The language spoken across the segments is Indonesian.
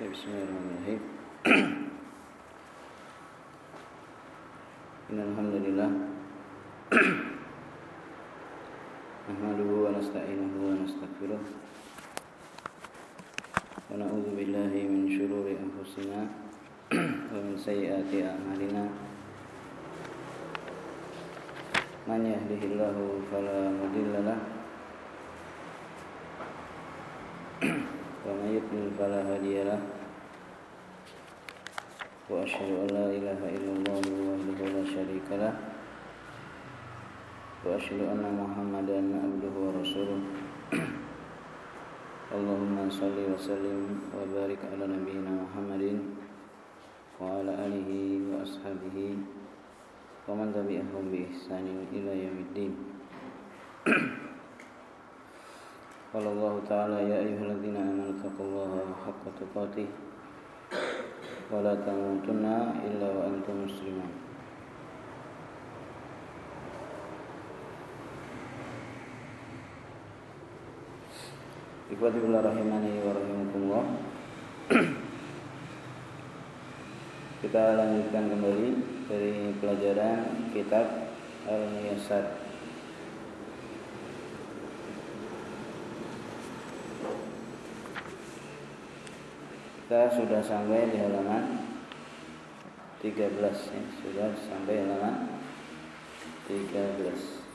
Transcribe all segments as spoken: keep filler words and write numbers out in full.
Bismillahirrahmanirrahim. Innal hamdalillah nahmaduhu wa nasta'inuhu wa nastaghfiruh wa na'udzu billahi min shururi anfusina wa min sayyiati a'malina. Man yahdihillahu fala mudilla lahu wa may yudlil fala hadiya lahu. Wa asyhadu an la ilaha illallah wahdahu la syarika lah wa asyhadu anna Muhammadan abduhu wa rasuluh. Allahumma shalli wa sallim wa barik ala nabiyyina Muhammadin wa ala alihi wa ashabihi wa man tabi'ahum bi ihsanin ila yaumiddin. Qala Allah ta'ala ya ayyuhalladzina amanu taqullaha haqqa tuqatih wa la tamutunna illa wa antum muslimun. Ikhwatillah rahimani wa rahimakumullah. Kita lanjutkan kembali dari pelajaran kitab Al-Muyassar. Kita sudah sampai di halaman tiga belas ya, sudah sampai halaman tiga belas.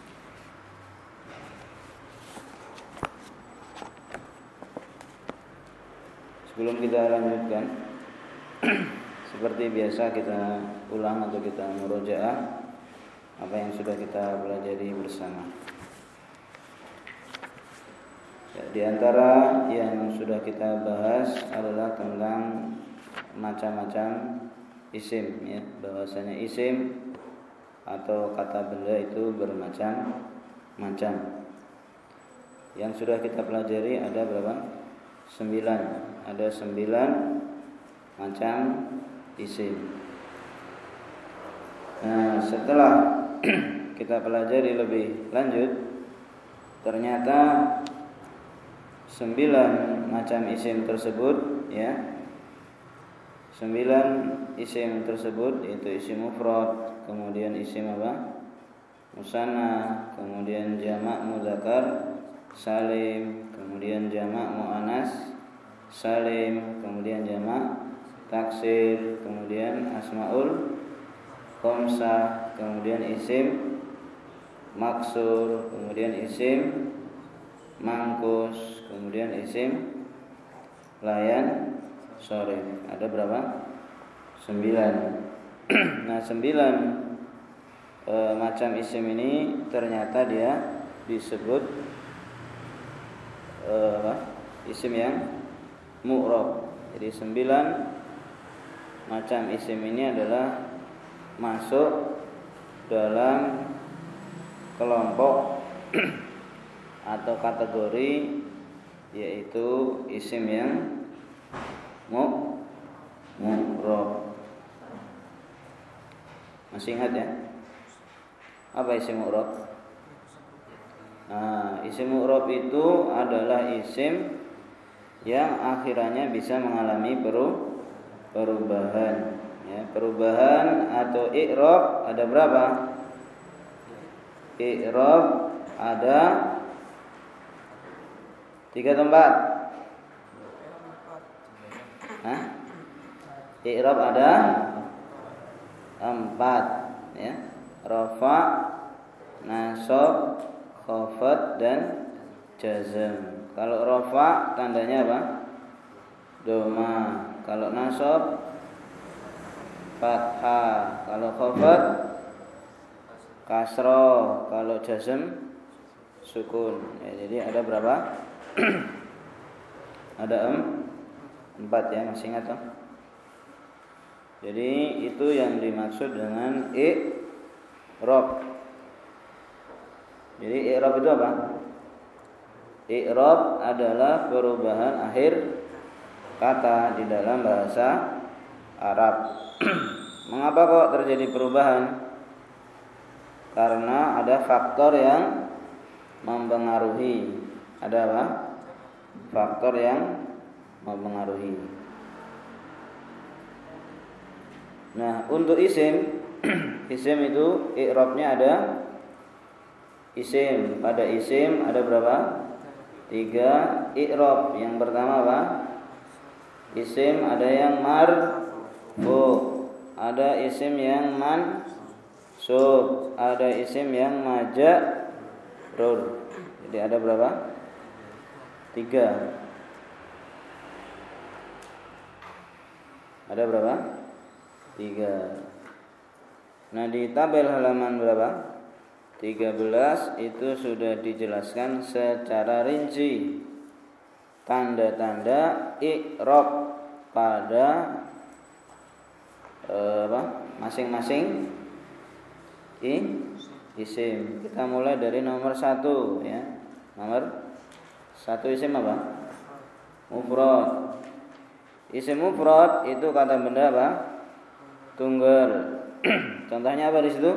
Sebelum kita lanjutkan, seperti biasa kita ulang atau kita murojaah apa yang sudah kita pelajari bersama. Ya, di antara yang sudah kita bahas adalah tentang macam-macam isim ya, bahwasanya isim atau kata benda itu bermacam-macam. Yang sudah kita pelajari ada berapa? Sembilan. Ada sembilan macam isim. Nah, setelah kita pelajari lebih lanjut, ternyata sembilan macam isim tersebut ya, sembilan isim tersebut yaitu isim mufrad, kemudian isim apa? Musanna, kemudian jamak mudzakkar salim, kemudian jamak muannas salim, kemudian jamak taksir, kemudian asmaul khamsah, kemudian isim maksur, kemudian isim mangkus, kemudian isim layan sharif. Ada berapa? Sembilan. Nah, sembilan e, macam isim ini ternyata dia disebut e, apa? Isim yang mu'rab. Jadi sembilan macam isim ini adalah masuk dalam kelompok atau kategori yaitu isim yang mu mu'rab. Masih ingat ya? Apa isim mu'rab? Nah, isim mu'rab itu adalah isim yang akhirannya bisa mengalami peru, perubahan ya, perubahan atau i'rab ada berapa? I'rab ada tiga tempat. Hah? I'rab ada empat ya. Rafa, nasab, khafad dan jazm. Kalau rafa tandanya apa? Doma. Kalau nasab fathah. Kalau khafad kasroh. Kalau jazm sukun ya, jadi ada berapa? Ada em, empat ya, masih ingat toh? Jadi itu yang dimaksud dengan i'rab. Jadi i'rab itu apa? I'rab adalah perubahan akhir kata di dalam bahasa Arab. Mengapa kok terjadi perubahan? Karena ada faktor yang mempengaruhi. Ada apa? Faktor yang mempengaruhi. Nah, untuk isim isim itu i'rabnya ada isim. Pada isim ada berapa? Tiga i'rab. Yang pertama apa? Isim ada yang marfu, ada isim yang mansub, ada isim yang majrur. Jadi ada berapa? Tiga. Ada berapa? Tiga. Nah, di tabel halaman berapa? tiga belas itu sudah dijelaskan secara rinci tanda-tanda i'rab pada eh, apa? Masing-masing i isim. Kita mulai dari nomor satu ya. Nomor satu isim apa? Mufrad. Isim mufrad itu kata benda apa? Tunggal. Contohnya apa di situ?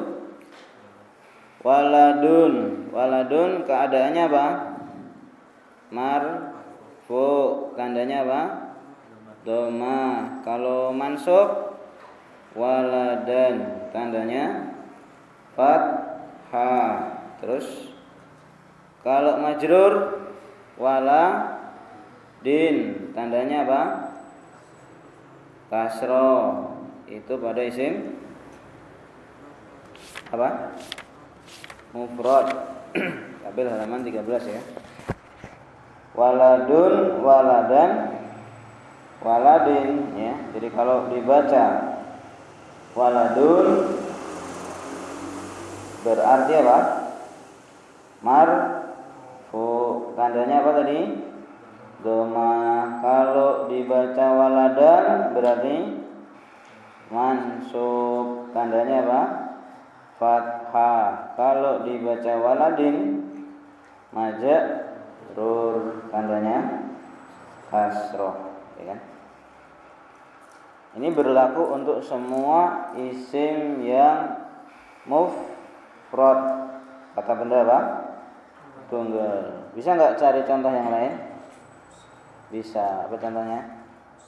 Waladun. Waladun keadaannya apa? Marfu. Tandanya apa? Doma. Kalau mansub waladan, tandanya fathah. Terus kalau majrur waladin, tandanya apa? Kasroh. Itu pada isim apa? Mufrad. Tabel halaman tiga belas ya. Waladun, waladan, waladin ya. Jadi kalau dibaca waladun berarti apa? Marfu. Tandanya apa tadi? Doma. Kalau dibaca waladan berarti mansub. Tandanya apa? Fathah. Kalau dibaca waladin majrur, tandanya kasroh, ya kan? Ini berlaku untuk semua isim yang mufrad. Kata benda apa? Tunggal. Bisa nggak cari contoh yang lain? Bisa. Apa contohnya?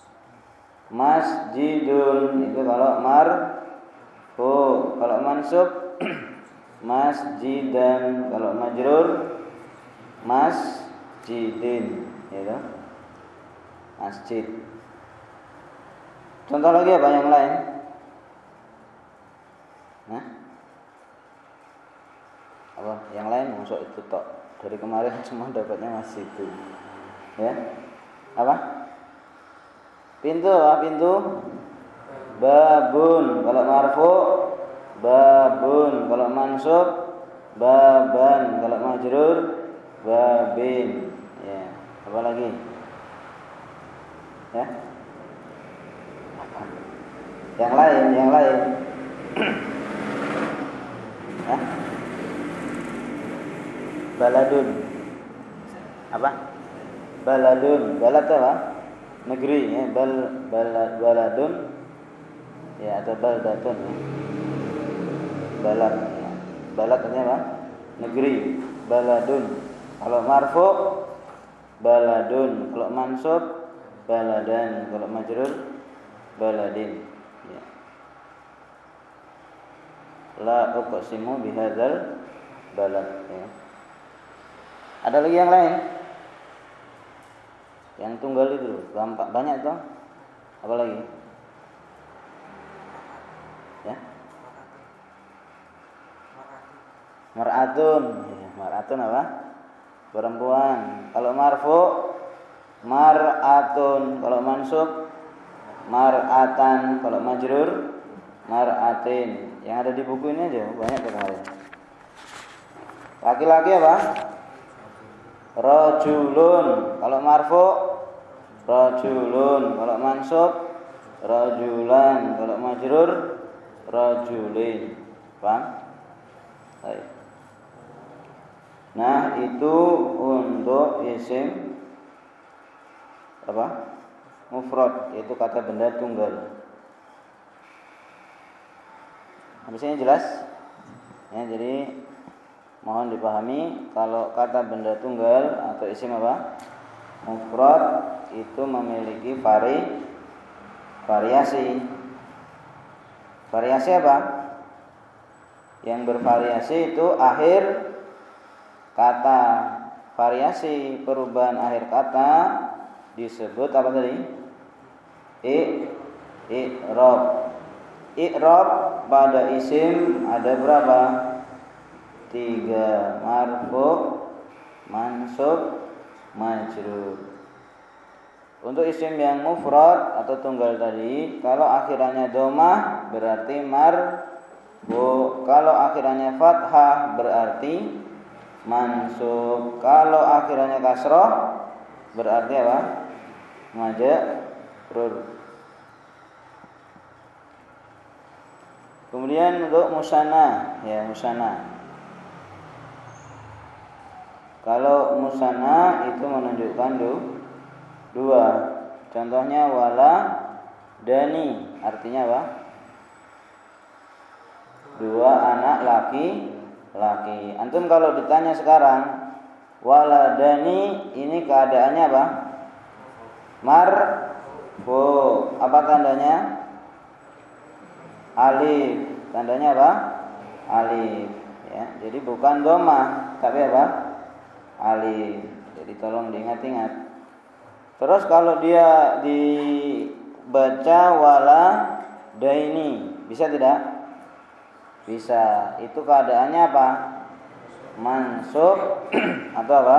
Masjidun itu kalau marfu. Kalau mansub masjidan. Kalau majrur masjidin, gitu. Masjid. Contoh lagi apa yang lain? Nah, apa? Yang lain masuk itu tok. Dari kemarin cuma dapatnya masjid itu. Ya. Apa? Pintu, apa pintu? Babun. Kalau marfu babun. Kalau mansub baban. Kalau majrur babin. Ya. Apa lagi? Ya. Apa? Yang lain, yang lain. Ya. Baladun. Apa? Baladun. Balad apa? Negeri ya. Bal balad baladun. Ya, atau baldatun ya. Balad ya. Balad artinya apa? Negeri. Baladun. Kalau marfu baladun, kalau mansub baladan, kalau majrur baladin. Ya. La uqsimu bihadzal balad ya. Ada lagi yang lain? Yang tunggal itu gampang banyak toh. Apa lagi? Ya. Mar'atun. Ya, mar'atun apa? Perempuan. Kalau marfu mar'atun, kalau mansub mar'atan, kalau majrur mar'atin. Yang ada di buku ini aja banyak kemarin. Laki-laki apa? Rajulun. Kalau marfu rajulun, kalau mansub rajulan, kalau majrur rajulin. Paham? Baik. Nah, itu untuk isim apa? Mufrad, yaitu kata benda tunggal. Habisnya jelas? Ya, jadi mohon dipahami kalau kata benda tunggal atau isim apa? Mufrad itu memiliki vari variasi. Variasi apa? Yang bervariasi itu akhir kata. Variasi perubahan akhir kata disebut apa tadi? I i'rab. I'rab pada isim ada berapa? Tiga. Marfu, mansub, majrur. Untuk isim yang mufrad atau tunggal tadi, kalau akhirannya dhammah berarti marfu. Kalau akhirannya fathah berarti mansub. Kalau akhirannya kasrah berarti apa? Majrur. Kemudian untuk musanna, ya musanna. Kalau musanna itu menunjukkan du, dua. Contohnya wala dani, artinya apa? Dua anak laki-laki. Antum kalau ditanya sekarang wala dani, ini keadaannya apa? Marfu. Apa tandanya? Alif. Tandanya apa? Alif. Ya, jadi bukan dhammah, tapi apa? Alif. Jadi tolong diingat-ingat. Terus kalau dia dibaca wala daini, bisa tidak? Bisa. Itu keadaannya apa? Mansub atau apa?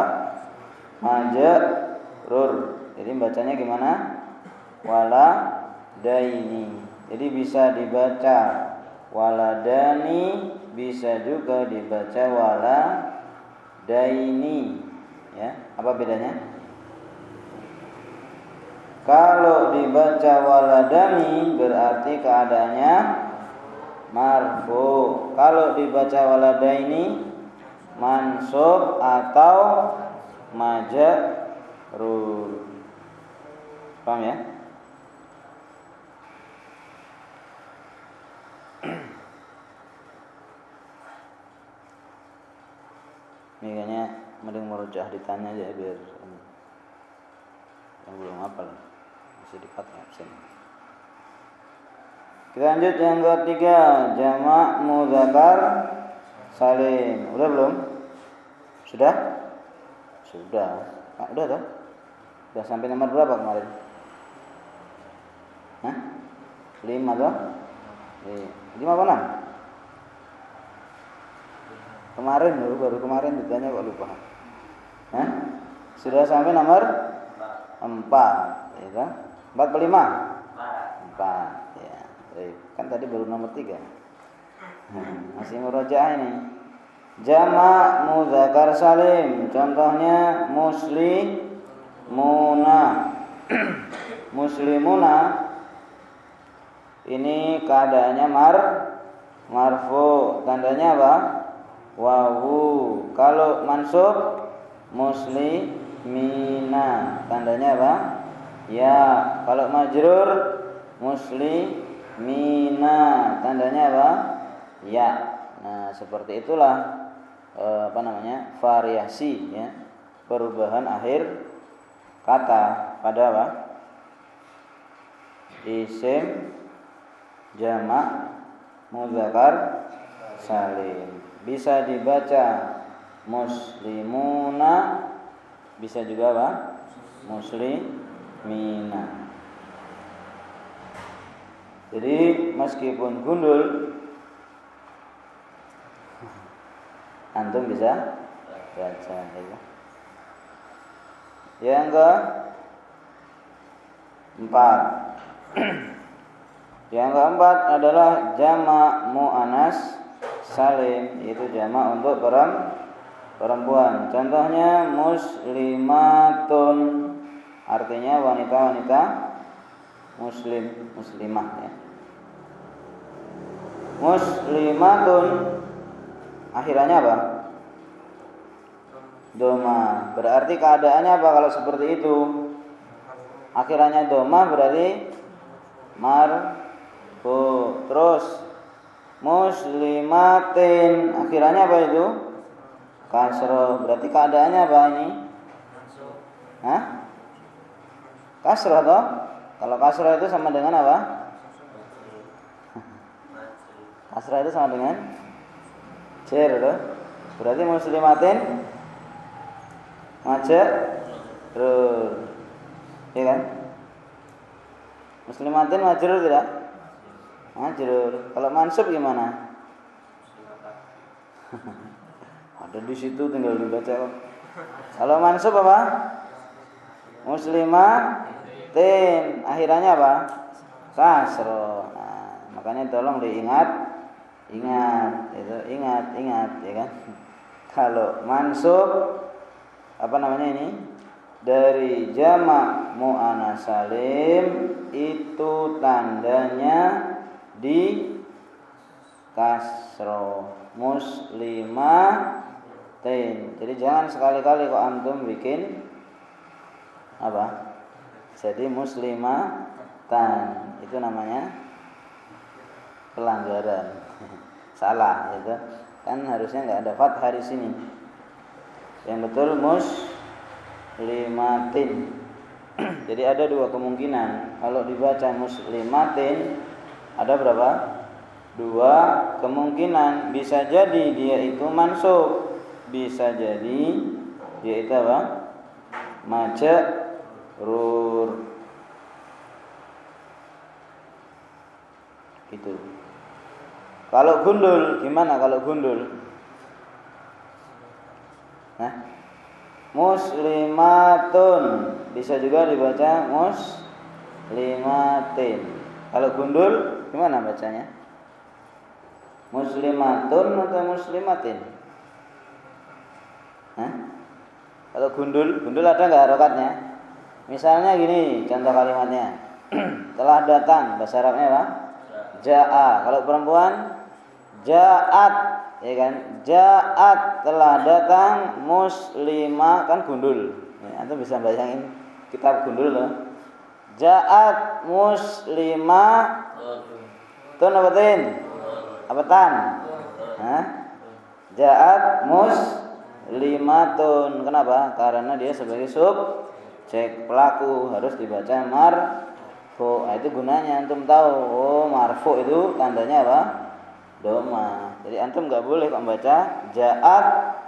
Majrur. Jadi bacanya gimana? Wala daini. Jadi bisa dibaca waladani, bisa juga dibaca wala daini. Ya, apa bedanya? Kalau dibaca waladani berarti keadaannya marfu. Kalau dibaca waladaini mansub atau majrur. Paham ya? Ini kayaknya mending merujah ditanya aja biar yang belum hafal masih dipakai absen. Kita lanjut yang ketiga, jamak mudzakkar salim. Udah belum? Sudah? Sudah. Nah, udah toh? Udah sampai nomor berapa kemarin? Hah? Lima toh? Eh, lima apa enam? Kemarin baru baru kemarin ditanya kok lupa. Hah? Sudah sampai nomor empat, ya kan? Empat per lima? Empat, ya. Kan tadi baru nomor tiga. Hmm, masih murojaah ini. Jamak mudzakkar salim. Contohnya muslimuna. Muslimuna ini keadaannya mar marfu. Tandanya apa? Wawu. Kalau mansub muslimina, tandanya apa? Ya. Kalau majrur muslimina, tandanya apa? Ya. Nah, seperti itulah eh, apa namanya? variasi ya, perubahan akhir kata pada apa? Isim jamak mudzakkar salim. Bisa dibaca muslimuna, bisa juga apa? Muslimina. Jadi meskipun gundul, antum bisa baca ya. Yang ke empat. Yang keempat adalah jamak muannas salim, yaitu jamak untuk perempuan. Contohnya muslimatun, artinya wanita-wanita muslim, muslimah ya. Muslimatun akhirannya apa? Doma. Berarti keadaannya apa kalau seperti itu? Akhirannya doma berarti marfu. Terus muslimatin akhirannya apa itu? Kasroh. Berarti keadaannya apa ini? Hah? Kasroh toh? Kalau kasroh itu sama dengan apa? Kasrah itu sama dengan jer loh. Berarti muslimatin majrur. Iya kan? Muslimatin majrur tidak? Majrur. Kalau mansub gimana? Ada di situ tinggal dibaca. Kalau mansub apa? Muslimatin. Akhirnya apa? Kasroh. Nah, makanya tolong diingat. Ingat, itu ingat, ingat, ya kan? Kalau mansub apa namanya ini? Dari jamak muannats salim itu tandanya di kasroh muslimatin. Jadi jangan sekali-kali kok antum bikin apa? Jadi muslimatan itu namanya pelanggaran. Salah gitu. Kan harusnya enggak ada fathah di sini. Yang betul muslimatin. Jadi ada dua kemungkinan. Kalau dibaca muslimatin ada berapa? Dua kemungkinan. Bisa jadi dia itu mansub, bisa jadi dia itu apa? Majrur. Gitu. Kalau gundul gimana kalau gundul? Nah, muslimatun bisa juga dibaca muslimatin. Kalau gundul gimana bacanya? Muslimatun atau muslimatin? Hah? Kalau gundul, gundul ada nggak harokatnya? Misalnya gini, contoh kalimatnya. Telah datang, bahasa Arabnya apa? Ja'a. Kalau perempuan ja'at, ya kan? Ja'at telah datang muslimah, kan gundul. Ya, antum bisa bayangin kitab gundul loh. Ja'at muslimah tun apa tin? Apa tan? Hah? Ja'at muslimatun. Kenapa? Karena dia sebagai subjek pelaku harus dibaca marfu. Nah, itu gunanya antum tahu. Oh, marfu itu tandanya apa? Doma. Jadi antum enggak boleh kok membaca ja'at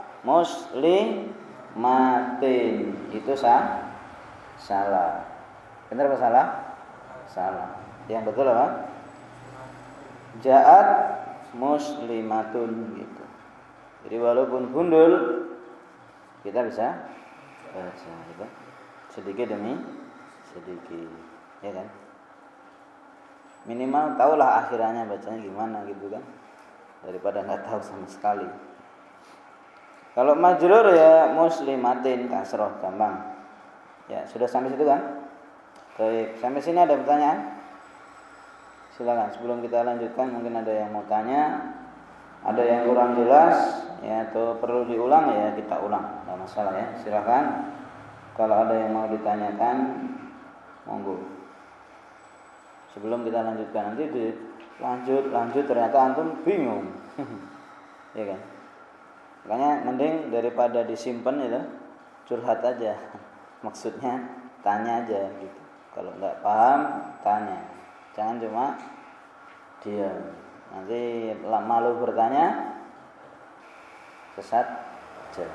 muslimatin. Itu sah? Salah. Benar apa salah? Salah. Yang betul apa? Ja'at muslimatun gitu. Jadi walaupun gundul kita bisa baca gitu. Sedikit demi sedikit, ya kan? Minimal tahulah akhirannya bacanya gimana gitu kan, daripada nggak tahu sama sekali. Kalau majrur ya muslimatin kasroh gampang. Ya sudah sampai situ kan? Baik, sampai sini ada pertanyaan? Silakan sebelum kita lanjutkan, mungkin ada yang mau tanya, ada yang kurang jelas ya atau perlu diulang ya kita ulang, nggak masalah ya. Silakan kalau ada yang mau ditanyakan, monggo. Sebelum kita lanjutkan, nanti di lanjut lanjut ternyata antum bingung, ya kan? Makanya mending daripada disimpan itu curhat aja, maksudnya tanya aja gitu. Kalau nggak paham tanya, jangan cuma diam. Nanti malu bertanya, sesat aja.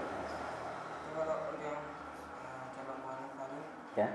Ya.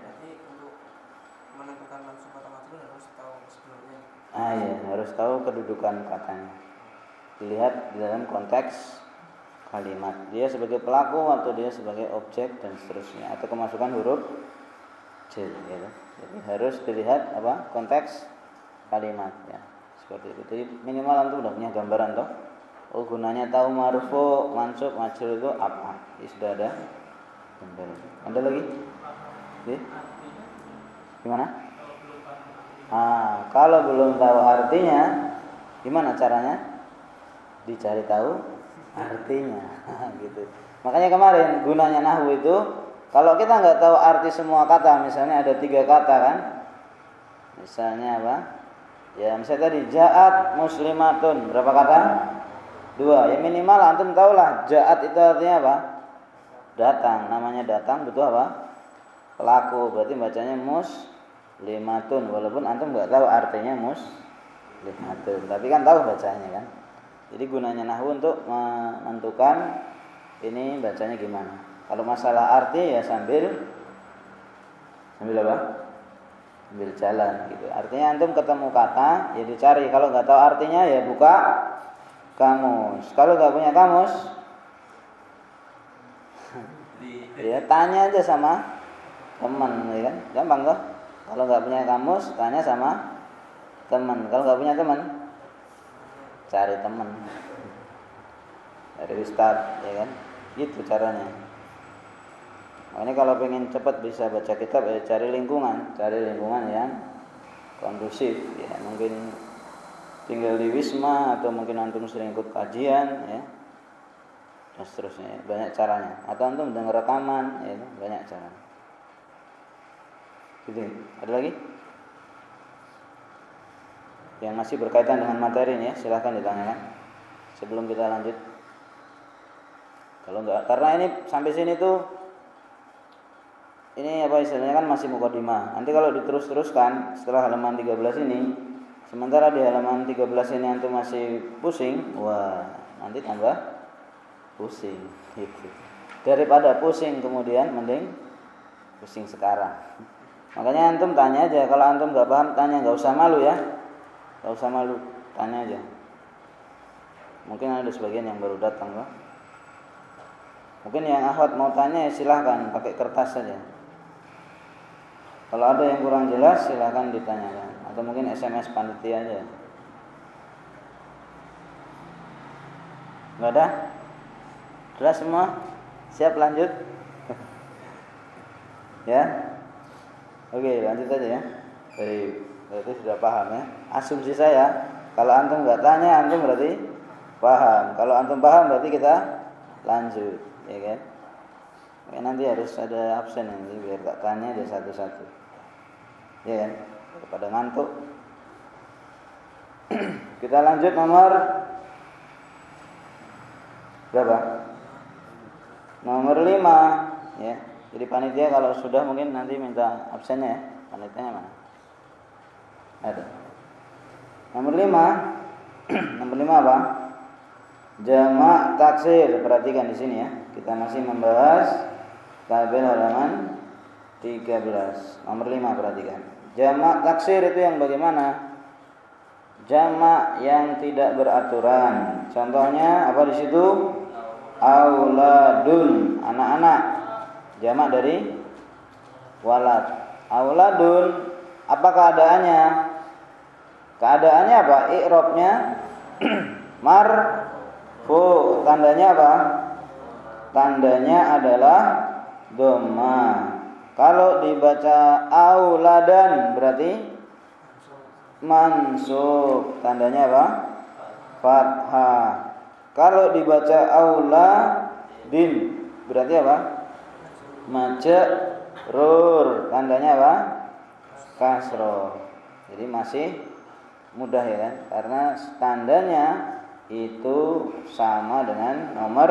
Ah ya, harus tahu kedudukan katanya. Dilihat di dalam konteks kalimat. Dia sebagai pelaku atau dia sebagai objek dan seterusnya, atau kemasukan huruf j gitu. Jadi harus dilihat apa? Konteks kalimat ya. Seperti itu. Jadi minimal antum udah punya gambaran toh. Oh, gunanya tahu marfu, mansub, majrur itu apa? Ini sudah ada gambaran. Ada lagi? Oke. Gimana? Ah, kalau belum tahu artinya, gimana caranya? Dicari tahu artinya, gitu. Makanya kemarin gunanya nahwu itu, kalau kita nggak tahu arti semua kata, misalnya ada tiga kata kan, misalnya apa? Ya, misalnya tadi ja'at muslimatun, berapa kata? Dua. Ya minimal antum tahulah ja'at itu artinya apa? Datang. Namanya datang butuh apa? Pelaku. Berarti bacanya muslimatun, walaupun antum nggak tahu artinya muslimatun. lihatun. Tapi kan tahu bacanya kan. Jadi gunanya nahwu untuk menentukan ini bacanya gimana. Kalau masalah arti ya sambil sambil apa? Sambil jalan gitu. Artinya antum ketemu kata ya dicari. Kalau nggak tahu artinya ya buka kamus. Kalau nggak punya kamus ya tanya aja sama teman, ya kan? Gampang kok. Kalau nggak punya kamus tanya sama teman. Kalau nggak punya teman cari teman. Dari ustaz, ya kan? Gitu caranya. Makanya kalau pengen cepat bisa baca kitab ya cari lingkungan, cari lingkungan yang kondusif ya. Mungkin tinggal di Wisma atau mungkin antum sering ikut kajian ya. Dan seterusnya, banyak caranya. Atau antum dengar rekaman ya, banyak caranya. Gitu. Ada lagi? Yang masih berkaitan dengan materi ini ya, silahkan ditanyakan sebelum kita lanjut. Kalau enggak, karena ini sampai sini tuh ini apa istilahnya kan masih mukadimah. Nanti kalau diterus-teruskan setelah halaman tiga belas ini, sementara di halaman tiga belas ini antum masih pusing, wah, nanti tambah pusing gitu. Daripada pusing kemudian mending pusing sekarang. Makanya antum tanya aja, kalau antum enggak paham tanya, enggak usah malu ya. Enggak usah malu, tanya aja. Mungkin ada sebagian yang baru datang loh. Mungkin yang akhwat mau tanya ya silahkan pakai kertas saja. Kalau ada yang kurang jelas silahkan ditanyakan. Atau mungkin S M S panitia aja. Enggak ada? Jelas semua? Siap lanjut? Ya? Oke lanjut aja ya. Baik, berarti sudah paham ya. Asumsi saya kalau antum enggak tanya antum berarti paham. Kalau antum paham berarti kita lanjut. Ya kan? Ya, nanti harus ada absen nanti biar tak tanya dia satu-satu. Ya kan? Daripada ngantuk. Kita lanjut nomor berapa? Nomor lima ya. Jadi panitia kalau sudah mungkin nanti minta absennya ya. Panitianya mana? Ada. Nomor lima. Nomor lima apa? Jamak taksir. Perhatikan di sini ya. Kita masih membahas tabel halaman tiga belas. Nomor lima perhatikan. Jamak taksir itu yang bagaimana? Jamak yang tidak beraturan. Contohnya apa di situ? Auladun, anak-anak. Jamak dari walad. Auladun, apa keadaannya? Keadaannya apa? I'rabnya marfu. Tandanya apa? Tandanya adalah dhamma. Kalau dibaca auladan berarti mansub. Tandanya apa? Fathah. Kalau dibaca auladin berarti apa? Majrur. Tandanya apa? Kasroh. Jadi masih mudah ya kan? Karena tandanya itu sama dengan nomor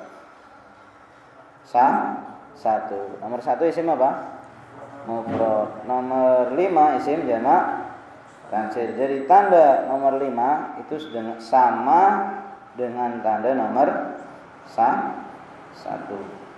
Sa satu. Nomor satu isim apa? Mufrad. Nomor lima isim jamak taksir. Jadi tanda nomor lima itu sudah sama dengan tanda nomor sa satu.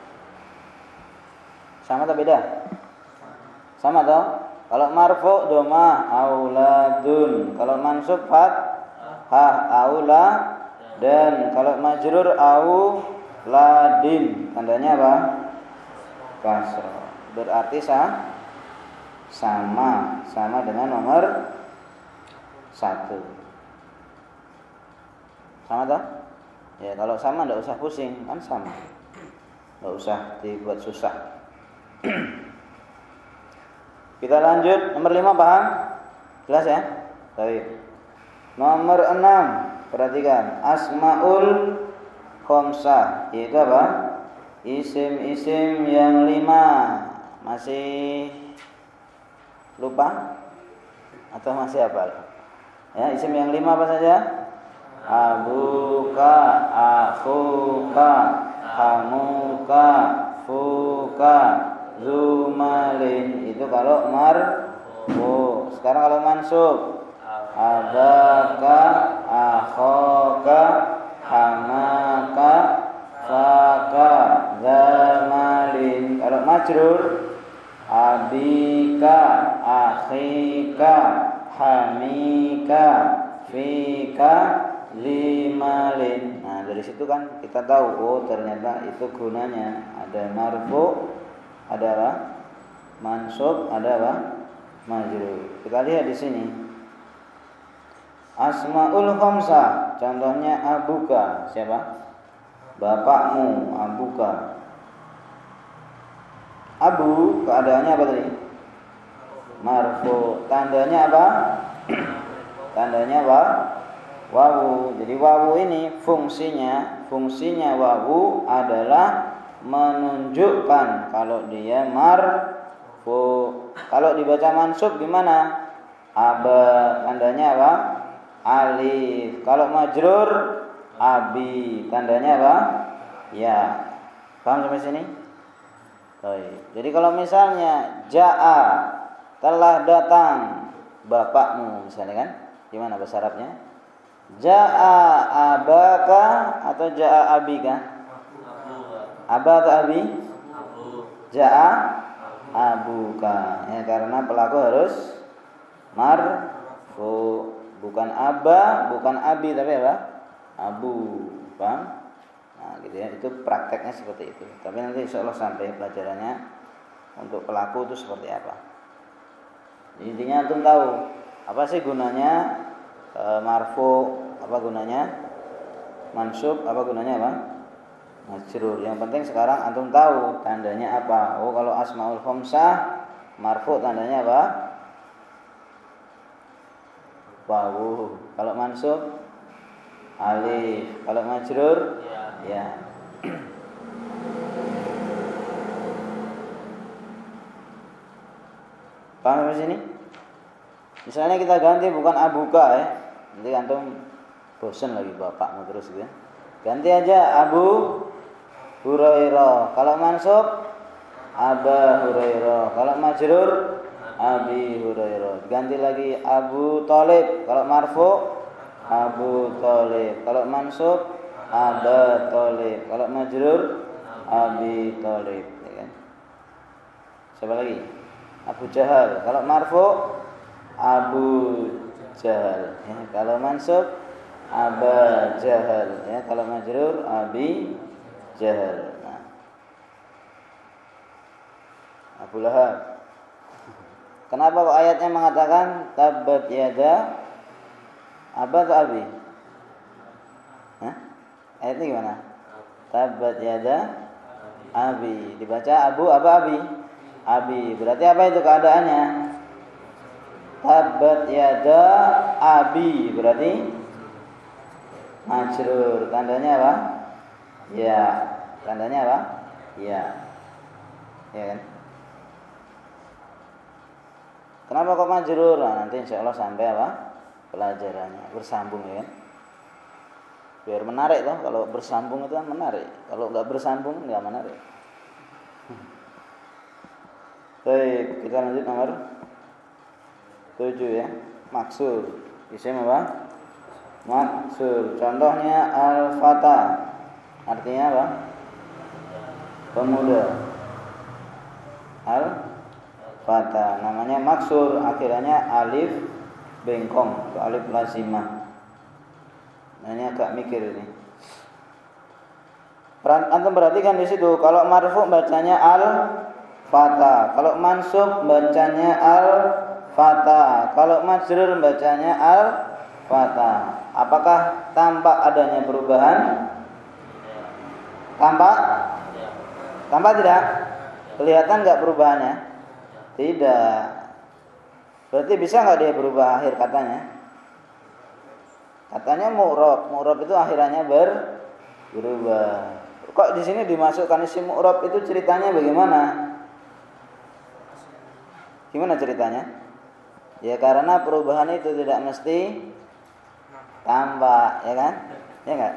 Sama atau beda? Sama toh? Kalau marfu dhamma auladun. Kalau mansub fathah aula dan kalau majrur au ladin, tandanya apa? Kasroh. Berarti sah, sama, sama dengan nomor satu. Sama tak? Ya kalau sama tidak usah pusing, kan sama. Tidak usah dibuat susah. Kita lanjut nomor lima paham? Jelas ya? Baik. Nomor enam, perhatikan asmaul khamsah, itu apa? Isim-isim yang lima. Masih lupa? Atau masih hafal? Ya, isim yang lima apa saja? Abuka, akhuka, hamuka, fuka, zumalin. Itu kalau marfu. Sekarang kalau mansub abaka, akhaka, hamaka, faka, zamalin. Kalau majrur, abika, akhika, hamika, fika, limalin. Nah, dari situ kan kita tahu, oh ternyata itu gunanya ada marfu, ada apa? Mansub, ada apa? Majrur. Kita lihat di sini. Asmaul khamsah, contohnya abuka, siapa? Bapakmu, abuka. Abu, keadaannya apa tadi? Marfu. Tandanya apa? Tandanya apa? Wawu. Jadi wawu ini fungsinya, fungsinya wawu adalah menunjukkan kalau dia marfu. Kalau dibaca mansub gimana? Aba, tandanya apa? Alif. Kalau majrur, abi, tandanya apa? Ya. Paham sampai sini? Baik. Jadi kalau misalnya jaa, telah datang bapakmu, misalnya kan? Gimana bahasa Arabnya? Jaa abaka atau jaa abika? Aba atau abi? Jaa abuka. Ya, karena pelaku harus marfu. Bukan aba, bukan abi, tapi apa? Abu. Paham? Nah, gitu ya. Itu prakteknya seperti itu. Tapi nanti insya Allah sampai pelajarannya untuk pelaku itu seperti apa. Intinya antum tahu apa sih gunanya e, marfu, apa gunanya mansub, apa gunanya apa? Majrur. Yang penting sekarang antum tahu tandanya apa. Oh, kalau asmaul khamsah marfu tandanya apa? Wawu. Kalau mansub alif. Kalau majrur ya. ya. Paham di sini? Misalnya kita ganti bukan abuka ya. Nanti antum bosan lagi bapakmu terus gitu ya. Ganti aja Abu Hurairah. Kalau mansub Aba Hurairah. Kalau majrur Abi Hurairah. Ganti lagi Abu Thalib. Kalau marfu Abu Thalib. Kalau mansub Aba Thalib. Kalau majrur Abi Thalib, ya kan? Siapa lagi? Abu Jahal. Kalau marfu Abu Jahal. Ya, kalau mansub Aba Jahal. Ya, kalau majrur Abi Jahal. Nah. Abu Lahab. Kenapa kok ayatnya mengatakan tabbat yada Aba atau Abi? Hah? Ayatnya gimana? Tabbat yada Abi. Dibaca Abu apa Abi? Abi. Berarti apa itu keadaannya? Tabbat yada Abi. Berarti majrur. Tandanya apa? Ya. Tandanya apa? Ya. Ya kan? Kenapa kok majrur? Nah, nanti insya Allah sampai apa? Pelajarannya bersambung ya kan? Biar menarik toh. Kalau bersambung itu kan menarik. Kalau nggak bersambung nggak menarik. Baik, kita lanjut nomor tujuh ya. Maksur. Isim apa? Maksur. Contohnya al-fata. Artinya apa? Pemuda. Al-fata. Namanya maksur. Akhirnya alif bengkong. Itu alif lazimah. Nah, ini agak mikir ini. Antum perhatikan di situ. Kalau marfu bacanya al-fata. Kalau mansub bacanya al-fata. Kalau majrur bacanya al-fata. Apakah tampak adanya perubahan? Tampak? Tampak tidak? Kelihatan enggak perubahannya? Tidak. Berarti bisa enggak dia berubah akhir katanya? Katanya mu'rab. Mu'rab itu akhirannya ber berubah. Kok di sini dimasukkan isim mu'rab itu ceritanya bagaimana? Gimana ceritanya? Ya karena perubahan itu tidak mesti tampak, ya kan? Ya enggak?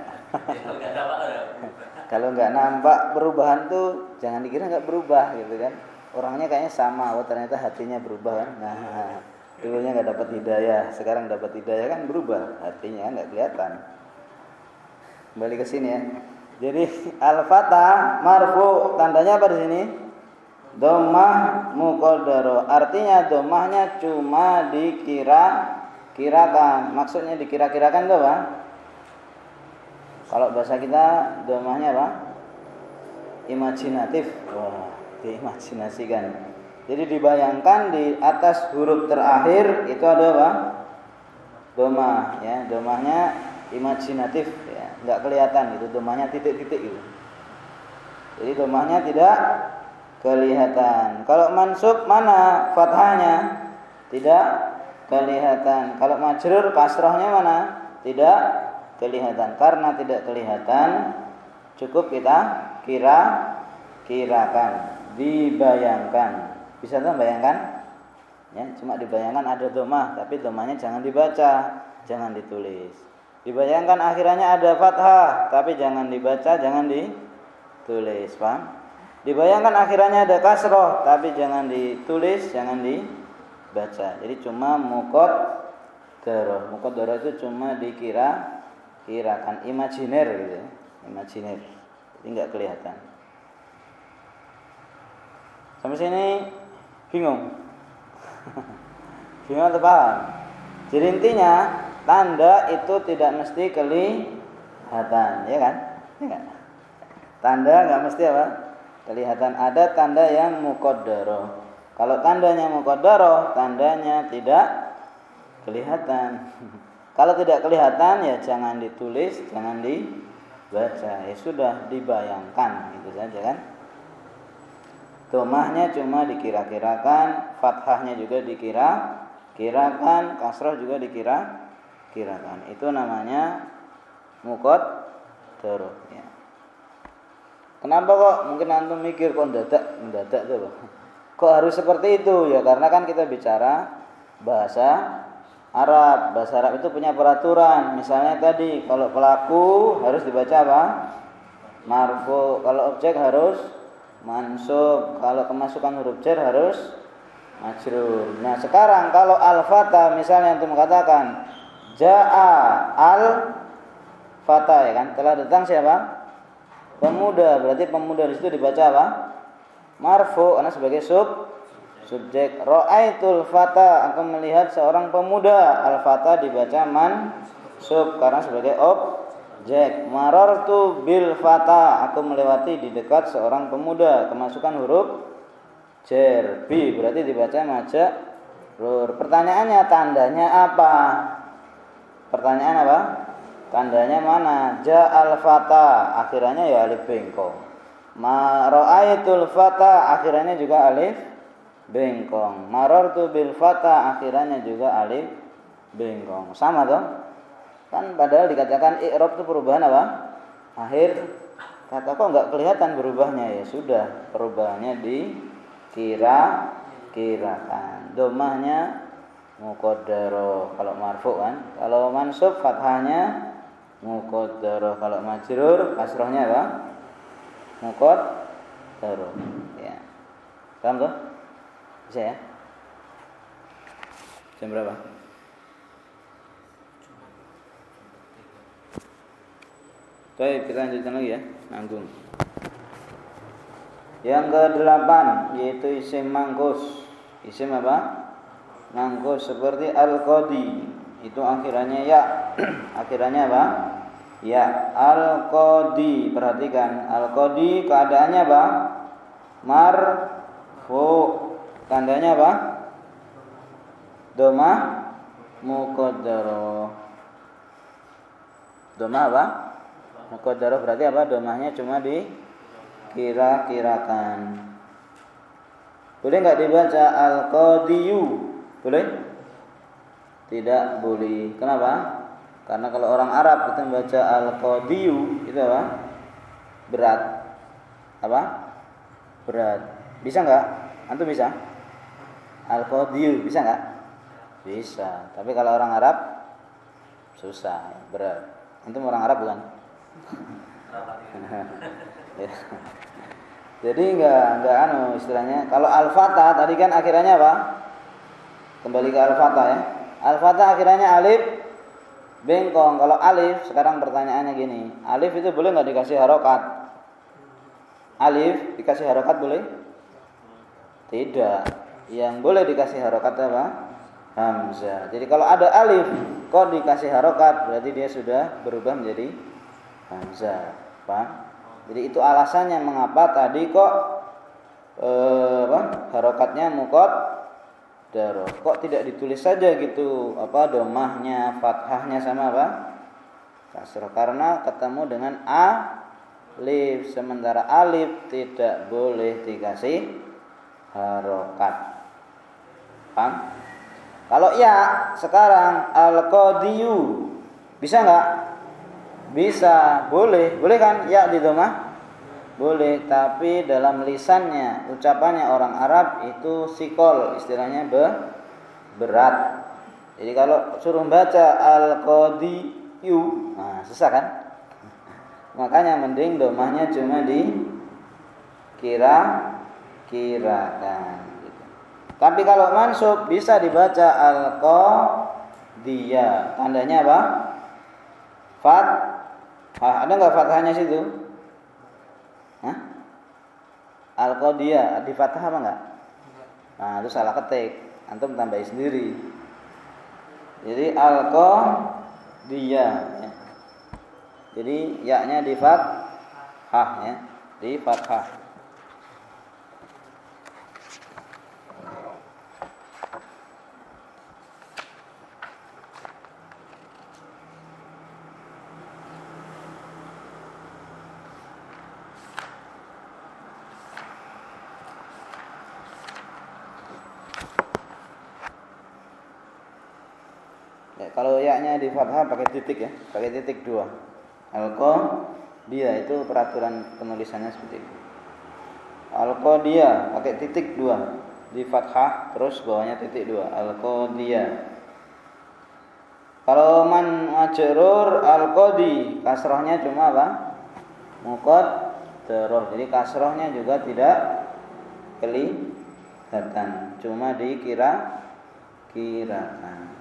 Kalau enggak nampak perubahan tuh jangan dikira enggak berubah gitu kan. Orangnya kayaknya sama, oh ternyata hatinya berubah kan. Nah, Dulunya nggak dapat hidayah, sekarang dapat hidayah kan berubah, artinya nggak kelihatan. Kembali ke sini ya. Jadi al-fatah marfu tandanya apa di sini? Dhammah muqaddaro. Artinya dhammahnya cuma dikira-kirakan. Maksudnya dikira-kirakan itu apa? Kalau bahasa kita dhammahnya apa? Imajinatif. Wah, diimajinasikan. Jadi dibayangkan di atas huruf terakhir itu ada apa? Dhammah ya, dhammahnya imajinatif ya, enggak kelihatan gitu, dhammahnya titik-titik gitu. Jadi dhammahnya tidak kelihatan. Kalau mansub mana fathahnya? Tidak kelihatan. Kalau majrur kasrahnya mana? Tidak kelihatan. Karena tidak kelihatan, cukup kita kira-kirakan, dibayangkan. Bisa tuh bayangkan? Ya, cuma dibayangkan ada dhammah, tapi dhammahnya jangan dibaca, jangan ditulis. Dibayangkan akhirannya ada fathah, tapi jangan dibaca, jangan ditulis, paham? Dibayangkan akhirannya ada kasroh, tapi jangan ditulis, jangan dibaca. Jadi cuma muqaddaro. Muqaddaro itu cuma dikira-kirakan, imajiner gitu ya, imajiner. Jadi enggak kelihatan. Sampai sini bingung? Bingung atau paham? Jadi intinya tanda itu tidak mesti kelihatan, ya kan? Ya kan? Tanda enggak mesti apa? Kelihatan. Ada tanda yang muqaddaro. Kalau tandanya muqaddaro, tandanya tidak kelihatan. Kalau tidak kelihatan ya jangan ditulis, jangan dibaca. Ya sudah, dibayangkan gitu saja kan. Dhammahnya cuma dikira-kirakan, fathahnya juga dikira-kirakan, kasrah juga dikira-kirakan. Itu namanya muqaddaro ya. Kenapa kok mungkin antum mikir kok mendadak mendadak tuh, kok harus seperti itu ya? Karena kan kita bicara bahasa Arab. Bahasa Arab itu punya peraturan. Misalnya tadi kalau pelaku harus dibaca apa? Marfu. Kalau objek harus mansub. Kalau kemasukan huruf jar harus majrur. Nah sekarang kalau al-fatah misalnya antum mengatakan jaa al-fatah ya kan, telah datang siapa? Pemuda. Berarti pemuda di situ dibaca apa? Marfu karena sebagai sub subjek. Ra'aitul fata, aku melihat seorang pemuda. Al-fata dibaca mansub karena sebagai objek. Marartu bil fata, aku melewati di dekat seorang pemuda. Kemasukan huruf jar. Bi berarti dibaca majrur. Pertanyaannya tandanya apa? Pertanyaan apa? Tandanya mana? Ja'al fata, akhirannya ya alif bengkong. Ma ra'aitul fata, akhirannya juga alif bengkong. Marartu bil fata, akhirannya juga alif bengkong. Sama toh? Kan padahal dikatakan i'rab itu perubahan apa? Akhir kata, kok enggak kelihatan berubahnya? Ya sudah, perubahannya dikira-kirakan. Dhammahnya muqaddaro kalau marfu kan. Kalau mansub fathahnya muqaddaro, kalau majrur kasrahnya apa? Muqaddaro. Ya. Paham tuh? Bisa ya? Jam berapa? Baik, kita lanjutkan lagi ya. Nanggung. Yang kedelapan yaitu isim mangkus. Isim apa? Mangkus seperti al-qadi. Itu akhirannya ya. Akhirannya apa? Ya, al-qadi. Perhatikan, al-qadi keadaannya apa? Marfu. Tandanya apa? Dhammah muqaddaro. Dhammah apa? Muqaddaro berarti apa? Dhammahnya cuma dikira-kirakan. Boleh enggak dibaca al-qadiyu? Boleh? Tidak boleh. Kenapa? Karena kalau orang Arab kita membaca al-qadiyu itu apa? Berat. Apa? Berat. Bisa enggak? Antum bisa? Al-qadiyu bisa enggak? Bisa. Tapi kalau orang Arab susah, berat. Antum orang Arab bukan? Jadi enggak enggak anu istilahnya. Kalau al-fatah tadi kan akhirannya apa? Kembali ke al-fathah ya. Al-fathah akhirnya alif bengkong. Kalau alif, sekarang pertanyaannya gini, alif itu boleh nggak dikasih harokat? Alif dikasih harokat boleh? Tidak. Yang boleh dikasih harokat apa? Hamzah. Jadi kalau ada alif kok dikasih harokat, berarti dia sudah berubah menjadi hamzah. Paham? Jadi itu alasannya mengapa tadi kok eh, apa? Harokatnya mukot daroh. Kok tidak ditulis saja gitu apa domahnya, fathahnya sama apa? Kasroh. Karena ketemu dengan alif. Sementara alif tidak boleh dikasih harokat. Paham? Kalau ya sekarang al-qadiyu bisa nggak? Bisa, boleh, boleh kan? Ya di domah boleh, tapi dalam lisannya, ucapannya orang Arab itu sikol, istilahnya be, berat. Jadi kalau suruh baca al-qadiyu, nah susah kan? Makanya mending domahnya cuma di kira-kirakan. Gitu. Tapi kalau mansub bisa dibaca al-qadiyah. Tandanya apa? Fat. Ah, ada nggak fathahnya situ? Hah? Al-qadiyah di fathah apa enggak? Nah, itu salah ketik. Antum tambahin sendiri. Jadi al-qadiyah ya. Jadi ya-nya di fathah ya, di fathah. Kalau ya-nya di fathah pakai titik ya, pakai titik dua. Al-qadiyah itu peraturan penulisannya seperti itu. Al-qadiyah pakai titik dua di fathah, terus bawahnya titik dua. Al-qadiyah. Kalau man majrur al-qadi, kasrohnya cuma apa? Muqaddarah. Jadi kasrohnya juga tidak kelihatan, cuma dikira-kirakan.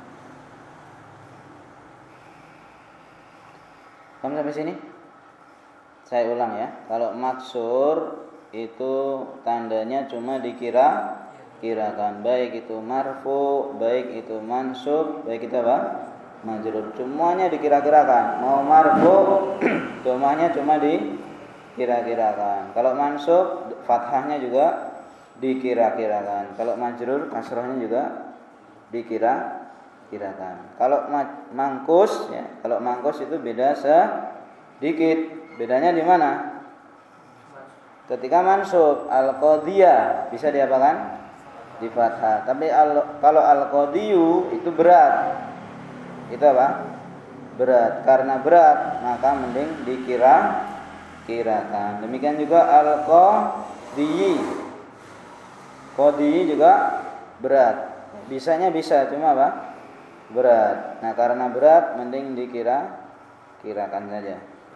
Kamu sampai sini? Saya ulang ya. Kalau maksur itu tandanya cuma dikira-kirakan. Baik itu marfu, baik itu mansub, baik itu apa? Majrur. Semuanya dikira-kirakan. Mau marfu, domahnya cuma dikira-kirakan. Kalau mansub, fathahnya juga dikira-kirakan. Kalau majrur, kasrohnya juga dikira kirakan. Kalau mangkus ya, kalau mangkus itu beda sedikit. Bedanya di mana? Ketika mansub al-qadiyah bisa diapakan? Di fathah. Tapi al, kalau al-qadiyu itu berat. Itu apa? Berat. Karena berat, maka mending dikira-kirakan. Demikian juga al-qadiyi. Qadiyi juga berat. Bisanya bisa, cuma apa? Berat. Nah, karena berat mending dikira kirakan saja.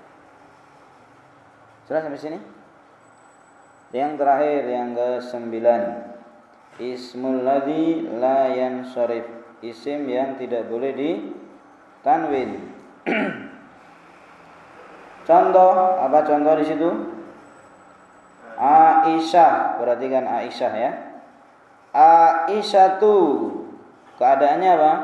Sudah sampai sini? Yang terakhir, yang kesembilan, ismul ladzi la yansharif, isim yang tidak boleh ditanwin. Contoh, apa contoh di situ? Aisyah, perhatikan Aisyah ya. Aisyah tu keadaannya apa?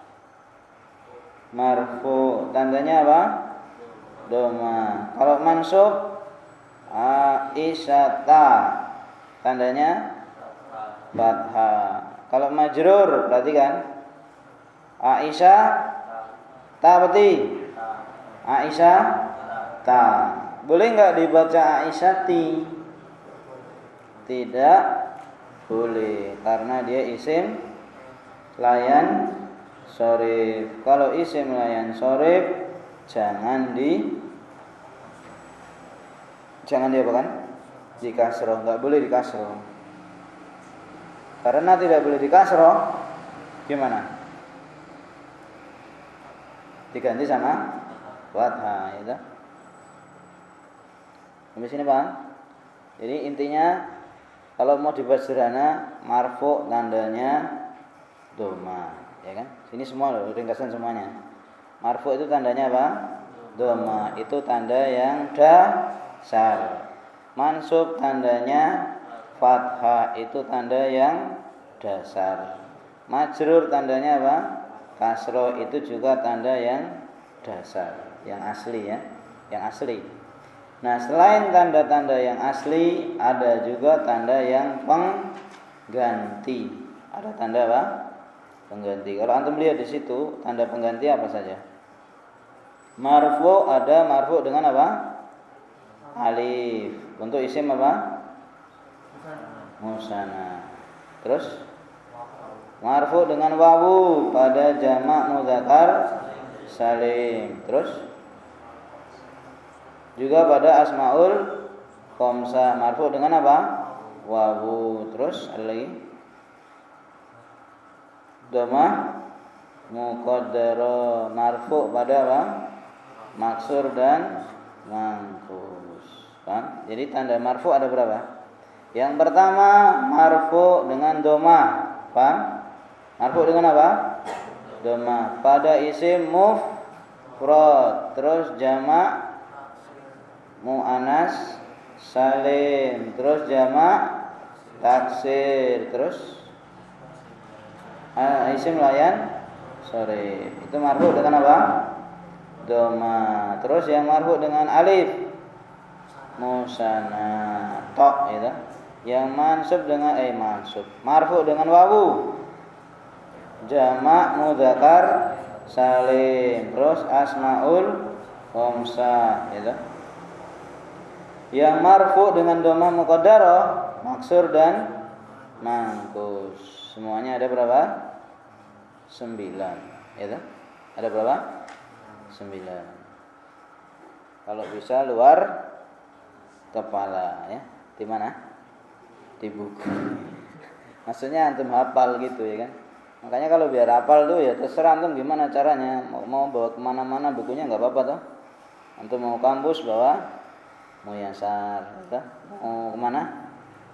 Marfu, tandanya apa? Doma. Kalau mansub Aisyata, tandanya fathah. Kalau majrur, perhatikan Aisyah ta peti. Aisyah ta. Boleh enggak dibaca Aisyati? Tidak boleh, karena dia isim layan shorif. Kalau isim layan shorif jangan di jangan di apa kan? Di kasroh, enggak boleh di kasroh. Karena tidak boleh di kasroh, gimana? Diganti sama fathah, ya. Sampai sini Bang. Jadi intinya kalau mau dibuat sederhana, marfu tandanya doma, ya kan? Sini semua loh, ringkasan semuanya. Marfu itu tandanya apa? Doma, itu tanda yang dasar. Mansub tandanya fathah, itu tanda yang dasar. Majrur tandanya apa? Kasroh, itu juga tanda yang dasar, yang asli ya, yang asli. Nah, selain tanda-tanda yang asli, ada juga tanda yang pengganti. Ada tanda apa? Pengganti. Kalau antum lihat di situ, tanda pengganti apa saja? Marfu, ada marfu dengan apa? Alif. Untuk isim apa? Musanna. Terus marfu dengan wawu pada jamak mudzakkar salim. Terus juga pada asmaul khamsah marfu dengan apa? Wawu. Terus ada lagi dhamma muqaddara marfu pada apa? Maksur dan mangkus. Paham? Jadi tanda marfu ada berapa? Yang pertama marfu dengan dhamma. Paham? Marfu dengan apa? Dhamma pada isim mufrad, terus jamak muannas salim, terus jamak taksir, terus uh, isim layan sorry. Itu marfu dengan apa? Dhamma. Terus yang marfu dengan alif musanna tok itu. Yang mansub dengan eh mansub marfu dengan wawu jamak mudzakkar salim, terus asmaul khamsah gitu. Yang marfu dengan dhamma muqaddarah maksur dan mangkus. Semuanya ada berapa? Sembilan gitu. Ada berapa? Sembilan. Kalau bisa luar kepala ya. Di mana? Di buku. Maksudnya antum hafal gitu ya kan. Makanya kalau biar hafal tuh ya terserah antum gimana caranya. Mau, mau bawa kemana-mana bukunya nggak apa-apa tuh. Antum mau kampus bawa Muyasar, gitu. Mau kemana?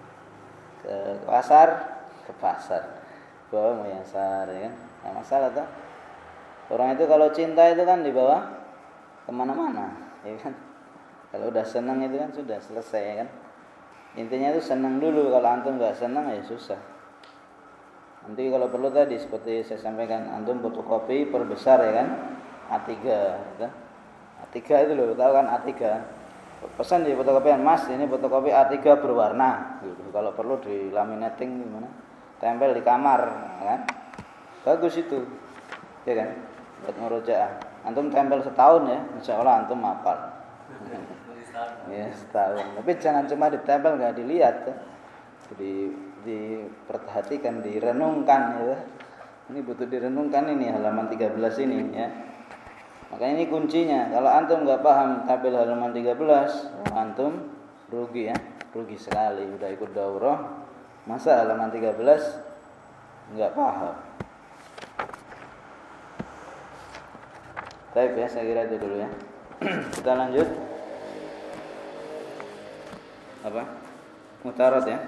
Ke pasar, ke pasar. Bawa Muyasar ya kan. Nggak masalah tuh. Orang itu kalau cinta itu kan dibawa kemana-mana ya kan. Kalau udah senang itu kan sudah selesai ya kan. Intinya itu senang dulu. Kalau antum nggak senang ya susah. Nanti kalau perlu tadi seperti saya sampaikan, antum fotokopi perbesar ya kan, A tiga gitu. A tiga itu loh, tahu kan A tiga. Pesan di fotokopian, Mas ini fotokopi A tiga berwarna gitu. Kalau perlu di laminating gimana, tempel di kamar ya kan. Bagus itu ya kan, buat murojaah. Antum tempel setahun ya, insya Allah antum hafal. Ya setahun. Tapi jangan cuma ditempel nggak dilihat ya. Jadi diperhatikan, direnungkan ya. Ini butuh direnungkan ini halaman tiga belas ini ya. Makanya ini kuncinya. Kalau antum nggak paham tabel halaman tiga belas, antum rugi ya, rugi sekali. Udah ikut daurah, masa halaman tiga belas nggak paham. Baik ya, saya kira itu dulu ya. Kita lanjut. Apa? Mutarat ya.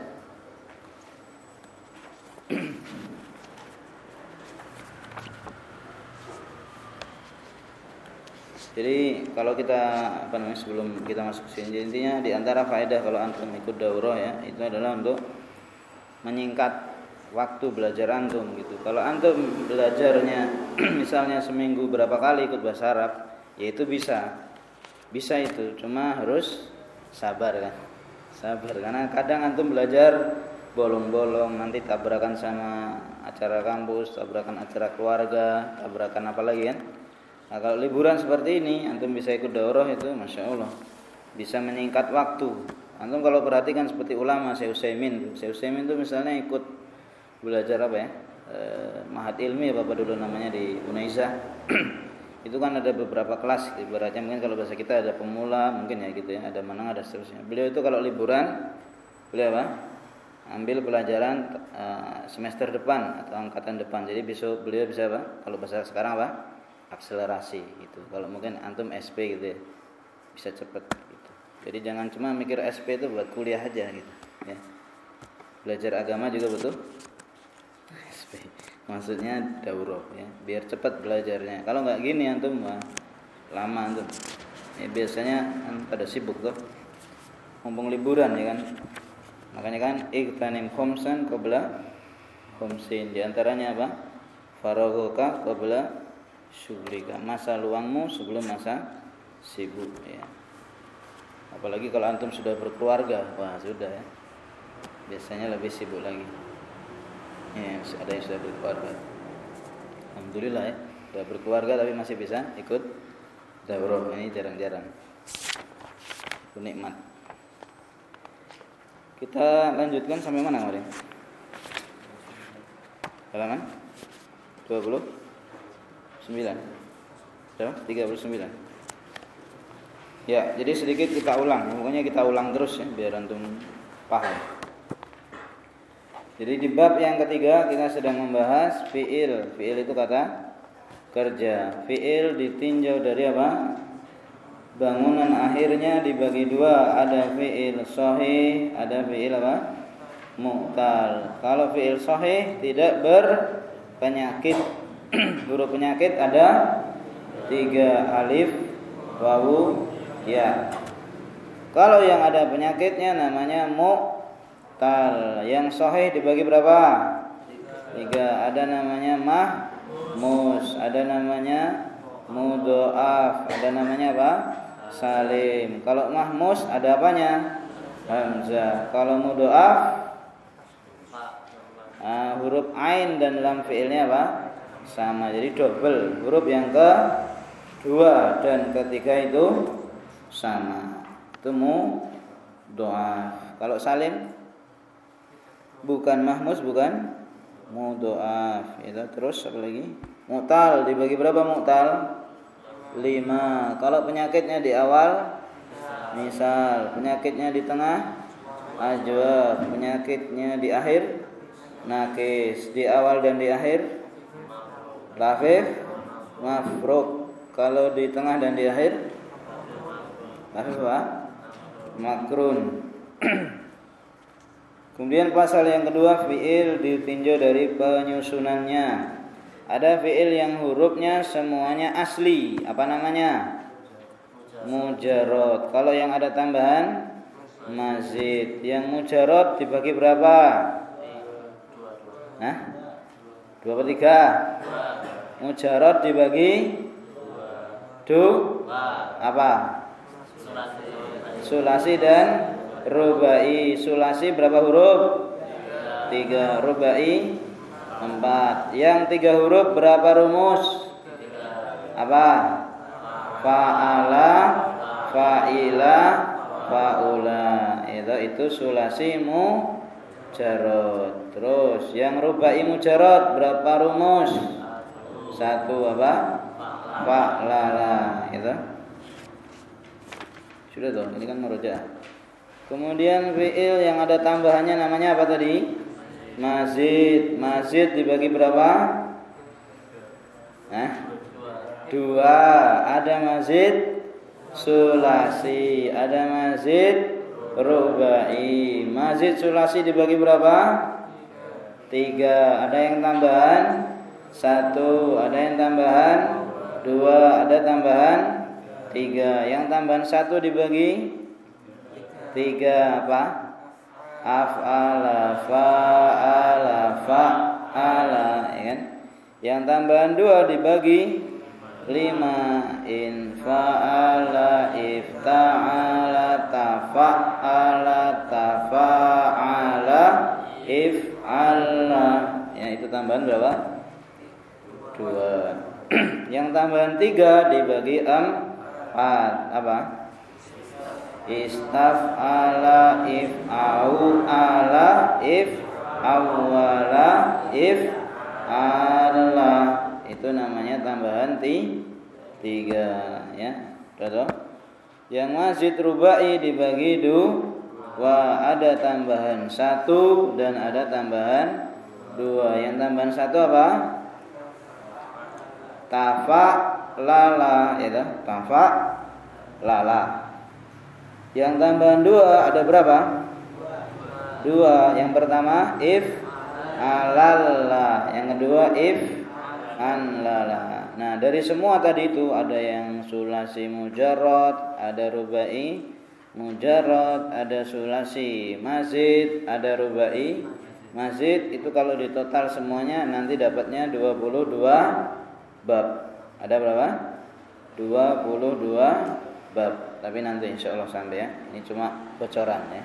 Jadi kalau kita apa namanya sebelum kita masuk sini, intinya di antara faedah kalau antum ikut daurah ya, itu adalah untuk menyingkat waktu belajar antum gitu. Kalau antum belajarnya misalnya seminggu berapa kali ikut bahasa Arab, ya itu bisa. Bisa itu, cuma harus sabar kan. Sabar karena kadang antum belajar bolong-bolong, nanti tabrakan sama acara kampus, tabrakan acara keluarga, tabrakan apa lagi kan. Nah, kalau liburan seperti ini antum bisa ikut daurah itu Masya Allah bisa menyingkat waktu. Antum kalau perhatikan seperti ulama Syekh Utsaimin, Syekh Utsaimin itu misalnya ikut belajar apa ya, e, Mahat Ilmi apa dulu namanya di Unaiza. Itu kan ada beberapa kelas ibaratnya, mungkin kalau bahasa kita ada pemula mungkin ya gitu ya, ada menang ada seterusnya. Beliau itu kalau liburan beliau apa? Ambil pelajaran e, semester depan atau angkatan depan. Jadi besok beliau bisa apa? Kalau bahasa sekarang apa? Akselerasi gitu. Kalau mungkin antum S P gitu ya, bisa cepat gitu. Jadi jangan cuma mikir S P itu buat kuliah aja gitu ya. Belajar agama juga butuh S P. Maksudnya daurah ya, biar cepat belajarnya. Kalau nggak gini antum wah, lama antum. Ya, biasanya kan pada sibuk tuh. Mumpung liburan ya kan. Makanya kan iqtanim khamsan qabla khamsin. Di antaranya apa? Faraghuka qabla syughlika. Masa luangmu sebelum masa sibuk ya. Apalagi kalau antum sudah berkeluarga, wah sudah ya. Biasanya lebih sibuk lagi. Ya, ada yang sudah berkeluarga. Alhamdulillah ya, sudah berkeluarga tapi masih bisa ikut daurah. Ini jarang-jarang. Itu nikmat. Kita lanjutkan sampai mana kemarin? Halaman dua puluh sembilan. Berapa? tiga puluh sembilan. Ya, jadi sedikit kita ulang. Pokoknya kita ulang terus ya biar antum paham. Jadi di bab yang ketiga kita sedang membahas fi'il. Fi'il itu kata kerja. Fi'il ditinjau dari apa? Bangunan akhirnya dibagi dua. Ada fi'il sahih, ada fi'il apa? Mu'tal. Kalau fi'il sahih tidak berpenyakit. Huruf penyakit ada tiga, alif, wawu, ya. Kalau yang ada penyakitnya namanya mu' tal. Yang sahih dibagi berapa? Tiga. Ada namanya mahmus, ada namanya mudhoaf, ada namanya apa? Salim. Kalau mahmus ada apanya? Hamzah. Kalau mudhoaf uh, huruf ain dan lam fiilnya apa? Sama. Jadi double. Huruf yang kedua dan ketiga itu sama. Itu mudhoaf. Kalau salim bukan mahmus, bukan mudhoaf. Itu terus apa lagi? Mu'tal dibagi berapa mu'tal? Lima. Kalau penyakitnya di awal, misal penyakitnya di tengah, ajwaf. Penyakitnya di akhir, nakis. Di awal dan di akhir, lafif, mafruk. Kalau di tengah dan di akhir, lafif apa? Makrun. Kemudian pasal yang kedua, fi'il ditinjau dari penyusunannya. Ada fi'il yang hurufnya semuanya asli. Apa namanya? Mujarrad. Kalau yang ada tambahan, mazid. Yang mujarrad dibagi berapa? Hah? Dua per tiga? Mujarrad dibagi dua. Apa? Sulasi dan rubai. Sulasi berapa huruf? Tiga. Rubai empat. Yang tiga huruf berapa rumus? Apa? Fa'ala, fa'ila, fa'ula. Itu itu sulasi mujarrad. Terus yang rubai mujarrad berapa rumus? Satu apa? Fa'lala. Itu sudah toh. Ini kan murojaah. Kemudian fi'il yang ada tambahannya namanya apa tadi? Mazid. Mazid dibagi berapa? Hah? Dua. Ada mazid sulasi, ada mazid rubai. Mazid sulasi dibagi berapa? Tiga. Ada yang tambahan? Satu. Ada yang tambahan? Dua. Ada tambahan? Tiga. Yang tambahan satu dibagi tiga apa? Af'ala, fa'ala, fa'ala, ya kan? Yang tambahan dua dibagi lima. In fa'ala, ifta'ala, tafa'ala, tafa'ala, if'ala. Ya, itu tambahan berapa? Dua. Yang tambahan tiga dibagi empat. Apa? Istaf'ala, if'au, ala, if'awala, if'ala. Itu namanya tambahan ti, tiga ya. Betul? Yang mazid rubai dibagi dua. Ada tambahan satu dan ada tambahan dua. Yang tambahan satu apa? Tafa lala, ya, tafa lala. Yang tambahan dua ada berapa? Dua. Yang pertama if alalla, yang yang kedua if an lala. Nah, dari semua tadi itu ada yang sulasi mujarrad, ada rubai mujarrad, ada sulasi mazid, ada rubai mazid. Itu kalau ditotal semuanya nanti dapatnya dua puluh dua bab. Ada berapa? dua puluh dua bab. Tapi nanti insya Allah sampai ya. Ini cuma bocoran ya.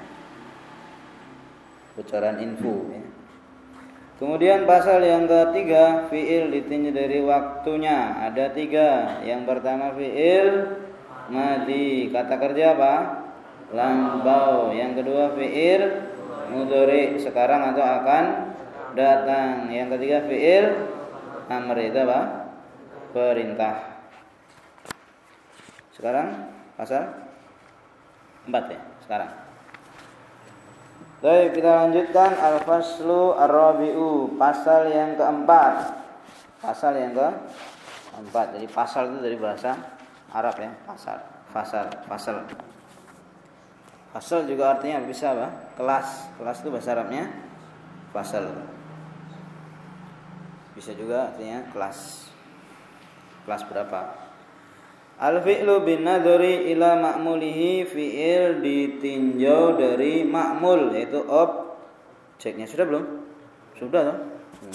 Bocoran info ya. Kemudian pasal yang ketiga, fi'il ditinjau dari waktunya. Ada tiga. Yang pertama fi'il madi, kata kerja apa? Lampau. Yang kedua fi'il mudhari, sekarang atau akan datang. Yang ketiga fi'il amr, itu apa? Perintah. Sekarang pasal empat ya. Sekarang baik, kita lanjutkan al-faslu ar-rabi'u, pasal yang keempat. Pasal yang keempat. Jadi pasal itu dari bahasa Arab ya, pasal, fasal, fasal. Fasal juga artinya bisa apa? Kelas. Kelas itu bahasa Arabnya fasal. Bisa juga artinya kelas. Kelas berapa? Al-fi'lu bin nadhari ila ma'mulihi, fi'il ditinjau dari ma'mul, yaitu objeknya. Sudah belum? Sudah toh?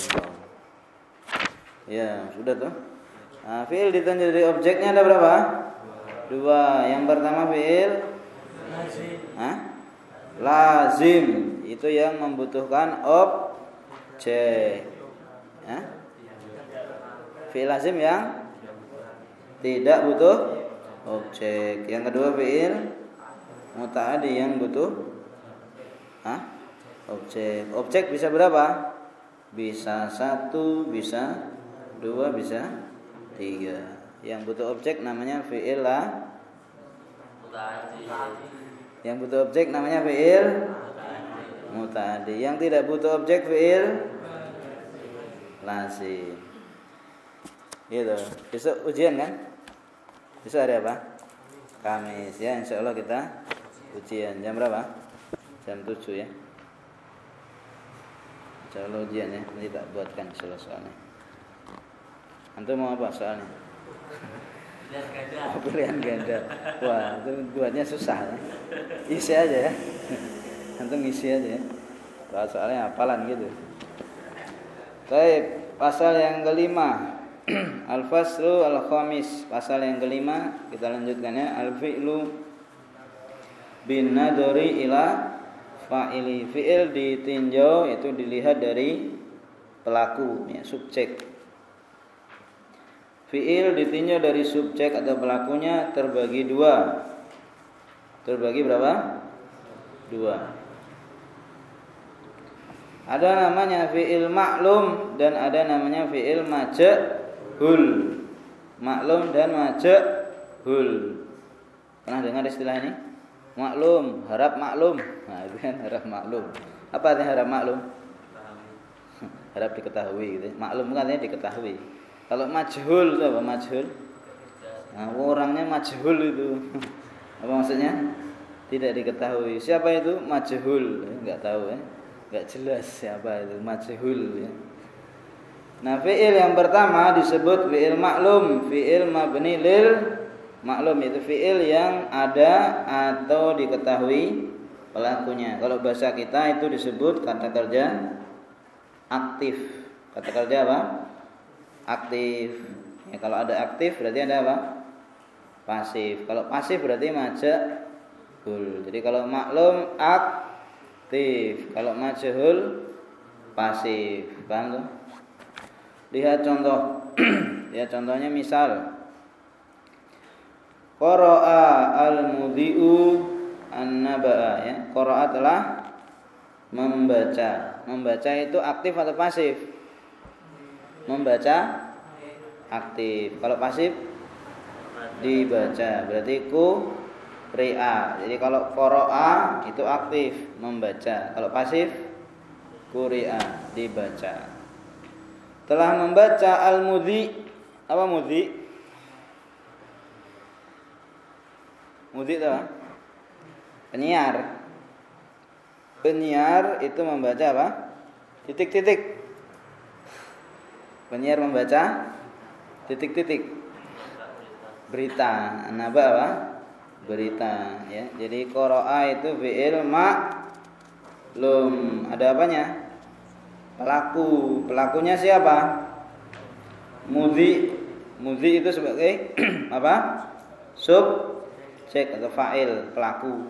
Ya, sudah toh. Nah, fi'il ditinjau dari objeknya ada berapa? Dua. Yang pertama fi'il lazim. Hah? Lazim, itu yang membutuhkan objek. Hah? Fi'il lazim yang tidak butuh objek. Yang kedua fi'il muta'addi yang butuh Hah? objek. Objek bisa berapa? Bisa satu, bisa dua, bisa tiga. Yang butuh objek namanya fi'il lah muta'addi. Yang butuh objek namanya fi'il muta'addi. Yang tidak butuh objek fi'il lazim. Gitu. Besok ujian kan? Besok hari apa? Kamis ya, insya Allah kita ujian. Jam berapa? Jam tujuh ya. Insya Allah ujian ya. Nanti tak buatkan insya Allah soalnya. Antum mau apa soalnya? Pilihan ganda. Oh, pilihan ganda. Wah, itu buatnya susah ya. Isi aja ya. Antum isi aja ya. Wah, soalnya hafalan gitu. Baik, pasal yang kelima. Al-faslu al-khamis, pasal yang kelima, kita lanjutkan ya. Al-fi'lu bin nadhari ila fa'ili, fi'il ditinjau itu dilihat dari pelaku ya, subjek. Fi'il ditinjau dari subjek atau pelakunya terbagi dua. Terbagi berapa? Dua. Ada namanya fi'il maklum dan ada namanya fi'il majhul. Maklum dan majhul. Pernah dengar istilah ini? Maklum, harap maklum. Nah, itu kan harap maklum. Apa artinya harap maklum? Harap diketahui gitu. Maklum kan artinya diketahui. Kalau majhul itu apa majhul? Nah, orangnya majhul itu. Apa maksudnya? Tidak diketahui. Siapa itu? Majhul. Enggak tahu ya. Enggak jelas siapa itu majhul ya. Nah, fi'il yang pertama disebut fi'il maklum, fi'il mabni lil maklum, itu fi'il yang ada atau diketahui pelakunya. Kalau bahasa kita itu disebut kata kerja aktif. Kata kerja apa? Aktif. Ya, kalau ada aktif berarti ada apa? Pasif. Kalau pasif berarti majhul. Jadi kalau maklum aktif, kalau majhul pasif. Paham tuh? Lihat contoh. Lihat contohnya misal qara'a al-mudhi'u an-naba'a ya. Qara'a telah membaca. Membaca itu aktif atau pasif? Membaca aktif. Kalau pasif dibaca. Berarti ku qira'a. Jadi kalau qara'a itu aktif, membaca. Kalau pasif qira'a, dibaca. Telah membaca al-mudhi. Apa mudhi? Mudhi itu apa? Penyiar. Penyiar itu membaca apa? Titik-titik. Penyiar membaca titik-titik berita. Naba apa? Berita ya. Jadi qara'a itu fi'il ma'lum. Ada apanya? Pelaku. Pelakunya siapa? Mudhi. Mudhi itu sebagai apa? Subjek atau fa'il, pelaku.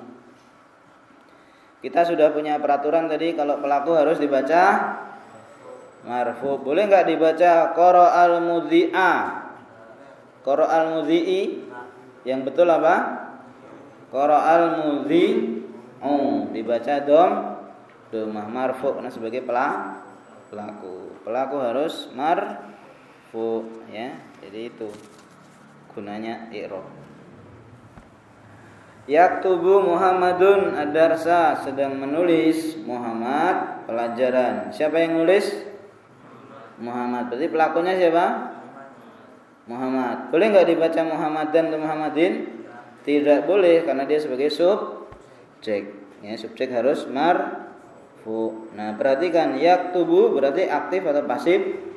Kita sudah punya peraturan tadi kalau pelaku harus dibaca marfu. Boleh enggak dibaca qara'al mudhi'a? Qara'al mudhi'i yang betul apa? Qara'al mudhi'u dibaca dom domah marfu karena sebagai pelaku. Pelaku harus marfu ya. Jadi itu gunanya i'rab. Yaktubu Muhammadun ad-darsa, sedang menulis Muhammad pelajaran. Siapa yang nulis? Muhammad. Berarti pelakunya siapa? Muhammad. Boleh enggak dibaca Muhammadan atau Muhammadin? Tidak boleh karena dia sebagai subjek. Ya, subjek harus marfu. Nah, perhatikan yaktubu berarti aktif atau pasif?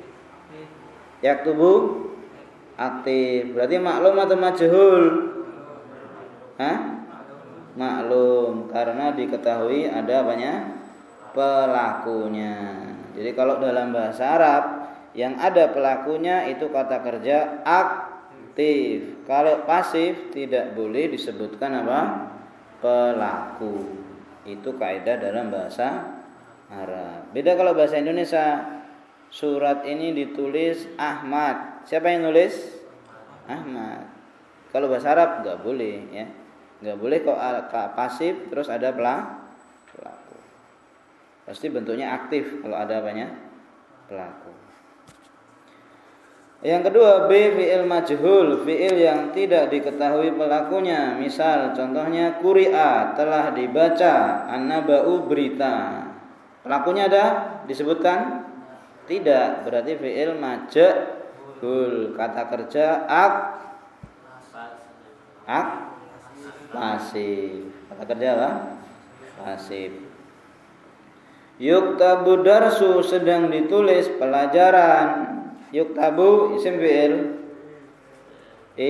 Yaktubu aktif. Berarti maklum atau majhul? Hah? Maklum karena diketahui ada banyak pelakunya. Jadi kalau dalam bahasa Arab yang ada pelakunya itu kata kerja aktif. Kalau pasif tidak boleh disebutkan apa? Pelaku. Itu kaidah dalam bahasa Arab. Beda kalau bahasa Indonesia. Surat ini ditulis Ahmad. Siapa yang nulis? Ahmad. Kalau bahasa Arab enggak boleh ya. Enggak boleh kok pasif terus ada pelaku. Pasti bentuknya aktif kalau ada banyak pelaku. Yang kedua, B fi'il majhul, fi'il yang tidak diketahui pelakunya. Misal contohnya quri'a, telah dibaca, an-naba'u berita. Pelakunya ada disebutkan? Tidak, berarti fi'il majhul. Kata kerja ak ak pasif. Kata kerja apa? Pasif. Yuktabu darsu, sedang ditulis pelajaran. Yuktabu isim fi'il i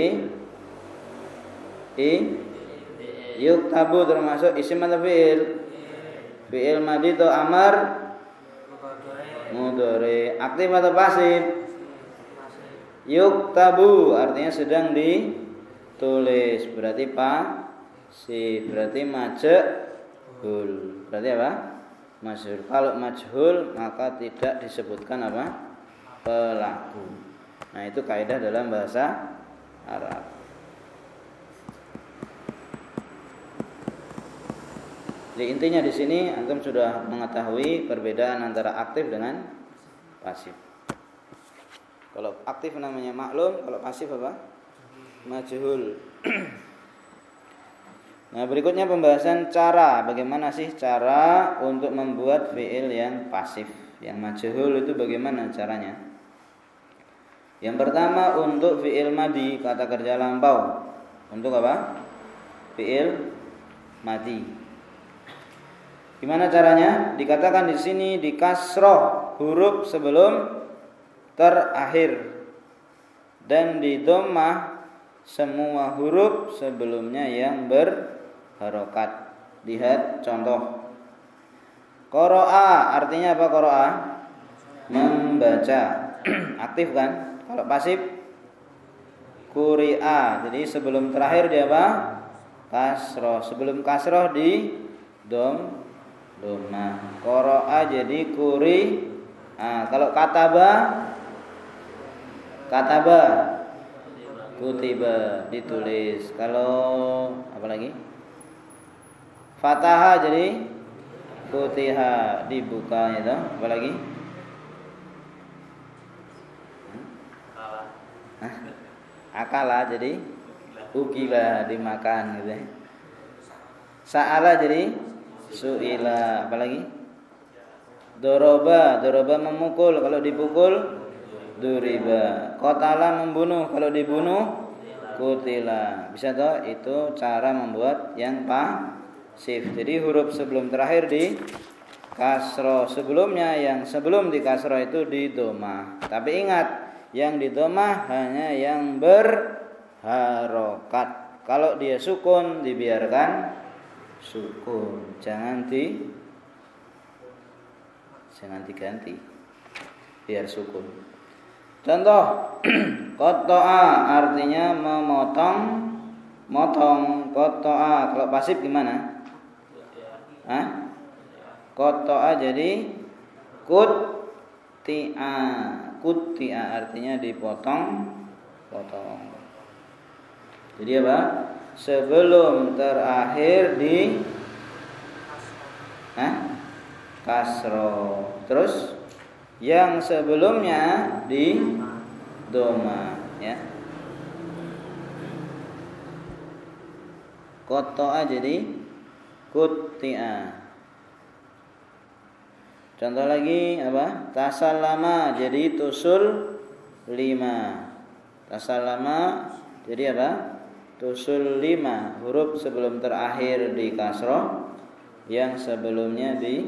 i yuktabu termasuk isim atau fi'il? Fi'il madhi atau amar mudhari. Aktif atau pasif? Yuktabu artinya sedang ditulis, berarti pasif, berarti majhul. Berarti apa? Majhul. Kalau majhul maka tidak disebutkan apa? Pelaku. Nah, itu kaidah dalam bahasa Arab. Jadi intinya di sini antum sudah mengetahui perbedaan antara aktif dengan pasif. Kalau aktif namanya maklum, kalau pasif apa? Majhul. Nah, berikutnya pembahasan cara. Bagaimana sih cara untuk membuat fi'il yang pasif, yang majhul itu bagaimana caranya? Yang pertama untuk fi'il madhi, kata kerja lampau. Untuk apa? Fi'il madhi. Gimana caranya? Dikatakan di sini di kasroh huruf sebelum terakhir dan di dhammah semua huruf sebelumnya yang berharokat. Lihat contoh. Qara'a artinya apa qara'a? Membaca. Aktif kan? Kalau pasif quri'a. Jadi sebelum terakhir dia apa? Kasroh. Sebelum kasroh di dom dhammah. Qara'a jadi quri. Ah, kalau kataba kataba kutiba ditulis. Kalau apa lagi? Fataha jadi futiha dibuka itu. Apa lagi? Akala jadi ukila dimakan gitu ya. Sa'ala jadi su'ila. Apalagi? Doroba, doroba memukul, kalau dipukul duriba. Qatala membunuh, kalau dibunuh kutila. Bisa toh? Itu cara membuat yang pasif. Jadi huruf sebelum terakhir di kasro. Sebelumnya yang sebelum di kasro itu di domah. Tapi ingat, yang di domah hanya yang berharokat. Kalau dia sukun dibiarkan sukun, jangan di jangan diganti, biar sukun. Contoh, kotoa artinya memotong, motong. Kotoa kalau pasif gimana? Hah? Kotoa jadi kutia. Kutia artinya dipotong, potong. Jadi apa? Sebelum terakhir di Hah? kasro. Terus yang sebelumnya di doma, ya. Kotoa jadi kutia. Contoh lagi apa? Tasallama jadi tusul lima. Tasallama jadi apa? Tusul lima. Huruf sebelum terakhir di kasroh, yang sebelumnya di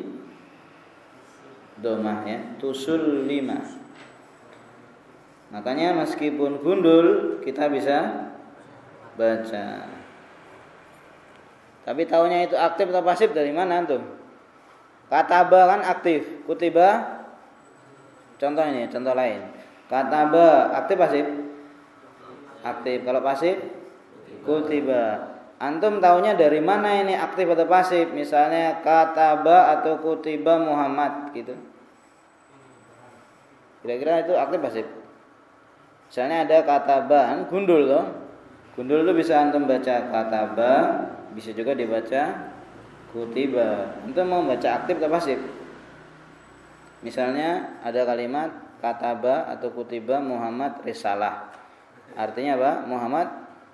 domah, ya. Tusul lima. Makanya meskipun gundul kita bisa baca. Tapi taunya itu aktif atau pasif dari mana antum? Kataba kan aktif, kutiba contoh ini, contoh lain. Kataba aktif pasif? Aktif. Kalau pasif kutiba. Antum taunya dari mana ini aktif atau pasif? Misalnya kataba atau kutiba Muhammad gitu. Kira-kira itu aktif pasif? Misalnya ada kataba, kan gundul loh. Gundul itu bisa antum baca kataba, bisa juga dibaca kutiba. Antum mau baca aktif atau pasif? Misalnya ada kalimat kataba atau kutiba Muhammad risalah. Artinya apa? Muhammad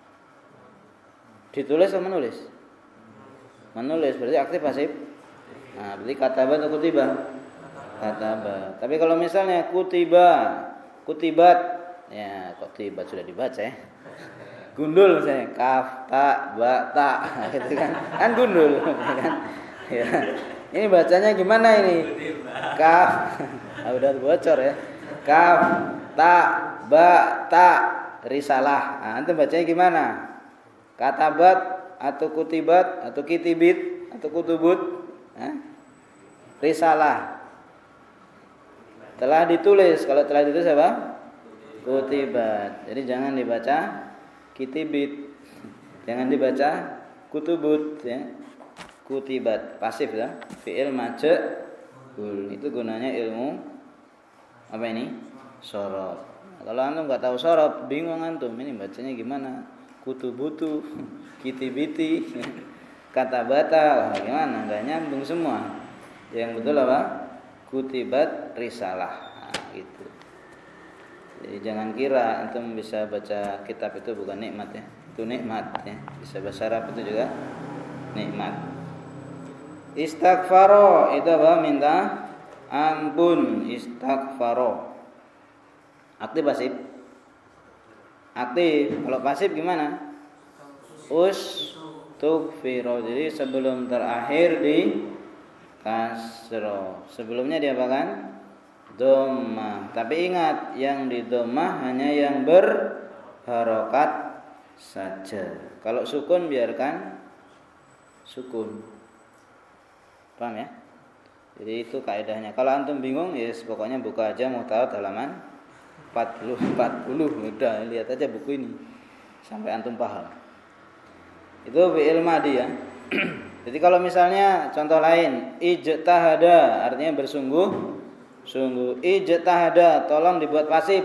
ditulis atau menulis? Menulis, berarti aktif pasif? Nah, berarti kataba atau kutiba? Kataba. Tapi kalau misalnya kutiba, kutibat, ya kutibat sudah dibaca ya. Gundul misalnya kaf ta ba ta gitu kan. Kan gundul kan. Ya. Ini bacanya gimana ini? Kaf. Ah, udah bocor ya. Kaf ta ba ta risalah. Nah, antum bacanya gimana? Katabat atau kutibat atau kitibit atau kutubut? Hah? Risalah. Telah ditulis. Kalau telah ditulis apa? Kutibat. Jadi jangan dibaca kitibit, jangan dibaca kutubut, ya. Kutibat pasif ya, fi'il majhul. Itu gunanya ilmu apa ini? Shorof. Kalau antum nggak tahu shorof, bingung antum ini bacanya gimana? Kutubutu, kitibiti, katabata, gimana? Nggak nyambung semua. Yang betul apa? Kutibat risalah. Nah, gitu. Jadi jangan kira antum bisa baca kitab itu bukan nikmat ya. Itu nikmat ya. Bisa bahasa Arab itu juga nikmat. Istighfaro itu apa? Minta ampun. Istighfaro. Aktif pasif? Aktif. Kalau pasif gimana? Ustughfiro. Jadi sebelum terakhir di kasro. Sebelumnya diapakan? Domah. Tapi ingat, yang di domah hanya yang berharokat saja. Kalau sukun biarkan sukun. Paham ya? Jadi itu kaidahnya. Kalau antum bingung, ya yes, pokoknya buka aja Muhtawat halaman empat puluh empat puluh. Udah, lihat aja buku ini sampai antum paham. Itu fi'il madhi ya. Jadi kalau misalnya contoh lain, ijtahada artinya bersungguh sungguh. Ijtahada tolong dibuat pasif.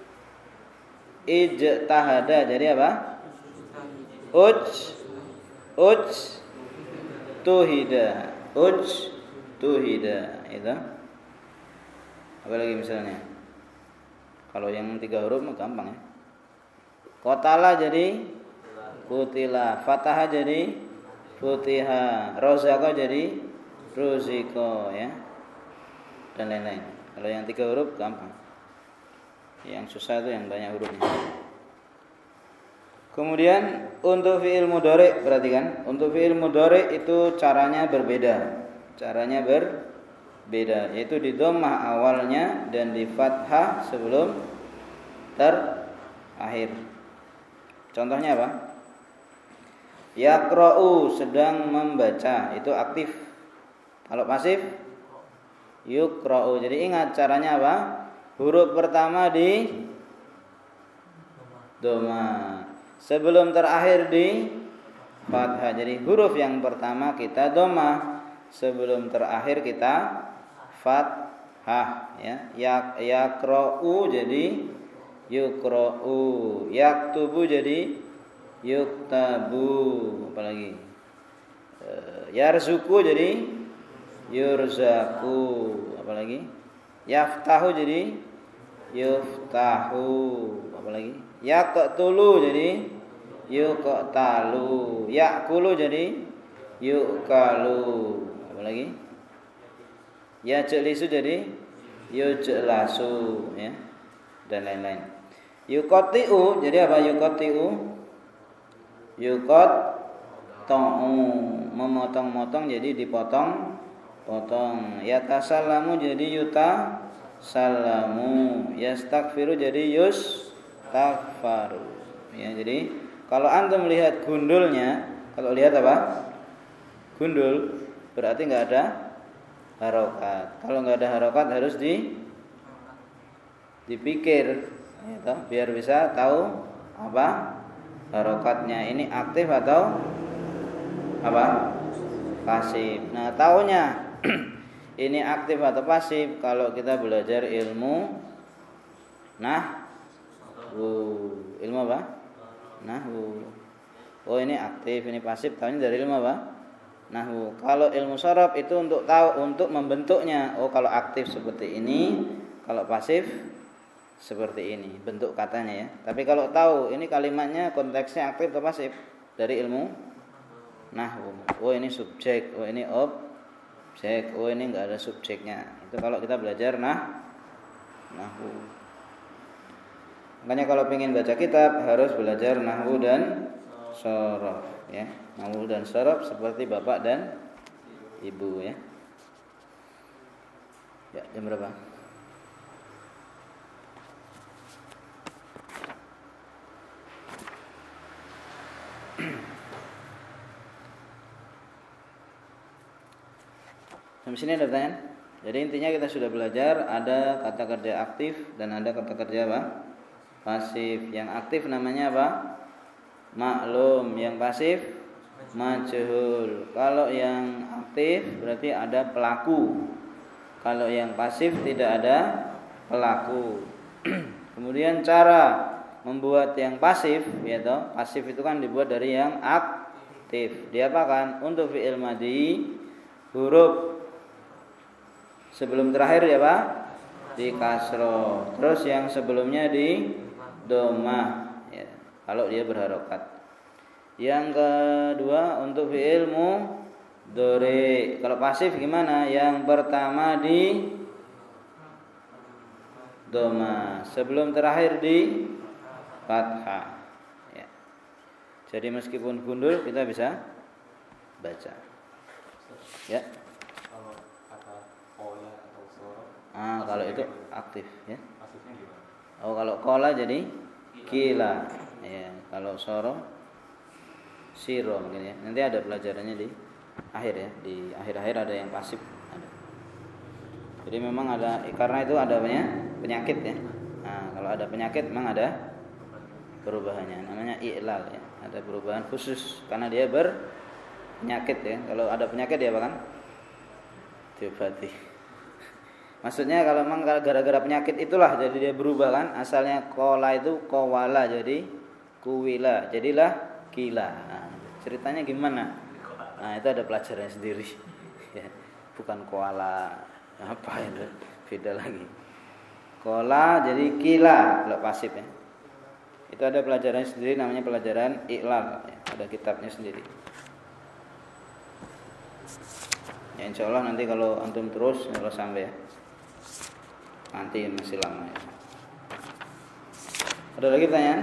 Ijtahada jadi apa? Uj uj tuhida. Uj tuhida itu. Apa lagi misalnya? Kalau yang tiga huruf mah gampang ya. Qatala jadi kutila, fataha jadi futiha, rozaqah jadi ruziko ya. Dan lain-lain. Kalau yang tiga huruf gampang. Yang susah itu yang banyak hurufnya. Kemudian untuk fi'il mudhari', perhatikan, untuk fi'il mudhari' itu caranya berbeda. Caranya ber beda, yaitu di dhammah awalnya dan di fathah sebelum terakhir. Contohnya apa? Yaqra'u sedang membaca, itu aktif. Kalau pasif yuqra'u. Jadi ingat caranya apa? Huruf pertama di dhammah, sebelum terakhir di fathah. Jadi huruf yang pertama kita dhammah, sebelum terakhir kita fathah, ya. Yak yaqra'u jadi yuqra'u, yaktubu jadi yuktabu, apalagi e, yarzuku jadi yurzaku, apalagi yaftahu jadi yuftahu, apalagi yaqtulu jadi yuqtalu, yakulu jadi yukalu, apalagi yajlisu jadi yujlasu, ya, dan lain-lain. Yuqtiu jadi apa? Yuqtiu Yukot ta'u, memotong-motong jadi dipotong-potong. Yatasalamu jadi yuta salamu. Yastaghfiru jadi yustakfaru. Ya, jadi kalau antum melihat gundulnya, kalau lihat apa? Gundul berarti enggak ada harokat. Kalau enggak ada harokat harus di dipikir, ya, biar bisa tahu apa harokatnya, ini aktif atau apa? Pasif. Nah, taunya ini aktif atau pasif kalau kita belajar ilmu nahwu. Ilmu apa? Nahwu. Oh, ini aktif, ini pasif, taunya dari ilmu apa? Nahwu. Kalau ilmu sharaf itu untuk tahu, untuk membentuknya. Oh, kalau aktif seperti ini, kalau pasif seperti ini bentuk katanya, ya. Tapi kalau tahu ini kalimatnya konteksnya aktif atau pasif dari ilmu nahwu. Oh, ini subjek, oh ini objek, oh ini enggak ada subjeknya. Itu kalau kita belajar nah nahwu. Makanya kalau ingin baca kitab harus belajar nahwu dan sharaf, ya. Nahwu dan sharaf seperti bapak dan ibu, ya. Ya, jam berapa? Sampai sini ada pertanyaan? Jadi intinya kita sudah belajar ada kata kerja aktif dan ada kata kerja apa? Pasif. Yang aktif namanya apa? Maklum. Yang pasif majhul. Kalau yang aktif berarti ada pelaku. Kalau yang pasif tidak ada pelaku. Kemudian cara membuat yang pasif, yaitu pasif itu kan dibuat dari yang aktif. Diapakan? Untuk fi'il madhi huruf sebelum terakhir ya Pak di kasroh, terus yang sebelumnya di dhammah, ya, kalau dia berharokat. Yang kedua untuk fi'il mudhari. Kalau pasif gimana? Yang pertama di dhammah, sebelum terakhir di fathah, ya. Jadi meskipun gundul kita bisa baca, ya. Ah, kalau itu aktif, ya. Oh, kalau kola jadi kila, ya. Kalau soro siro mungkin, ya. Nanti ada pelajarannya di akhir, ya. Di akhir-akhir ada yang pasif, ada. Jadi memang ada, karena itu ada penyakit, ya. Nah, kalau ada penyakit memang ada perubahannya, namanya i'lal, ya. Ada perubahan khusus karena dia berpenyakit, ya. Kalau ada penyakit dia apa kan? Diobati. Maksudnya kalau memang gara-gara penyakit itulah jadi dia berubah kan. Asalnya kola itu kowala jadi kuwila, jadilah kila. Nah, ceritanya gimana? Nah, itu ada pelajarannya sendiri. Ya, bukan koala apa itu, beda lagi. Kola jadi kila kalau pasif, ya. Itu ada pelajarannya sendiri namanya pelajaran i'lal, ya. Ada kitabnya sendiri. Ya, insya Allah nanti kalau antum terus kalau sampai, ya. Nanti masih lama, ya. Ada lagi pertanyaan?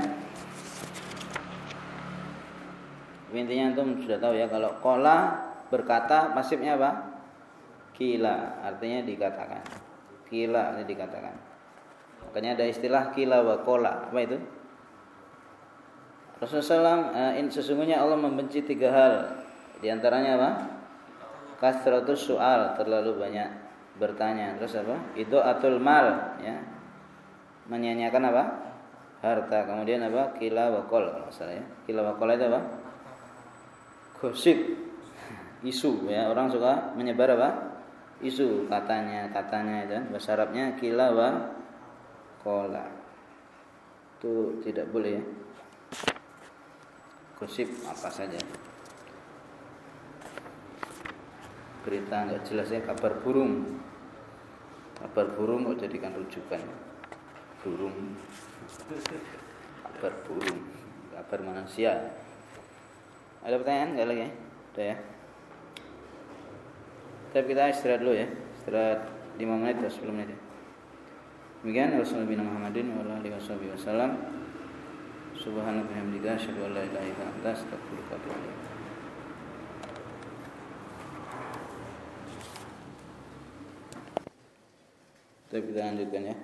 Intinya antum sudah tahu, ya, kalau kola berkata pasifnya apa? Kila artinya dikatakan. Kila artinya dikatakan. Makanya ada istilah kila wa kola. Apa itu? Rasulullah shallallahu alaihi wasallam, sesungguhnya Allah membenci tiga hal. Di antaranya apa? Kasratus soal, terlalu banyak bertanya. Terus apa? Idaatul mal, ya. Menyanyiakan apa? Harta. Kemudian apa? Kila wa kol, kalau salah ya. Kila wa kol itu apa? Gosip, isu, ya. Orang suka menyebar apa? Isu, katanya, katanya itu. Bahasa Arabnya kila wa kola. Itu tidak boleh ya. Gosip apa saja. Berita enggak jelas ya, kabar burung. Kabar burung kok jadikan rujukan. Burung. Kabar burung, kabar manusia. Ada pertanyaan enggak lagi ya? Udah ya. Tapi kita istirahat dulu ya. Istirahat lima menit atau sepuluh menit ya. Demikian Rasulullah Muhammadin wa alihi wasallam. Subhanallah bihamdika asyhadu an la ilaha illa anta astaghfiruka wa atubu ilaik. Kita lanjutkan ya.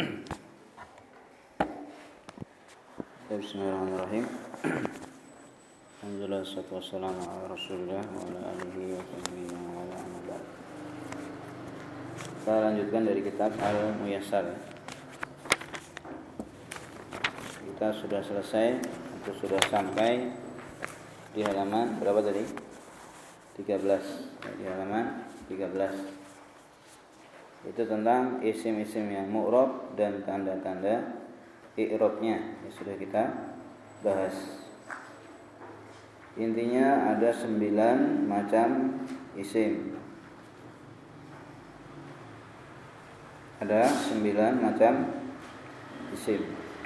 Bismillahirrahmanirrahim. Alhamdulillah wassalatu wassalamu ala Rasulillah wa ala alihi wa sahbihi wa ala alihi. Kita lanjutkan dari kitab Al-Muyassar. Kita sudah selesai atau sudah sampai di halaman berapa tadi? tiga belas. Di halaman tiga belas. Itu tentang isim-isim yang mu'rab dan tanda-tanda i'rabnya yang sudah kita bahas. Intinya ada sembilan macam isim. Ada sembilan macam isim.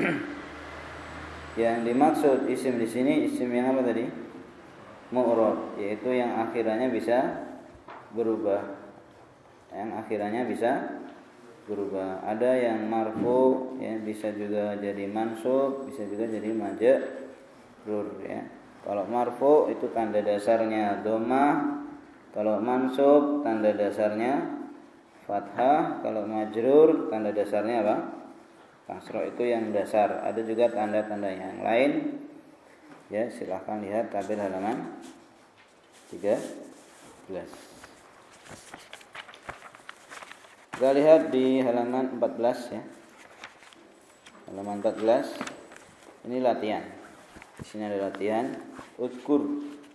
Yang dimaksud isim di sini isim yang apa tadi? Mu'rab, yaitu yang akhirannya bisa berubah. Yang akhirannya bisa berubah. Ada yang marfu, ya, bisa juga jadi mansub, bisa juga jadi majrur, ya. Kalau marfu itu tanda dasarnya dhammah, kalau mansub tanda dasarnya fathah, kalau majrur tanda dasarnya apa? Kasrah. Itu yang dasar. Ada juga tanda-tanda yang lain. Ya, silahkan lihat tabel halaman tiga belas. Kita lihat di halaman empat belas ya. Halaman empat belas. Ini latihan. Di sini ada latihan. Udkur.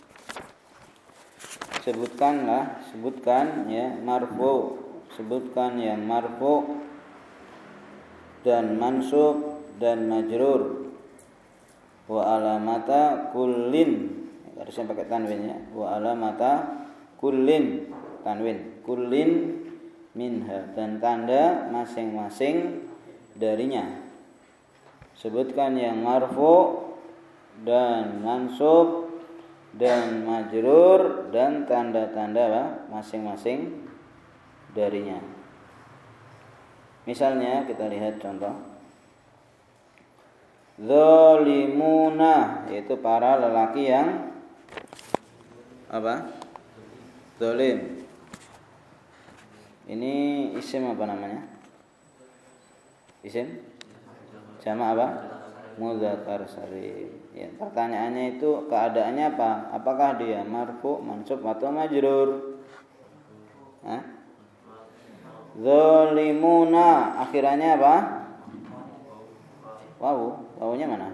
Sebutkanlah, sebutkan ya marfu, sebutkan yang marfu dan mansub dan majrur. Wa alamata kullin. Harusnya pakai tanwin ya. Wa alamata kullin, tanwin. Kullin minha, dan tanda masing-masing darinya. Sebutkan yang marfu dan mansub dan majrur dan tanda-tanda apa? Masing-masing darinya. Misalnya kita lihat contoh. Zalimuna, yaitu para lelaki yang apa? Zalim. Ini isim apa namanya? Isim? Jamak apa? Mudzakkar salim. Ya, pertanyaannya itu keadaannya apa? Apakah dia marfu, mansub atau majrur? Hah? Zalimuna, akhirannya apa? Wawu, wawunya mana?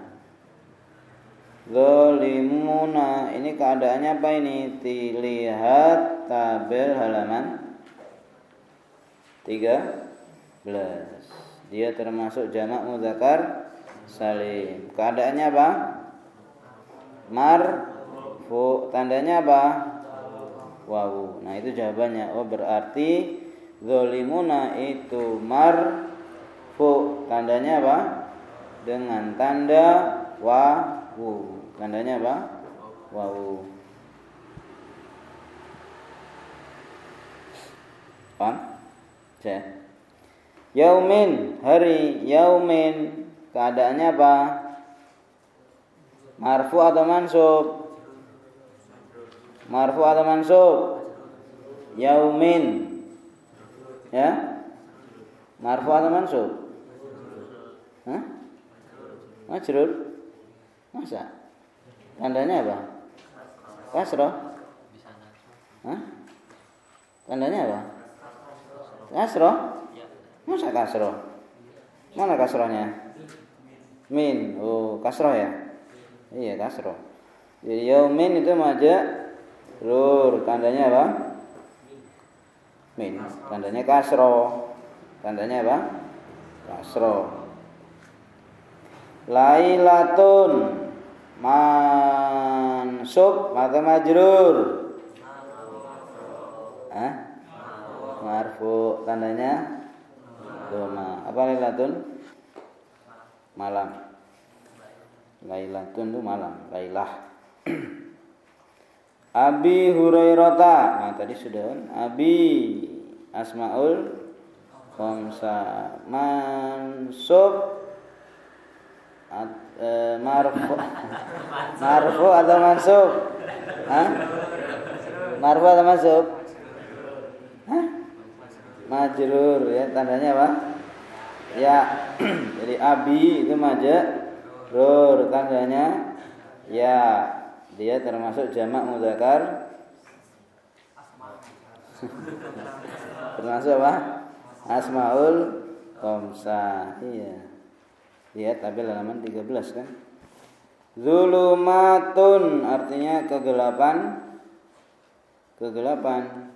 Zalimuna, ini keadaannya apa ini? Lihat tabel halaman tiga belas. Dia termasuk jamak mudzakkar salim. Keadaannya apa? Marfu, tandanya apa? Wawu. Nah, itu jawabannya. Oh, berarti zalimuna itu marfu. Tandanya apa? Dengan tanda wawu. Tandanya apa? Wawu. Paham? Ya. Yaumin, hari, yaumin, keadaannya apa? Marfu atau mansub? Marfu atau mansub? Yaumin. Ya. Marfu atau mansub? Hah? Majrur. Masa? Tandanya apa? Kasroh. Hah? Tandanya apa? Kasroh? Masa kasroh? Mana kasrohnya? Min. Oh, kasroh ya? Iya, kasroh. Jadi yaumin itu majrur. Tandanya apa? Min. Tandanya kasroh. Tandanya apa? Kasroh. Lailatun mansub atau majrur? Hah? Marfu. Tandanya doma. Apa lailatun? Malam. Lailatun itu malam. Lailah. Abi Hurairata. Nah tadi sudah kan. Abi asmaul khamsa mansub at, e, marfu marfu atau mansub? Hah? Marfu atau mansub? Hah? Majrur ya, tandanya apa? Ya. Jadi abi itu majrur, tandanya ya. Dia termasuk jamak mudzakkar. Termasuk apa? Asmaul khamsah. Iya. Lihat tabel halaman tiga belas kan. Zulumatun artinya kegelapan. Kegelapan.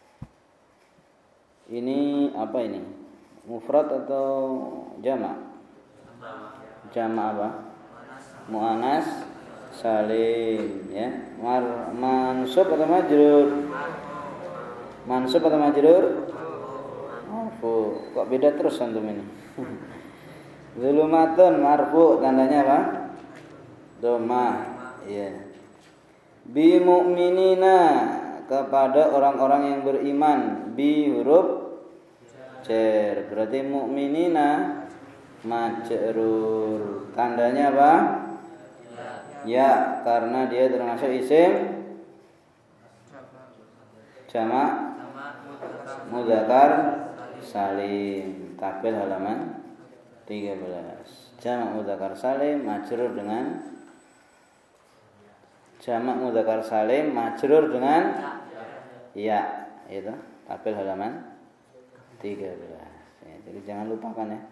Ini apa ini? Mufrad atau jamak? Jamak apa? Muannas salim ya. Mar, mansub atau majrur? Mansub atau majrur? Marfu. Kok beda terus antum ini? Zulumatun marfu, tandanya apa? Dhamma. Iya. Bi mu'minina, kepada orang-orang yang beriman. Bi huruf jar. Berarti mu'minina majrur. Tandanya apa? Ya, karena dia termasuk isim jamak mudzakkar salim. Tabel halaman tiga belas. Jamak mudzakkar salim majrur dengan jamak mudzakkar salim majrur dengan ya, itu tabel halaman tiga belas. Ya, jadi jangan lupakan ya.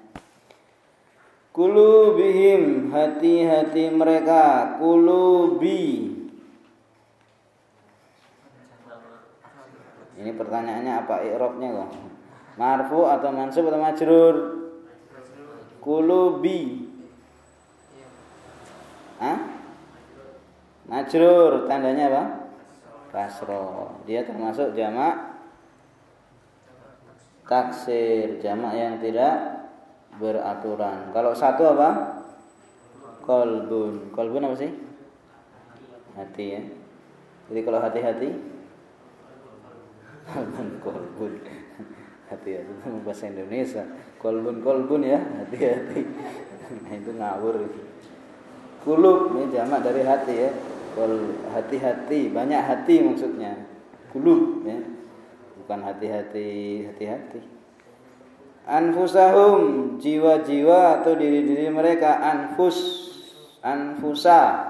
Kulubihim, hati-hati mereka. Kulubi. Ini pertanyaannya apa i'rabnya kok? Marfu atau mansub atau majrur? Kulubi. Hah? Majrur, tandanya apa? Kasroh. Dia termasuk jamak taksir, jamak yang tidak beraturan. Kalau satu apa? Kolbun. Kolbun apa sih? Hati ya. Jadi kalau hati-hati, kolbun, kolbun. Hati-hati itu bahasa Indonesia. Kolbun, kolbun ya. Hati-hati. Nah itu ngawur. Kulub ini jamak dari hati ya. Kol hati-hati, banyak hati maksudnya. Kulub ya. Bukan hati-hati, hati-hati. Anfusahum, jiwa-jiwa atau diri-diri mereka. Anfus, anfusa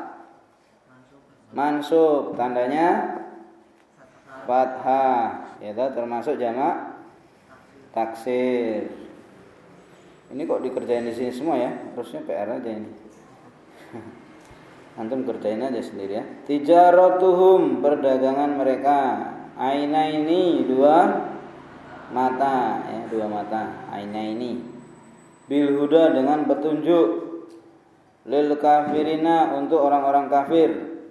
mansub, tandanya fathah, itu termasuk jamak taksir. Ini kok dikerjain di sini semua ya? Harusnya P R aja ini. Antum kerjain aja sendiri ya. Tijaratuhum, perdagangan mereka. Aina ini dua mata ya, dua mata. Aina ini bil huda, dengan petunjuk. Lil kafirina, untuk orang-orang kafir.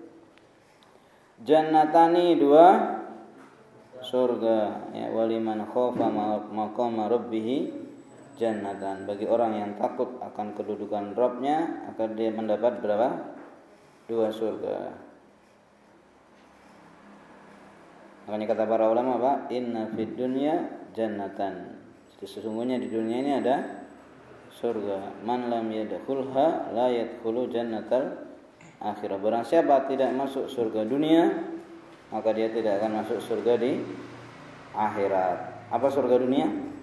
Jannatani, dua surga ya. Waliman khofa maqama rabbih jannatan, bagi orang yang takut akan kedudukan Rabbnya akan dia mendapat berapa? Dua surga. Makanya kata para ulama apa? Inna fid dunya jannatan. Sesungguhnya di dunia ini ada surga. Man lam yadkhulha la yadkhulu jannatal akhirah. Barang siapa tidak masuk surga dunia, maka dia tidak akan masuk surga di akhirat. Apa surga dunia?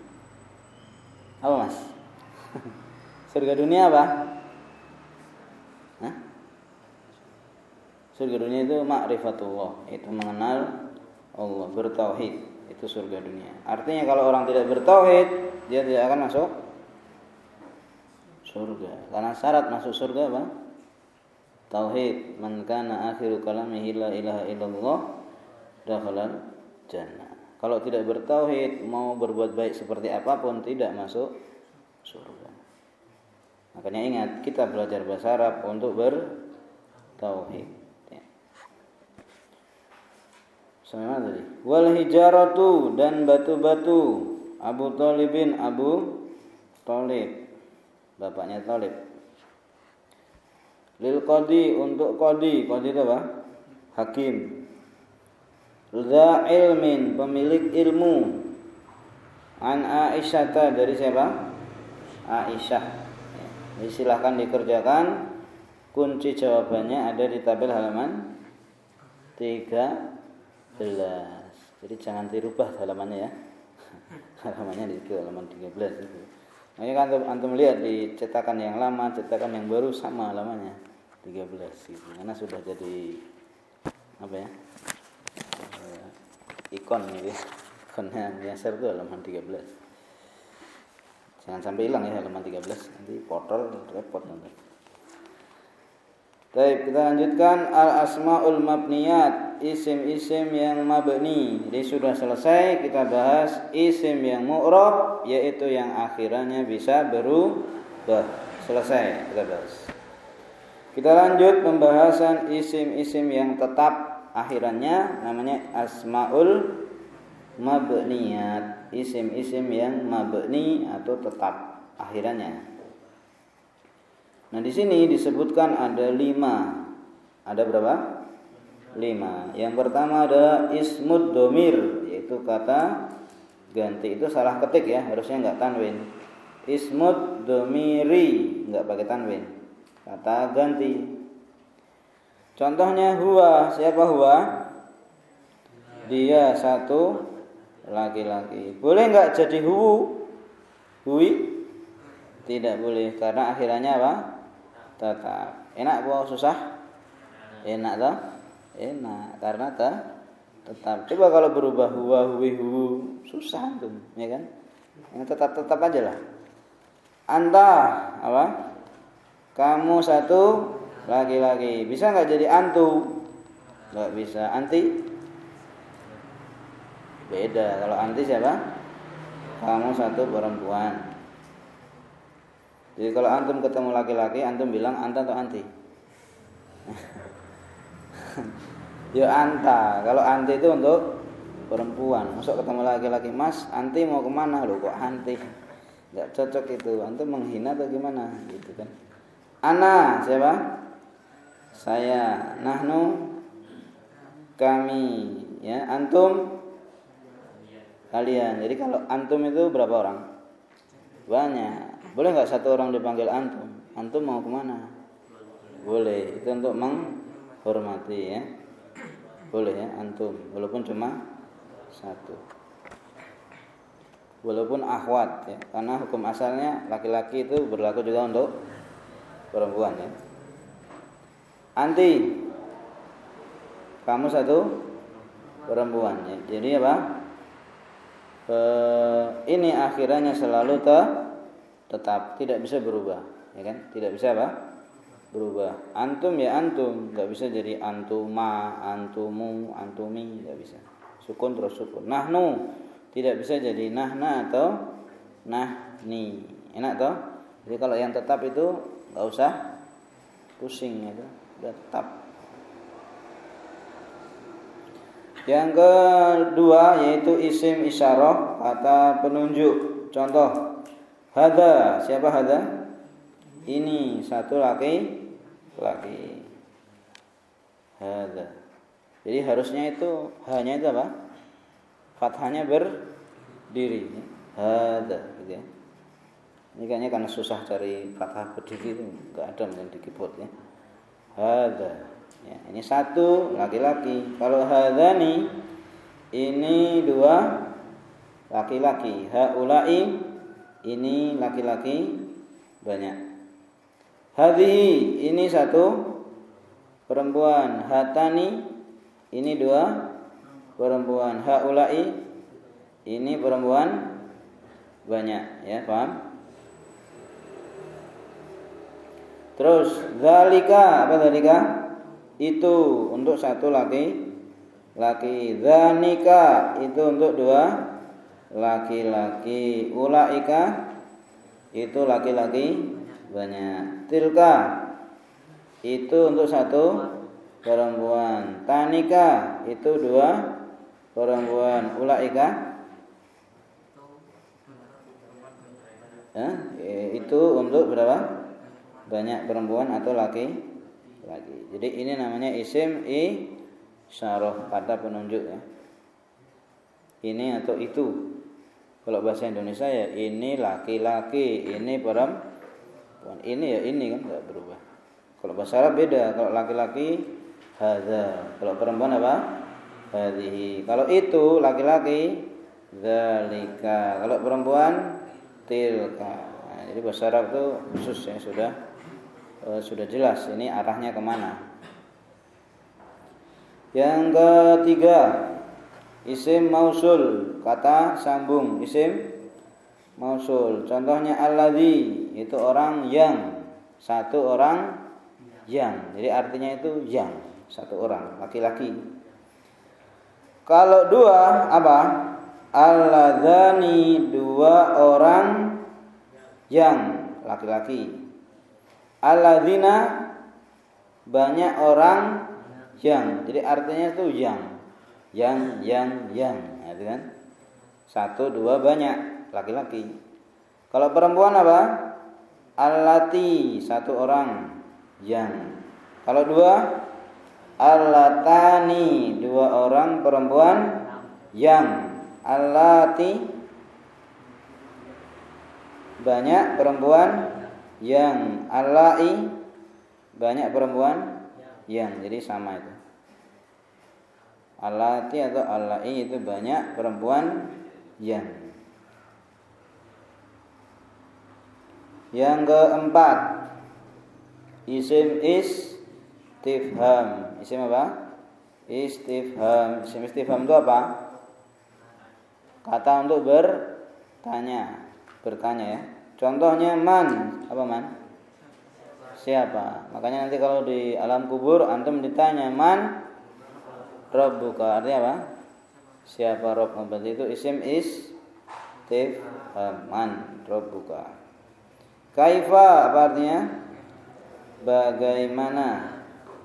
Apa Mas? Surga dunia apa? Hah? Surga dunia itu ma'rifatullah, itu mengenal Allah, bertauhid, itu surga dunia. Artinya kalau orang tidak bertauhid, dia tidak akan masuk surga. Karena syarat masuk surga apa? Tauhid. Man kana akhiru kalamihi la ilaha illallah dakhalal jannah. Kalau tidak bertauhid, mau berbuat baik seperti apapun tidak masuk surga. Makanya ingat, kita belajar bahasa Arab untuk bertauhid. Sama tadi. Wal hijaratu, dan batu-batu. Abu Thalibin, Abu Thalib, bapaknya Thalib. Lil qadi, untuk qadi. Qadi itu apa? Hakim. Dza ilmin, pemilik ilmu. An Aisyata, dari siapa? Aisyah. Jadi silahkan dikerjakan. Kunci jawabannya ada di tabel halaman tiga belas. Jadi jangan dirubah halamannya ya. Halamannya di halaman tiga belas itu. Nah, kan antum, antum lihat di cetakan yang lama, cetakan yang baru sama halamannya tiga belas gitu. Karena sudah jadi apa ya? Uh, ikon gitu ya. Ikonnya biasa itu halaman tiga belas. Jangan sampai hilang ya halaman tiga belas, nanti kotor repot nanti. Baik, kita lanjutkan al-asmaul mabniyat, isim-isim yang mabni. Jadi sudah selesai kita bahas isim yang mu'rab, yaitu yang akhirannya bisa berubah. Selesai kita bahas. Kita lanjut pembahasan isim-isim yang tetap akhirannya, namanya asmaul mabniyat, isim-isim yang mabni atau tetap akhirannya. Nah di sini disebutkan ada lima. Ada berapa? Lima. Yang pertama ada ismud domir, yaitu kata ganti. Itu salah ketik ya, harusnya enggak tanwin. Ismud domiri, enggak pakai tanwin. Kata ganti. Contohnya huwa. Siapa huwa? Dia satu laki-laki. Boleh enggak jadi hu? Hui? Tidak boleh, karena akhirannya apa? Tetap. Enak apa susah? Enak toh? Enak, karena ta, tetap. Coba kalau berubah huwa, huwi, hu, susah tuh, ya kan? Yang tetap-tetap aja lah. Anta, apa? Kamu satu laki-laki. Bisa nggak jadi antu? Nggak bisa. Anti? Beda. Kalau anti siapa? Kamu satu perempuan. Jadi kalau antum ketemu laki-laki, antum bilang anta atau anti? Ya anta. Kalau anti itu untuk perempuan. Masuk ketemu laki-laki, Mas, anti mau kemana? Loh kok anti? Gak cocok itu. Antum menghina atau gimana? Gitu kan. Ana, siapa? Saya. Nahnu, kami. Ya, antum, kalian. Jadi kalau antum itu berapa orang? Banyak. Boleh nggak satu orang dipanggil antum? Antum mau kemana? Boleh. Itu untuk menghormati ya. Boleh ya antum. Walaupun cuma satu. Walaupun akhwat ya. Karena hukum asalnya laki-laki itu berlaku juga untuk perempuan ya. Anti. Kamu satu perempuan ya. Jadi apa? E, ini akhirannya selalu te tetap, tidak bisa berubah, ya kan? Tidak bisa apa? Berubah. Antum ya antum, enggak bisa jadi antuma, antumu, antumi, enggak bisa. Sukun terus sukun. Nahnu tidak bisa jadi nahna atau nahni. Enak toh? Jadi kalau yang tetap itu enggak usah pusing itu, udah tetap. Yang kedua yaitu isim isyarah, kata penunjuk. Contoh, hada, siapa hada? Ini satu laki laki. Hada. Jadi harusnya itu hanya itu apa? Fathahnya berdiri. Hada, gitu ya. Ini kayaknya karena susah cari fathah berdiri itu enggak ada mungkin di keyboard ya. Hada. Ya, ini satu laki-laki. Kalau hadani ini dua laki-laki. Haulai ini laki-laki banyak. Hadhihi, ini satu perempuan. Hatani, ini dua perempuan. Haulai, ini perempuan banyak, ya, paham? Terus zalika, apa zalika? Itu untuk satu laki laki. Zanika, itu untuk dua laki-laki. Ulaika, itu laki-laki banyak. Tilka, itu untuk satu perempuan. Tanika, itu dua perempuan. Ulaika, ya, itu untuk berapa? Banyak perempuan atau laki-laki. Jadi ini namanya isim isyarah, kata penunjuk, ya. Ini atau itu. Kalau bahasa Indonesia ya ini laki-laki, ini perempuan. Ini ya ini kan enggak berubah. Kalau bahasa Arab beda. Kalau laki-laki hadza, kalau perempuan apa? Hadhihi. Kalau itu laki-laki dzalika, kalau perempuan tilka. Nah, jadi bahasa Arab itu khusus, ya, sudah uh, sudah jelas ini arahnya kemana. Yang ketiga, isim mausul, kata sambung, isim mausul. Contohnya alladzi, itu orang yang, satu orang yang. Jadi artinya itu yang, satu orang, laki-laki. Kalau dua apa? Alladzani, dua orang yang, laki-laki. Alladzina, banyak orang yang. Jadi artinya itu yang. Yang, yang, yang, nah, itu kan? Satu, dua, banyak, laki-laki. Kalau perempuan apa? Allati, satu orang, yang. Kalau dua, allatani, dua orang perempuan, yang. Allati, banyak perempuan, yang. Allai, banyak perempuan, yang. Jadi sama itu. Allati atau allai itu banyak perempuan, yang. Yang keempat, isim istifham. Isim apa? Istifham. Isim istifham itu apa? Kata untuk bertanya, bertanya, ya. Contohnya man, apa man? Siapa? Makanya nanti kalau di alam kubur antum ditanya man rabbuka, artinya apa? Siapa Rabb? Berarti itu isim istifham, man rabbuka. Kaifa, apa artinya? Bagaimana?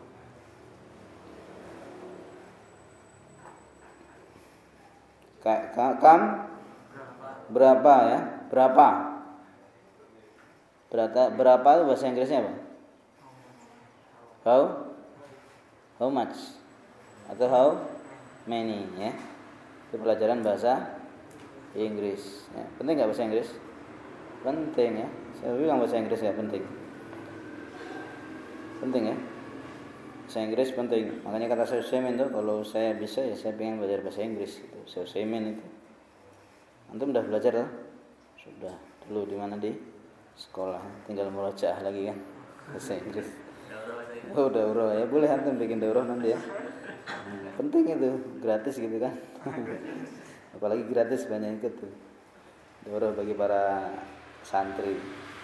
Kam, berapa, ya? Berapa? Berapa? Berapa itu bahasa Inggrisnya apa? How? How much? Atau how many, ya? Itu pelajaran bahasa Inggris, ya. Penting nggak bahasa Inggris? Penting, ya. Saya bilang bahasa Inggris ya penting. Penting, ya. Bahasa Inggris penting. Makanya kata saya Semen itu, kalau saya bisa ya saya pengen belajar bahasa Inggris itu. Saya Semen itu. Antum udah belajar loh? Sudah. Dulu di mana, di sekolah, tinggal murojaah lagi kan bahasa Inggris. Oh, daurah, ya boleh antum bikin daurah nanti, ya. Hmm, penting itu, gratis gitu kan. Apalagi gratis banyak ikut tuh. Daurah bagi para santri.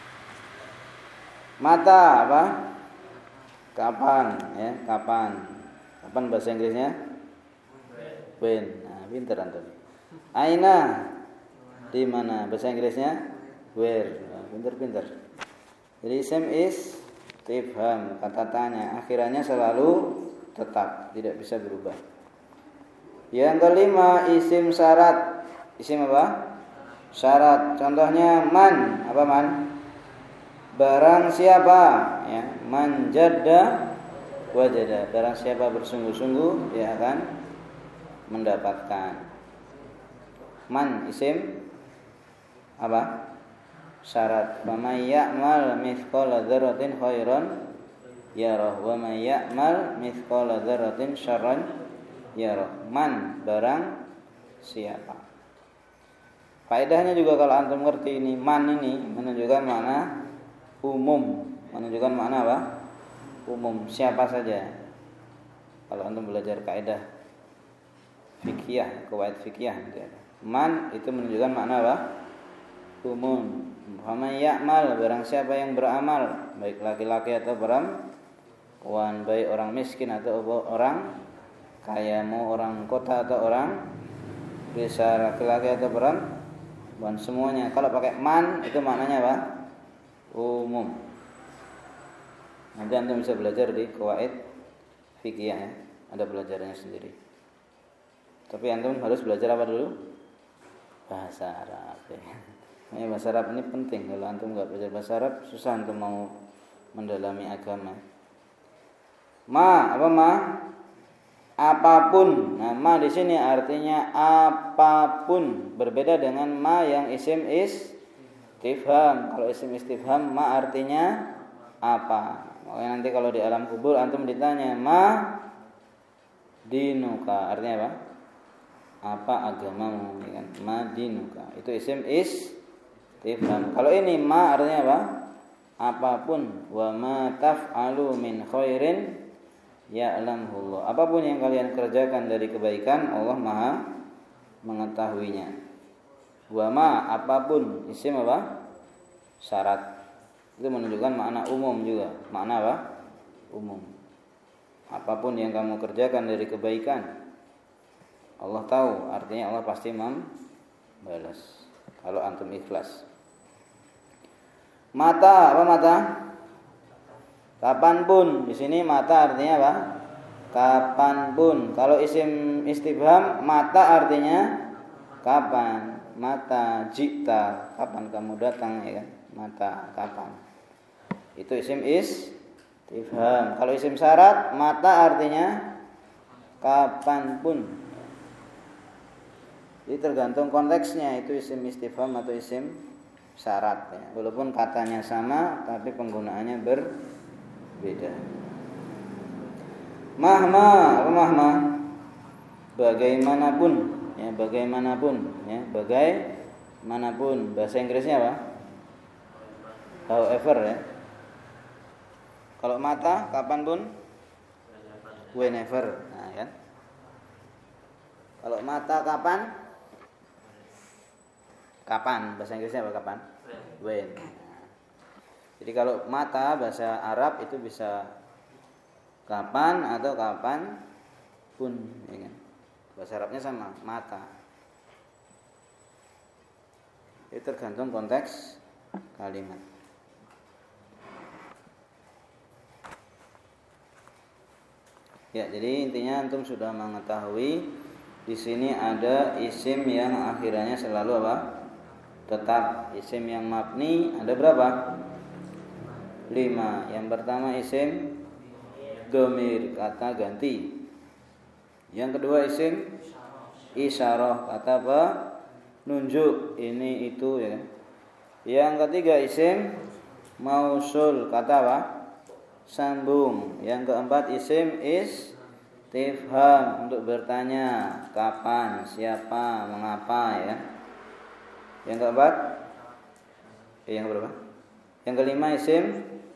Mata apa? Kapan, ya? Kapan? Kapan bahasa Inggrisnya? When. Nah, pintar antum. Aina, di mana? Bahasa Inggrisnya where. Nah, pintar-pintar. Jadi isim istifham, kata tanya, akhirannya selalu tetap, tidak bisa berubah. Yang kelima, isim syarat. Isim apa? Syarat. Contohnya man, apa man? Barang siapa, ya, man jadda wajada. Barang siapa bersungguh-sungguh dia akan mendapatkan. Man isim apa? Syarat. Wa may ya'mal mithqala dzarratin khairan yarah wa may ya'mal mithqala dzarratin syarran yarah. Man barang siapa. Faedahnya juga kalau antum ngerti ini, man ini menunjukkan makna umum, menunjukkan makna apa? Umum, siapa saja. Kalau antum belajar kaidah fikih, qawaid fikih, man itu menunjukkan makna apa? Umum. Faman ya'mal, barang siapa yang beramal, baik laki-laki atau perempuan, baik orang miskin atau orang kaya, mau orang kota atau orang bisa laki-laki atau perempuan, semuanya. Kalau pakai man itu maknanya apa? Umum. Nanti antum bisa belajar di qawaid fikih ya, ada pelajarannya sendiri. Tapi antum harus belajar apa dulu? Bahasa Arab. Ya. Ini bahasa Arab ini penting. Kalau antum nggak belajar bahasa Arab, susah antum mau mendalami agama. Ma, apa ma? Apapun. Nah, ma di sini artinya apapun. Berbeda dengan ma yang isim istifham. Kalau isim istifham ma artinya apa? Makanya nanti kalau di alam kubur antum ditanya ma dinuka, artinya apa? Apa agamamu? Ya kan? Ma dinuka. Itu isim istifham. Kalau ini ma artinya apa? Apapun. Wa ma taf'alu min khairin ya'lamullah. Apapun yang kalian kerjakan dari kebaikan, Allah Maha mengetahuinya. Wa ma, apapun, isim apa? Syarat. Itu menunjukkan makna umum juga. Makna apa? Umum. Apapun yang kamu kerjakan dari kebaikan, Allah tahu, artinya Allah pasti membalas kalau antum ikhlas. Mata, apa mata? Kapanpun. Di sini mata artinya apa? Kapanpun. Kalau isim istifham, mata artinya kapan? Mata jita, kapan kamu datang, ya kan? Mata, kapan? Itu isim istifham. Kalau isim syarat, mata artinya kapanpun. Jadi tergantung konteksnya, itu isim istifham atau isim syarat ya. Walaupun katanya sama, tapi penggunaannya berbeda. Mahma, apa mahma? Bagaimanapun, ya bagaimanapun, ya bagaimanapun. Bahasa Inggrisnya apa? However ya. Kalau mata, kapanpun? Whenever. Nah, kan? Kalau mata kapan? Kapan? Bahasa Inggrisnya apa kapan? When. Nah. Jadi kalau mata bahasa Arab itu bisa kapan atau kapan pun, ya kan? Bahasa Arabnya sama, mata. Itu tergantung konteks kalimat. Ya, jadi intinya antum sudah mengetahui di sini ada isim yang akhirannya selalu apa? Tetap. Isim yang mabni ada berapa? Lima. Yang pertama isim dhamir, kata ganti. Yang kedua isim isyarah, kata apa? Nunjuk, ini itu ya. Yang ketiga isim mausul, kata apa? Sambung. Yang keempat isim istifham, untuk bertanya kapan, siapa, mengapa ya. Yang keempat eh, yang berapa? Yang kelima isim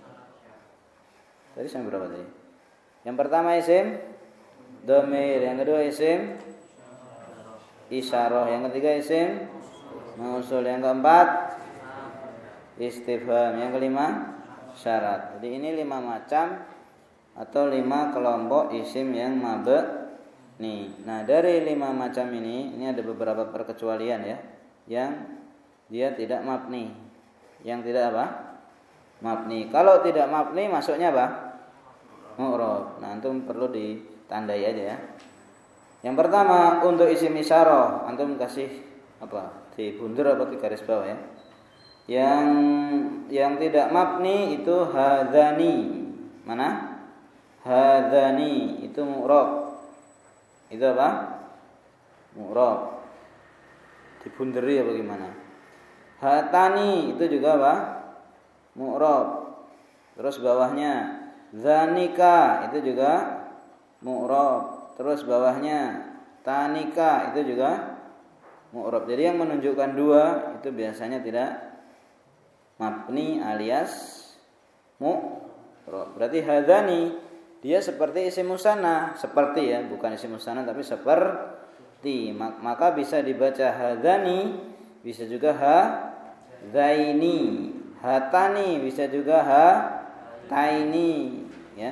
tadi sampai berapa tadi? Yang pertama isim dhamir, yang kedua isim isyarah, yang ketiga isim mausul, yang keempat istifham, yang kelima syarat. Jadi ini lima macam atau lima kelompok isim yang mabni. Nah, dari lima macam ini, ini ada beberapa perkecualian ya, yang dia tidak mabni. Yang tidak apa? Mabni. Kalau tidak mabni masuknya apa? Mu'rab. Nah, antum perlu ditandai aja ya. Yang pertama untuk isim isyarah, antum kasih apa? Di bundur apa di garis bawah ya. Yang yang tidak mabni itu hadzani. Mana? Hadzani itu mu'rab. Itu apa? Mu'rab. Dibunderi apa gimana? Hatani itu juga apa? Mu'rab. Terus bawahnya zanika itu juga mu'rab. Terus bawahnya tanika itu juga mu'rab. Jadi yang menunjukkan dua itu biasanya tidak mabni alias mu'rab. Berarti hadzani dia seperti isim musanna, seperti ya, bukan isim musanna tapi seperti. Maka bisa dibaca hadzani, bisa juga hadzaini, hatani, bisa juga hataini, ya.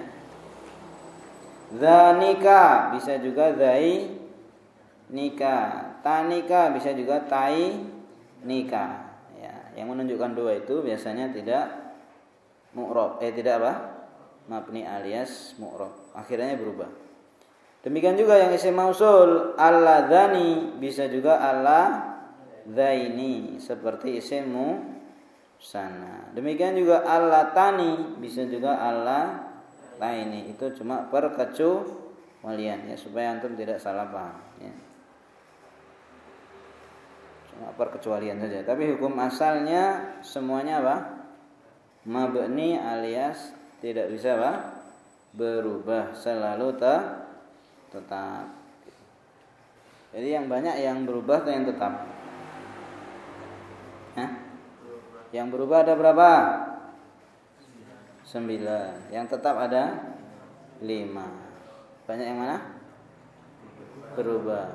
Zanika bisa juga zai nika, tanika bisa juga tai nika, ya. Yang menunjukkan dua itu biasanya tidak mu'rab, eh tidak apa? Mabni alias mu'rab. Akhirnya berubah. Demikian juga yang isim mausul alladzani bisa juga alladzaini seperti isim musanna. Demikian juga allatani bisa juga allataini. Itu cuma perkecualian ya, supaya antum tidak salah paham ya. Cuma perkecualian saja. Tapi hukum asalnya semuanya apa? Mabni alias tidak bisa apa? Berubah, selalu te- tetap. Jadi yang banyak yang berubah atau yang tetap? Hah? Yang berubah ada berapa? Sembilan. Yang tetap ada lima. Banyak yang mana? Berubah.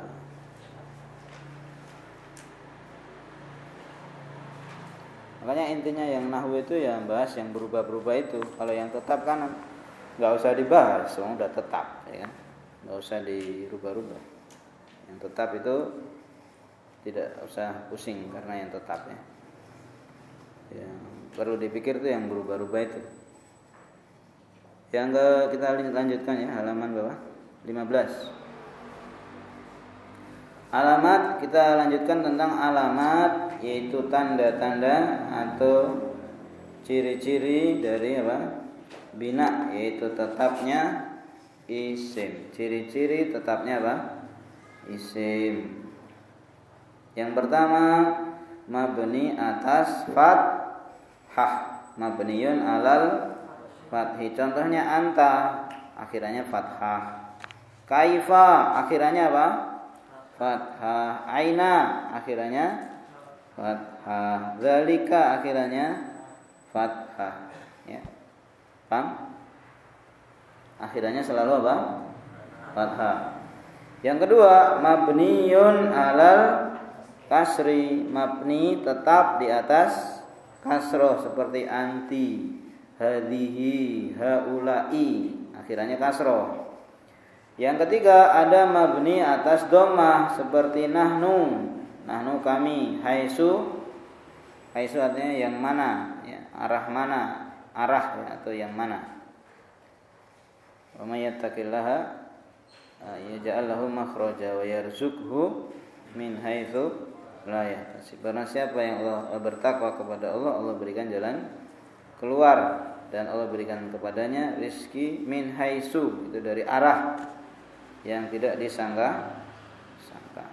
Makanya intinya yang nahwu itu ya bahas yang berubah-berubah itu. Kalau yang tetap kan nggak usah dibahas, semua udah tetap, ya kan? Nggak usah dirubah-rubah. Yang tetap itu tidak usah pusing karena yang tetap ya. Yang perlu dipikir itu yang berubah-ubah itu. Yang ke kita lanjutkan ya, halaman berapa? lima belas. Alamat, kita lanjutkan tentang alamat, yaitu tanda-tanda atau ciri-ciri dari apa? Bina, yaitu tetapnya isim. Ciri-ciri tetapnya apa? Isim. Yang pertama, mabni atas fathah, mabniun alal fathi. Contohnya anta, akhirannya fathah. Kaifa, akhirannya apa? Fathah. Aina, akhirannya fathah. Zalika, akhirannya fathah. Ya. Paham? Akhirannya selalu apa? Fathah. Yang kedua, mabniun alal kasri, mabni tetap di atas kasroh seperti anti, hadhihi, haulai, akhirannya kasroh. Yang ketiga ada mabni atas dhammah seperti nahnu, nahnu kami, haisu, haisu artinya yang mana, ya, arah mana, arah ya, atau yang mana. Wa may yattaqillaha yaj'al lahu makhraja wa yarzuqhu min haitsu la yahtasib. Barang siapa yang Allah bertakwa kepada Allah, Allah berikan jalan keluar dan Allah berikan kepadanya rizki min haitsu, itu dari arah yang tidak disangka-sangka.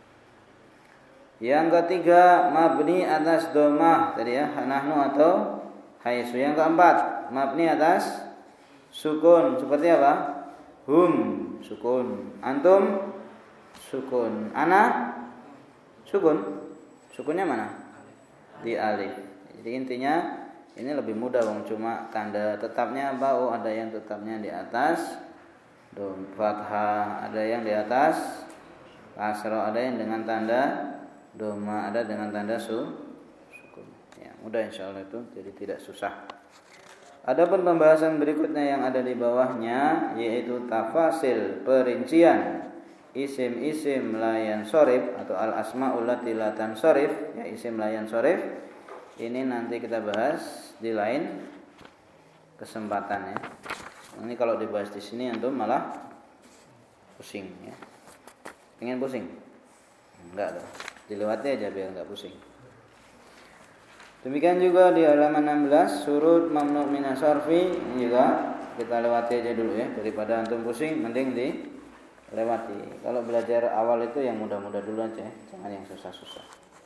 Yang ketiga mabni atas dhammah tadi ya, nahnu atau haitsu. Yang keempat mabni atas sukun seperti apa? Hum sukun, antum sukun, ana sukun. Sukunnya mana? Di alif. Jadi intinya ini lebih mudah bang, cuma tanda tetapnya apa? Oh, ada yang tetapnya di atas dom fathah, ada yang di atas kasroh, ada yang dengan tanda doma, ada dengan tanda su sukun. Ya, mudah insyaallah itu, jadi tidak susah. Adapun pembahasan berikutnya yang ada di bawahnya yaitu tafasil, perincian isim-isim layan sorif atau al asmaul lati la tansharif, ya isim layan sorif. Ini nanti kita bahas di lain kesempatan ya. Ini kalau dibahas di sini antum malah pusing ya. Pengen pusing? Enggak tuh. Dilewati aja biar enggak pusing. Demikian juga di halaman enam belas surut mamnu minas sarfi, ini juga kita lewati aja dulu ya, daripada antum pusing mending dilewati. Kalau belajar awal itu yang mudah-mudah dulu aja, jangan yang susah-susah.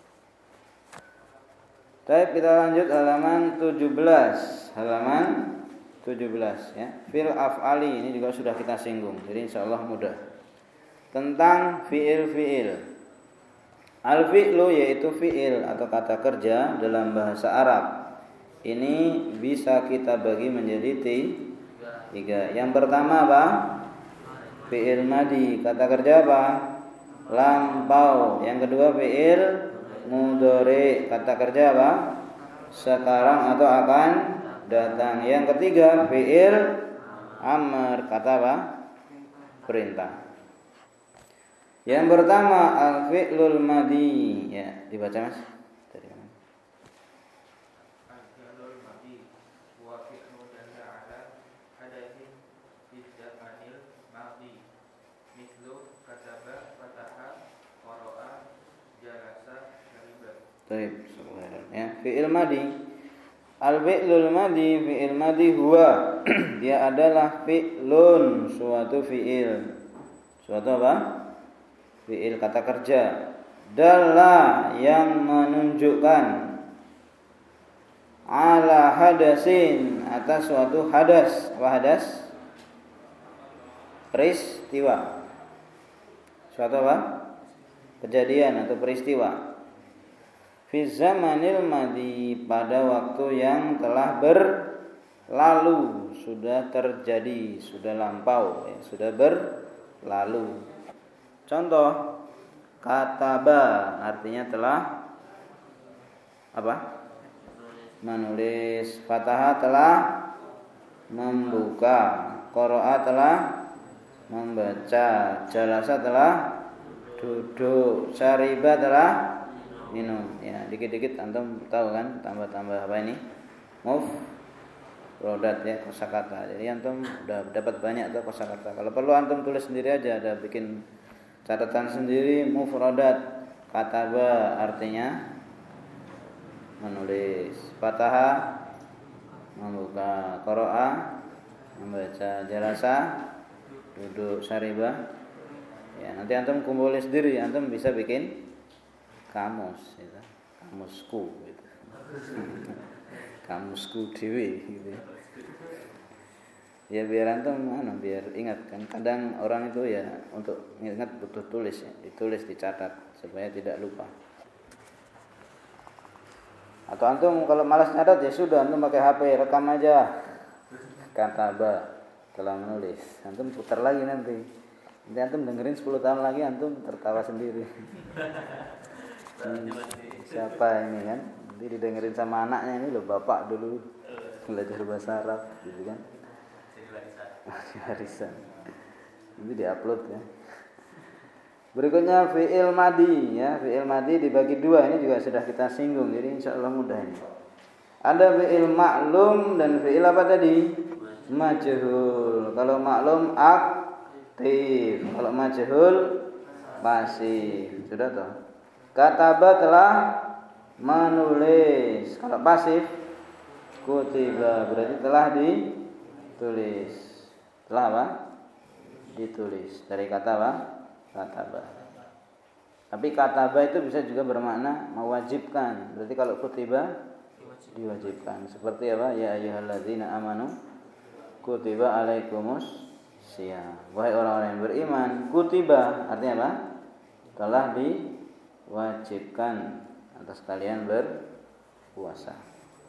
Baik, kita lanjut halaman tujuh belas. Halaman tujuh belas ya. Fil af'ali ini juga sudah kita singgung. Jadi insyaallah mudah. Tentang fiil-fiil. Al-fi'lu yaitu fi'il atau kata kerja dalam bahasa Arab. Ini bisa kita bagi menjadi tiga. Yang pertama apa? Fi'il madi, kata kerja apa? Lampau. Yang kedua fi'il mudhari, kata kerja apa? Sekarang atau akan datang. Yang ketiga fi'il amr, kata apa? Perintah. Yang pertama al-fi'lul madi, ya dibaca Mas. Dari mana? Al-fi'lul madi wa fi'lun dalla 'ala hadatsin fi zamanil madi. Mislu kataba, fataha, qara'a, jalasa, syariba. Baik, ya, fi'il madi. Al-fi'lul madi, fi'il madi huwa dia adalah fi'lun, suatu fi'il. Suatu apa? Fi'il kata kerja. Dalla yang menunjukkan ala hadasin atas suatu hadas. Apa hadas? Peristiwa. Suatu apa? Kejadian atau peristiwa. Fi zamanil madi, pada waktu yang telah berlalu, sudah terjadi, sudah lampau, ya, sudah berlalu. Contoh, kataba artinya telah apa? Menulis. Fataha telah membuka. Qara'a telah membaca. Jalasa telah duduk. Syariba telah minum. Ya, dikit-dikit antum tahu kan, tambah-tambah apa ini? Mufradat, ya, kosakata. Jadi antum udah dapat banyak tuh kosakata. Kalau perlu antum tulis sendiri aja, ada bikin catatan sendiri. Mufradat, kataba artinya menulis. Fataha membuka. Qara'a membaca. Jalasa duduk. Syariba, ya, nanti antum kumpulin sendiri, antum bisa bikin kamus, gitu. Kamusku gitu. Kamusku dewi gitu. Ya biar antum mana biar ingat kan, kadang orang itu ya untuk ingat butuh tulis, ya, ditulis, dicatat supaya tidak lupa. Atau antum kalau malas nyatat ya sudah, antum pakai H P, rekam aja. Kataba telah menulis, antum putar lagi nanti. Nanti antum dengerin sepuluh tahun lagi, antum tertawa sendiri. Hmm, siapa ini kan? Nanti didengerin sama anaknya, ini loh bapak dulu belajar bahasa Arab gitu kan. Warisan. Ini diupload ya. Berikutnya fi'il madi, ya. Fi'il madi dibagi dua, ini juga sudah kita singgung, jadi insyaallah mudah ini. Ada fi'il maklum dan fi'il apa tadi? Majhul. Kalau maklum aktif, kalau majhul pasif. Sudah toh? Kataba telah menulis. Kalau pasif kutiba, berarti telah ditulis. Telah apa? Ditulis. Dari kata apa? Kataba. Tapi kataba itu bisa juga bermakna mewajibkan. Berarti kalau kutiba diwajibkan. Seperti apa? Ya ayyuhalladzina amanu kutiba alaikumus syiyam. Wahai orang-orang yang beriman, kutiba artinya apa? Telah diwajibkan atas kalian berpuasa.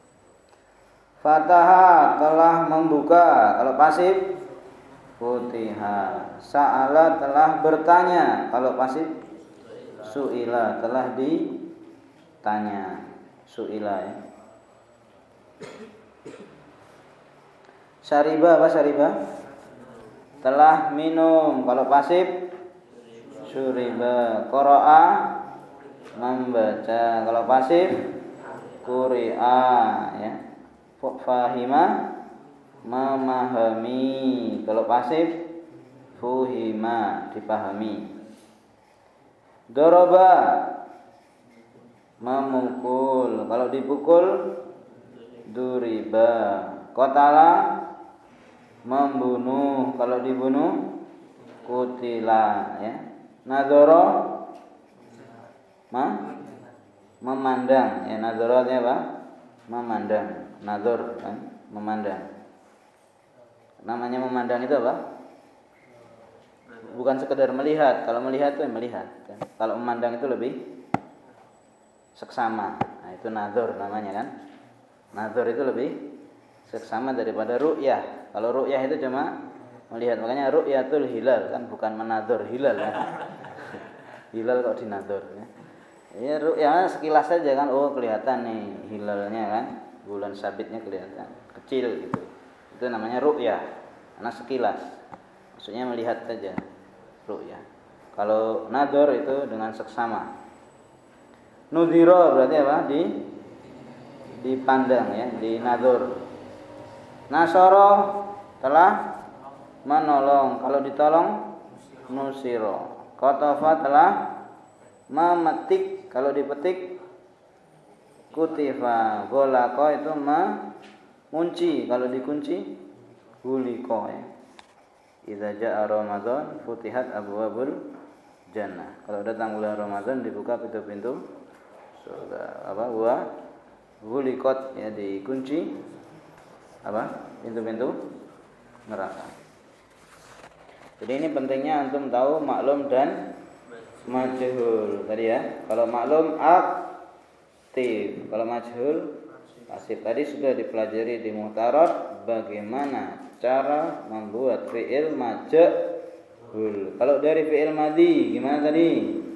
Fataha telah membuka. Kalau pasif futiha. Sa'ala telah bertanya. Kalau pasif su'ila telah ditanya. Su'ila, ya. Syariba apa syariba? Telah minum. Kalau pasif syuriba. Qara'a membaca. Kalau pasif quri'a, ya. Fahima memahami. Kalau pasif fuhima dipahami. Doroba memukul. Kalau dipukul duriba. Qatala membunuh. Kalau dibunuh kutila, ya. Nadhara ma memandang, ya. Nadhara artinya apa? Memandang. Nadhar kan, memandang. Namanya memandang itu apa? Bukan sekedar melihat. Kalau melihat itu melihat kan? Kalau memandang itu lebih seksama. Nah, itu nadzur namanya kan. Nadzur itu lebih seksama daripada ru'yah. Kalau ru'yah itu cuma melihat, makanya ru'yatul hilal kan bukan menadzur hilal kan. Hilal kok dinadzur ya. Ya ru'yah sekilas saja kan, oh kelihatan nih hilalnya kan, bulan sabitnya kelihatan kecil gitu. Itu namanya ru'yah. Karena sekilas. Maksudnya melihat saja ru'yah. Kalau nadzur itu dengan seksama. Nudhira berarti apa? Di dipandang ya, di nadzur. Nasara telah menolong. Kalau ditolong nusiro. Qatafa telah memetik. Kalau dipetik kutifa. Golako itu mengunci. Kalau dikunci guliko ya. Idza jaa Ramadan futihat abwabul jannah. Kalau datang bulan Ramadan dibuka pintu-pintu surga. Apa? Wa gulikot ya, dikunci apa? Pintu-pintu neraka. Jadi ini pentingnya antum tahu maklum dan majhul tadi ya. Kalau maklum aktif, kalau majhul pasif. Tadi sudah dipelajari di muhtarad bagaimana cara membuat fi'il majhul. Kalau dari fi'il madhi gimana tadi?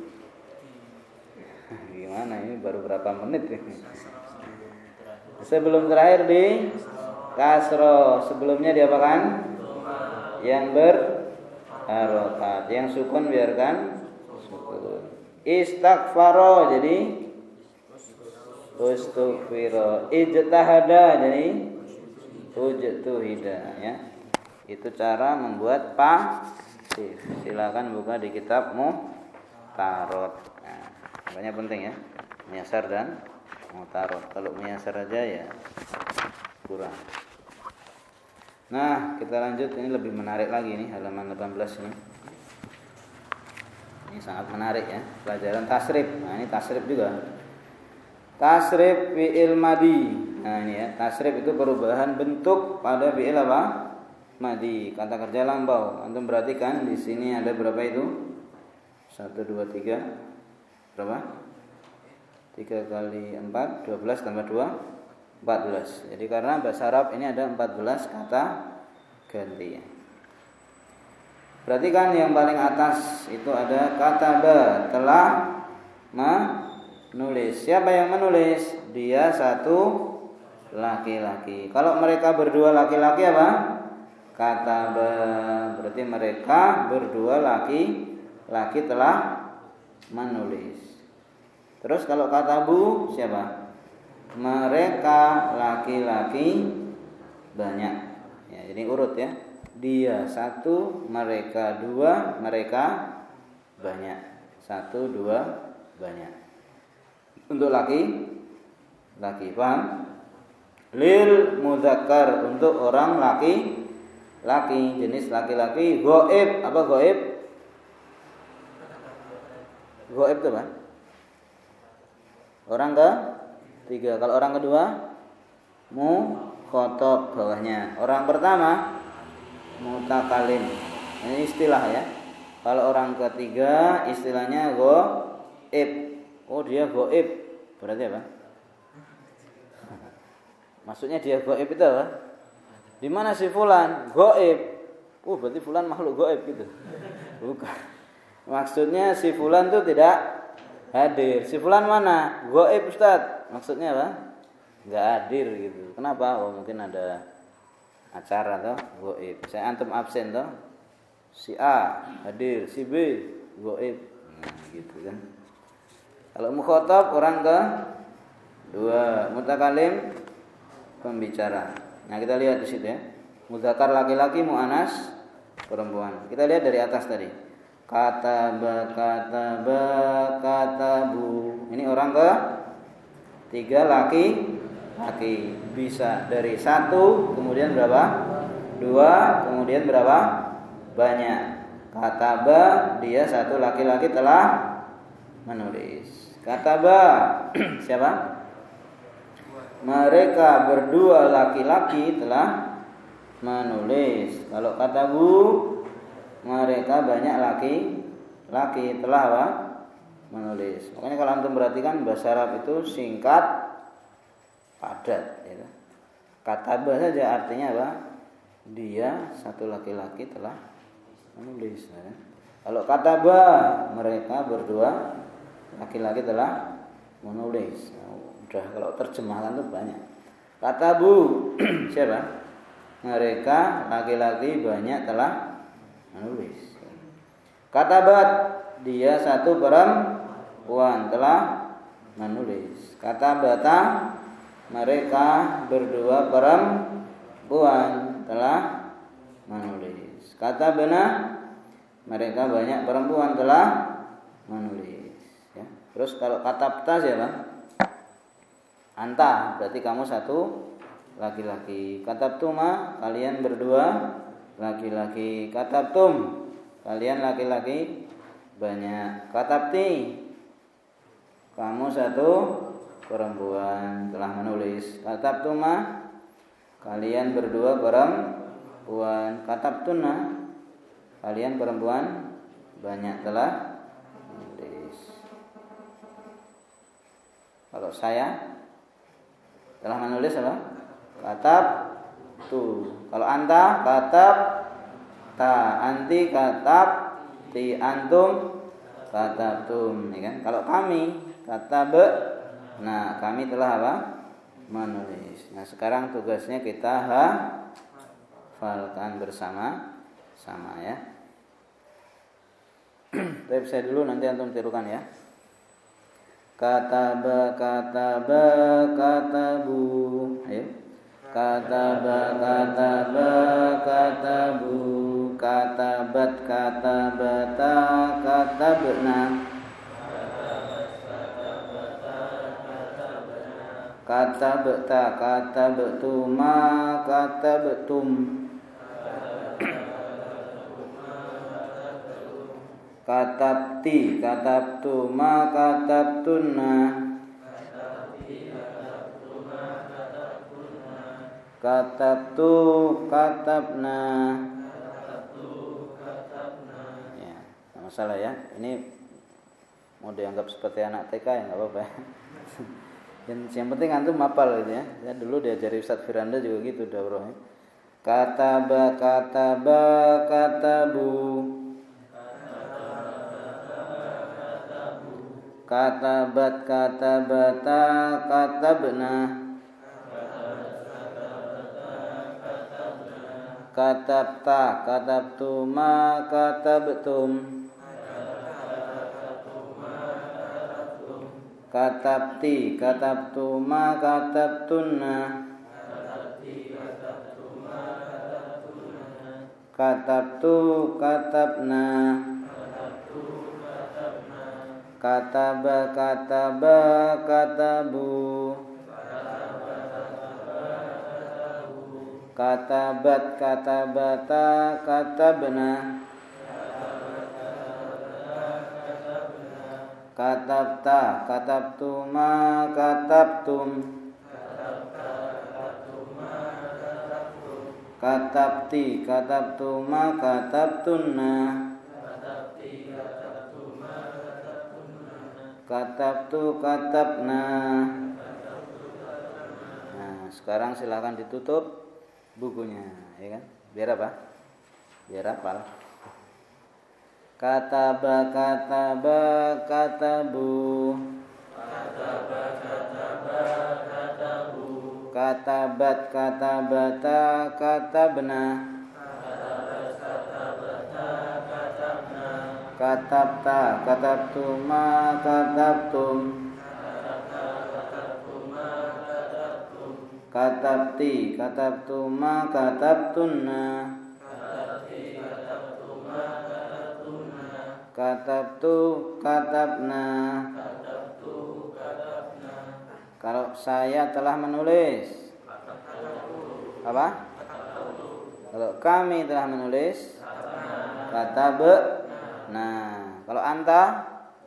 Gimana ini baru berapa menit ini? Sebelum terakhir di kasro, sebelumnya diapakan? Yang berharokat, yang sukun biarkan sukun. Istighfaro jadi ustughfiro. Ijtahada jadi ujtuhida ya. Itu cara membuat pasif. Silakan buka di kitab muhtarad. Nah, makanya penting ya, muyassar dan muhtarad. Kalau muyassar aja ya kurang. Nah, kita lanjut, ini lebih menarik lagi nih halaman delapan belas ini. Ini sangat menarik ya, pelajaran tasrif. Nah, ini tasrif juga. Tasrif fi'il madhi. Nah, ini ya, tasrif itu perubahan bentuk pada fi'il apa? Madhi, kata kerja lampau. Antum perhatikan di sini ada berapa itu? satu dua tiga. Berapa? tiga kali empat, dua belas tambah dua, empat belas. Jadi karena bahasa Arab ini ada empat belas kata ganti. Perhatikan yang paling atas itu ada kataba, telah menulis. Siapa yang menulis? Dia satu laki-laki. Kalau mereka berdua laki-laki apa? Kataba, berarti mereka berdua laki-laki telah menulis. Terus kalau katabu siapa? Mereka laki-laki banyak. Ya, jadi urut ya. Dia satu, mereka dua, mereka banyak. Satu, dua, banyak. Untuk laki, laki, paham? Lil muzakkar, untuk orang laki, laki, jenis laki-laki. Ghaib, apa ghaib? Ghaib itu apa? Orang ke tiga. Kalau orang kedua mukhatab bawahnya. Orang pertama mutakalim. Ini istilah ya. Kalau orang ketiga istilahnya ghaib. Oh, dia ghaib. Berarti apa? Maksudnya dia ghaib itu apa? Di mana si fulan? Ghaib. Oh, berarti fulan makhluk ghaib gitu. Bukan. Maksudnya si fulan itu tidak hadir. Si fulan mana? Ghaib Ustaz. Maksudnya apa? Enggak hadir gitu. Kenapa? Oh, mungkin ada acara toh, ghaib. Saya antum absen toh. Si A hadir, si B ghaib. Nah, gitu kan. Kalau mukhatab orang ke dua, mutakalim pembicara. Nah, kita lihat di situ ya. Muzakkar laki-laki, muannas perempuan. Kita lihat dari atas tadi. Kataba, kataba, katabu. Ini orang ke tiga, laki, laki. Bisa dari satu, kemudian berapa? Dua, kemudian berapa? Banyak. Kataba, dia satu laki-laki telah menulis. Kataba, siapa? Mereka berdua laki-laki telah menulis. Kalau katabu, mereka banyak laki-laki telah apa? menulis. Makanya kalau antum perhatikan bahasa Arab itu singkat, padat. Ya. Kataba saja artinya apa? Dia satu laki-laki telah menulis. Ya. Kalau kataba mereka berdua laki-laki telah menulis. Nah, udah kalau terjemahkan itu banyak. Katabu siapa? Mereka laki-laki banyak telah menulis. Katabat dia satu perempuan telah menulis. Katabata mereka berdua perempuan telah menulis. Katabana mereka banyak perempuan telah menulis. Ya. Terus kalau katabta siapa? Anta berarti kamu satu laki-laki. Katabtuma kalian berdua laki-laki. Katabtum kalian laki-laki banyak. Katabti kamu satu perempuan telah menulis. Katabtuma kalian berdua perempuan. Katabtuna kalian perempuan banyak telah menulis. Kalau saya telah menulis apa? Katab tu. Kalau anta katab ta, anti katab ti, antum katab tum, ya kan? Kalau kami katab, nah kami telah apa? Menulis. Nah sekarang tugasnya kita hafalkan bersama sama ya. Tapi saya dulu nanti antum tirukan ya. Kataba kataba katabu. Ayo. Kataba kataba katabu. Katabat katabata katabna. Katabta katabtuma katabtum. Katabti katabtuma katabtunna. Katabtu katabna. Ya, tidak masalah ya. Ini mau dianggap seperti anak T K ya nggak apa-apa. Yang, yang penting antum hafal gitu ya. Ya dulu diajari Ustaz Firanda juga gitu daurahnya. Kataba kataba katabu. Katabat katabata katabna. Katabta katabtuma katabtum. Katabti katabtuma katabtunna. Katabtu katabna. Kataba kataba katabu. Katabat katabata katabna. Katabta katabtuma katabtum. Katabti katabtuma katabtunna. Katabtu katabna. Nah, sekarang silakan ditutup bukunya, ya kan? Biar apa? Biar hafal. Kataba kataba katabu. Kataba kataba katabu. Katabat katabata katabna. Katabta katabtuma katabtum. Katabti katabtuma katabtunna. Katabtu katabna. Kalau saya telah menulis. Apa? Kalau kami telah menulis. Katab. Nah, kalau anta,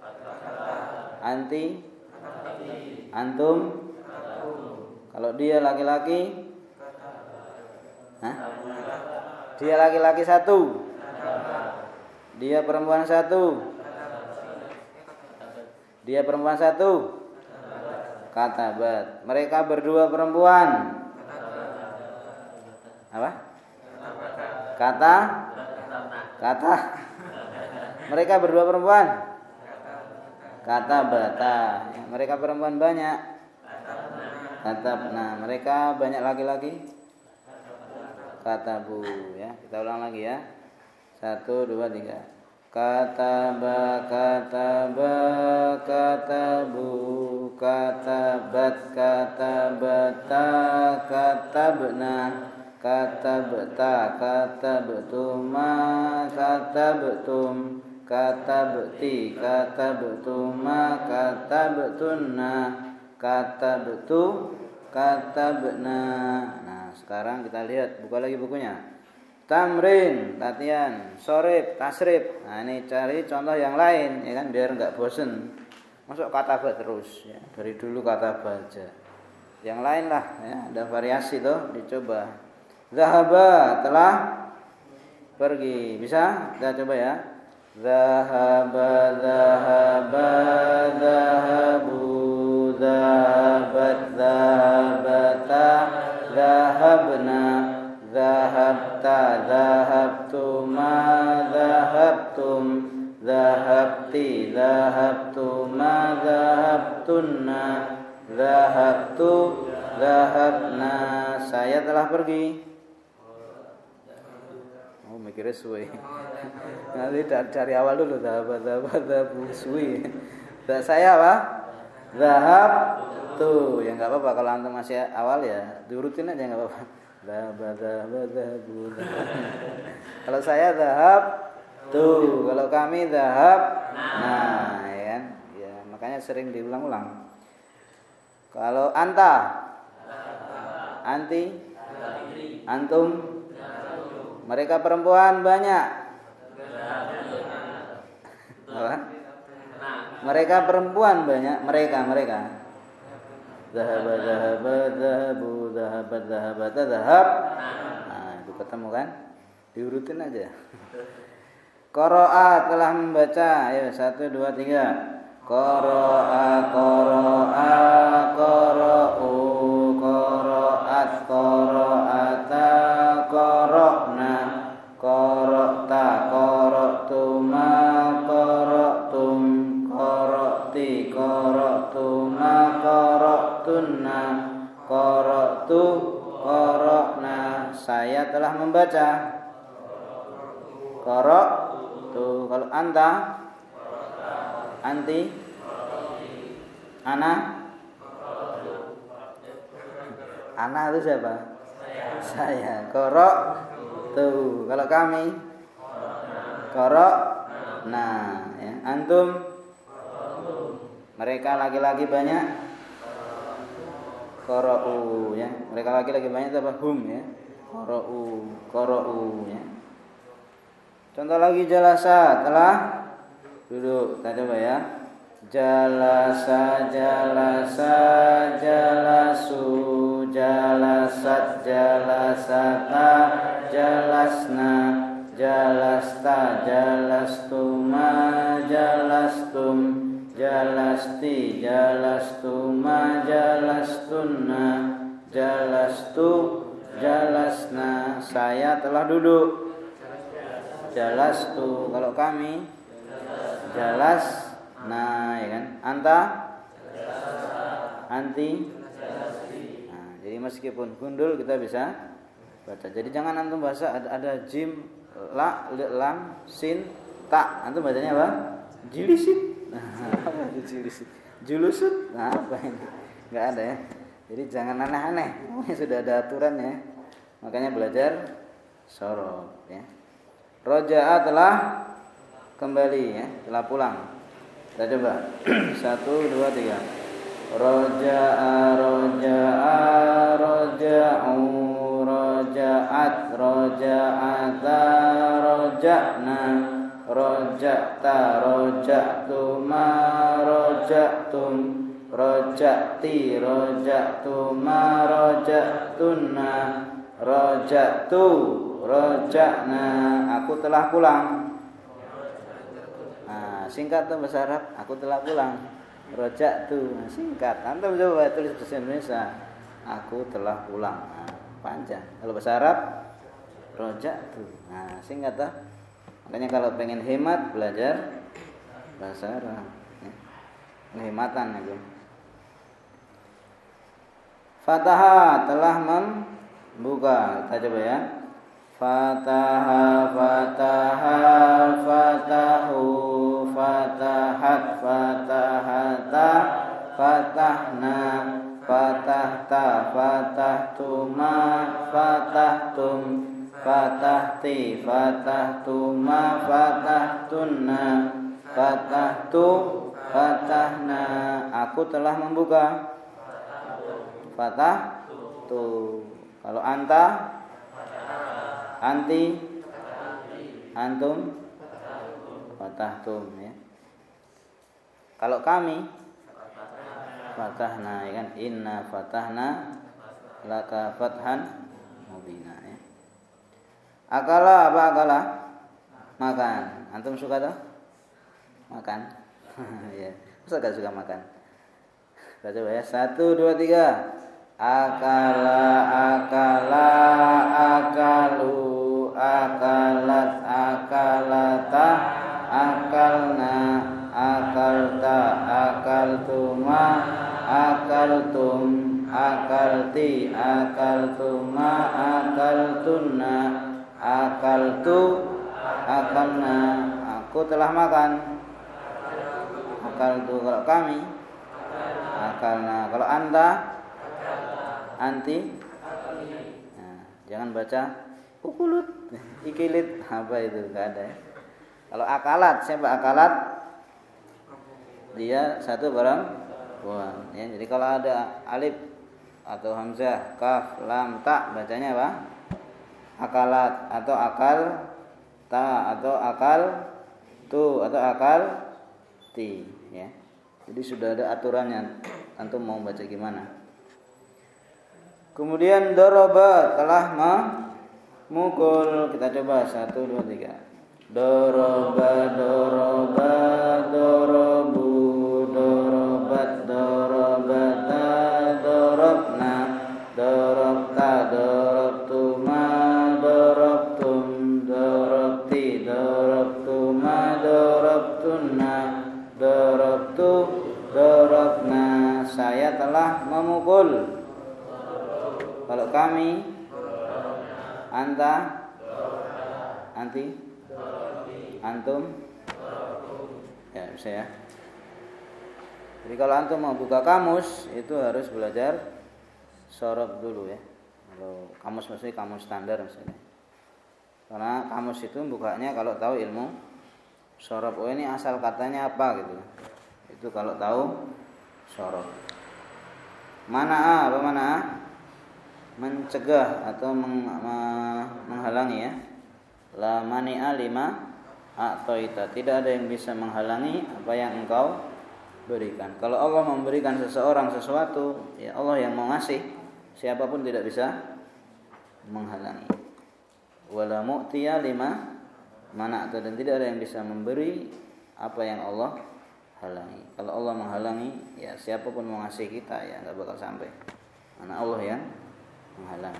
anti, antum, kalau dia laki-laki, hah? Dia laki-laki satu, dia perempuan satu, Dia perempuan satu. Katabat. Mereka berdua perempuan. Apa? Kata. Kata. Mereka berdua perempuan. Kata bata. Mereka perempuan banyak. Kata. Nah, mereka banyak laki-laki. Kata bu. Ya, kita ulang lagi ya. Satu, dua, tiga. Kataba, kataba, katabu, katabat, katabata, katabna, katabta, katabtuma, katabtum, katabti, katabtuma, katabtunna, katabtu, katabna. Nah, sekarang kita lihat, buka lagi bukunya. Tamrin, latihan, sorib, tasrib. Nah, ini cari contoh yang lain, ya kan, biar nggak bosen. Masuk kata terus, ya. Dari dulu kata aja. Yang lain lah, ya, ada variasi tuh, dicoba. Zahaba, telah pergi. Bisa? Kita coba ya. Zahaba, zahaba, zahabu, zahabat, zahabata, zahabna. Zahabta, zahabtuma, zahabtum, zahabti, zahabtuma, zahabtunna, zahabtu, zahabna. Saya telah pergi. Oh, mikirnya suwi. Nanti cari awal dulu. Zahabat, zahabat, zahabu, suwi. Saya apa? Zahab tuh. Ya nggak apa-apa kalau antum masih awal ya diurutin aja nggak apa-apa. Zahab, zahab, zahabu. Kalau saya zahab tuh, kalau kami zahab. Nah, ya kan? Ya, makanya sering diulang-ulang. Kalau anta, anti, antum, mereka perempuan banyak. Apa? Mereka perempuan banyak, mereka, mereka. Zahaba, zahaba, zahabu, zahabat, zahabata, zahab. Nah, itu ketemu kan? Diurutin aja. Qara'a, telah membaca. Ayo, satu, dua, tiga. Qara'a, qara'a, qara'u, qara'at, qara'ata, qara'na, qara'ta, qara'tuma, qara'tum, qara'ti, qara'tuma, qara'tunna, qara'tu, qara'na. Saya telah membaca. Qara'tu. Kalau anta, anti, ana, ana itu siapa? Saya. Qara'tu. Kalau kami, qara'na. Ya. Antum, mereka laki-laki banyak. Qara'u, ya. Mereka laki-laki banyak apa? Hum, ya. Qara'u, qara'u, ya. Contoh lagi jalasa, telah duduk. Kita coba ya. Jalasa, jalasa, jalasu, jalasat, jalasata, jalasna, jalasta, jalastuma, jalastum, jalasti, jalastuma, jalastunna, jalastu, jalasna. Saya telah duduk. Jalastu. Kalau kami, jalas. Nah, ya kan? Anta, anti. Nah, jadi meskipun gundul kita bisa baca. Jadi jangan antum bahasa ada, ada jim, la, lam, sin, ta. Antum bacanya apa? Jilisit. Nah, apa itu jilisit? Julusut. Nah, apa ini? Enggak ada ya. Jadi jangan aneh-aneh. Sudah ada aturannya. Makanya belajar sorob ya. Roja'a telah kembali ya, telah pulang. Kita coba. Satu, dua, tiga. Roja'a, roja'a, roja'u, roja'at, roja'ata, roja'na, roja'ta, roja'tuma, roja'tum, roja'ti, roja'tuma, roja'tunna, roja'tu, roja'na. Aku telah pulang. Nah, singkat tuh bahasa Arab. Aku telah pulang. Roja'tu, nah, singkat. Antum coba tulis bahasa Indonesia. Aku telah pulang. Nah, panjang. Kalau bahasa Arab roja'tu. Nah, singkat lah. Makanya kalau pengen hemat belajar bahasa Arab. Ya. Penghematan itu. Fataha telah membuka. Kita coba ya. Fataha, fataha, fatahu, fatahat, fatahata, fatahna, fatahta, fatahtuma, fatahtum, fatahti, fatahtuma, fatahtunna, fatahtu, fatahna. Aku telah membuka. Fatah tu. Kalau anta, anti, antum, fatahtum ya. Kalau kami, fatahna ya kan. Inna fatahna laka fathan mubina ya. Akala apa akala? Makan. Antum suka tak? Makan. Ya. Masa gak suka makan? Kita coba ya. Satu, dua, tiga. Akala, akala, akalu, akalat, akalata, akalna, akalta, akaltuma, akaltum, akalti, akaltuma, akaltunna, akaltu, akalna. Aku telah makan. Akaltu kalau kami, akalna kalau anda, anti. Nah, jangan baca ukulut, ikilit, apa itu enggak ada ya. Kalau akalat, siapa akalat? Dia satu perempuan ya. Jadi kalau ada alif atau hamzah, kaf, lam, ta, bacanya apa? Akalat atau akal ta atau akal tu atau akal ti ya. Jadi sudah ada aturannya. Antum mau baca gimana? Kemudian doroba telah memukul. Kita coba satu dua tiga. Doroba doroba dorobu dorobat dorobata dorobna dorobta dorobtuma dorobtum dorobti dorobtuma dorobtunna dorobtu dorobna. Saya telah memukul. Kalau kami, anta, anti, antum, ya bisa ya. Jadi kalau antum mau buka kamus itu harus belajar sorob dulu ya. Kalau kamus maksudnya kamus standar misalnya. Karena kamus itu bukanya kalau tahu ilmu sorob. Oh ini asal katanya apa gitu. Itu kalau tahu sorob. Mana apa mana? Mencegah atau meng, menghalangi ya. La mani'a lima a'taita. Tidak ada yang bisa menghalangi apa yang engkau berikan. Kalau Allah memberikan seseorang sesuatu, ya Allah yang mau ngasih. Siapapun tidak bisa menghalangi. Wala mu'tiya lima mana'ta. Dan tidak ada yang bisa memberi apa yang Allah halangi. Kalau Allah menghalangi, ya siapapun mau ngasih kita ya enggak bakal sampai. Karena Allah yang menghalang.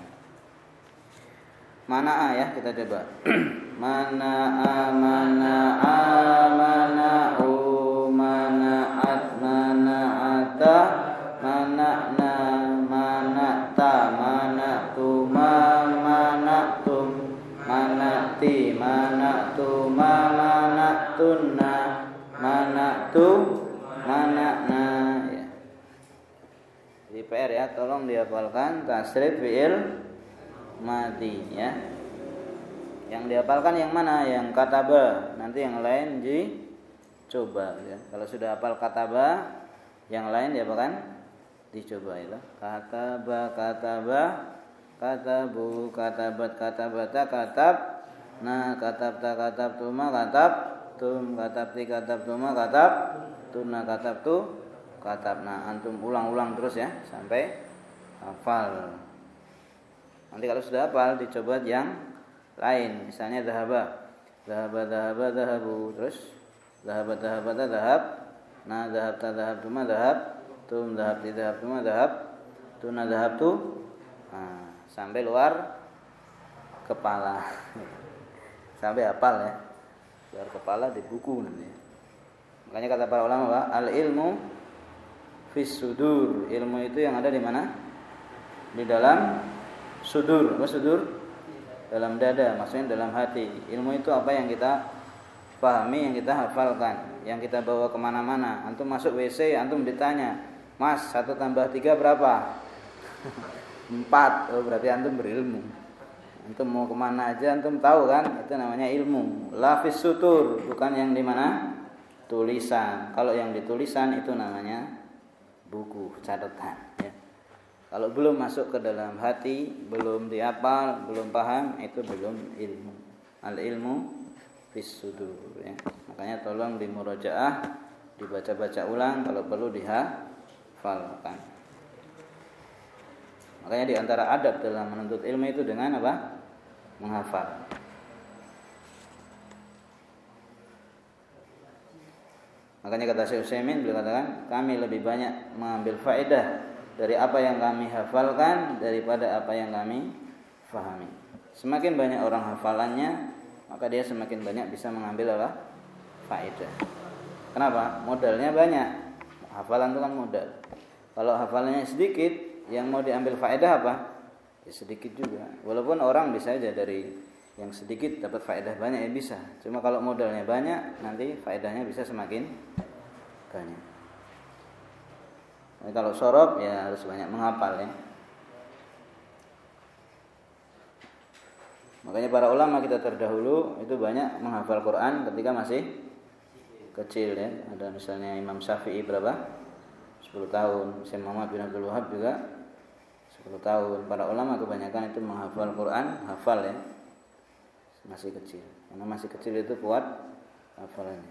Mana'a ya kita coba. Mana'a mana'a mana'u mana'at mana'ata mana'na mana'ta mana'tuma mana'tum mana'ti mana'tuma mana'tunna mana'tu mana'na ya. Di P R ya, tolong dihafalkan tasrif fi'il madi ya. Yang dihafalkan yang mana? Yang kataba. Nanti yang lain dicoba ya. Kalau sudah hafal kataba, yang lain dihafalkan dicoba itu. Kataba, kataba, katabu, katabat, katabata, katab, nah katabta, katabtuma, katab, tum, katabti, katabtuma, katab, tuna, katabtu, katab. Nah, antum ulang-ulang terus ya sampai hafal. Nanti kalau sudah hafal dicoba yang lain. Misalnya dhahaba, dhahaba, dhahaba, dhahabu, terus dhahaba, dhahaba, dhahab, Na dhahabta dhahabtu ma dhahabtum, dhahabti dhahabtu ma dhahabtu, na dhahabtu. Nah, sampai luar kepala. Sampai hafal ya. Luar kepala di buku nanti. Makanya kata para ulama, Pak, al ilmu fis sudur. Ilmu itu yang ada di mana? Di dalam sudur. Apa sudur? Dalam dada, maksudnya dalam hati. Ilmu itu apa yang kita pahami, yang kita hafalkan, yang kita bawa kemana-mana. Antum masuk W C, antum ditanya, Mas, satu tambah tiga berapa? Empat. Oh, berarti antum berilmu. Antum mau kemana aja, antum tahu kan? Itu namanya ilmu. Lafis sutur, bukan yang di mana? Tulisan. Kalau yang ditulisan itu namanya buku, catatan. Ya. Kalau belum masuk ke dalam hati, belum dihafal, belum paham, itu belum ilmu. Al ilmu fis sudur. Ya. Makanya tolong dimurajaah, dibaca-baca ulang, kalau perlu dihafalkan. Makanya di antara adab dalam menuntut ilmu itu dengan apa? Menghafal. Makanya kata Syekh Utsaimin, beliau katakan, kami lebih banyak mengambil faedah dari apa yang kami hafalkan daripada apa yang kami fahami. Semakin banyak orang hafalannya, maka dia semakin banyak bisa mengambil apa? Faedah. Kenapa? Modalnya banyak. Hafalan itu kan modal. Kalau hafalannya sedikit, yang mau diambil faedah apa? Ya sedikit juga. Walaupun orang bisa aja dari yang sedikit dapat faedah banyak, ya bisa. Cuma kalau modalnya banyak, nanti faedahnya bisa semakin banyak. Jadi kalau sorob ya harus banyak menghafal ya. Makanya para ulama kita terdahulu itu banyak menghafal Quran ketika masih kecil ya. Ada misalnya Imam Syafi'i berapa? sepuluh tahun. Syekh Muhammad bin Abdul Wahab juga sepuluh tahun. Para ulama kebanyakan itu menghafal Quran, hafal ya. Masih kecil. Karena masih kecil itu kuat hafalannya.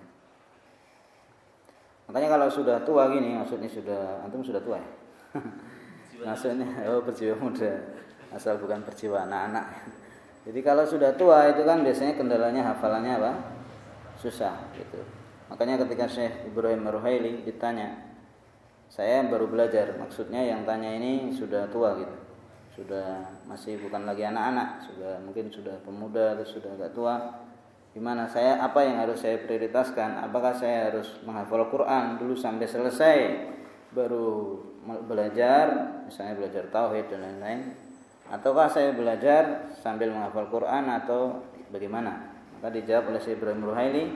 Makanya kalau sudah tua gini, maksudnya sudah antum sudah tua ya. Maksudnya oh berjiwa muda, asal bukan berjiwa anak-anak. Jadi kalau sudah tua itu kan biasanya kendalanya hafalannya apa? Susah gitu. Makanya ketika Syekh Ibrahim Ar-Ruhaili ditanya, saya baru belajar, maksudnya yang tanya ini sudah tua gitu. Sudah masih bukan lagi anak-anak, sudah mungkin sudah pemuda atau sudah agak tua. Gimana saya, apa yang harus saya prioritaskan? Apakah saya harus menghafal Quran dulu sampai selesai baru belajar, misalnya belajar tauhid dan lain-lain, ataukah saya belajar sambil menghafal Quran atau bagaimana? Maka dijawab oleh Syekh Ibrahim Ruhaili,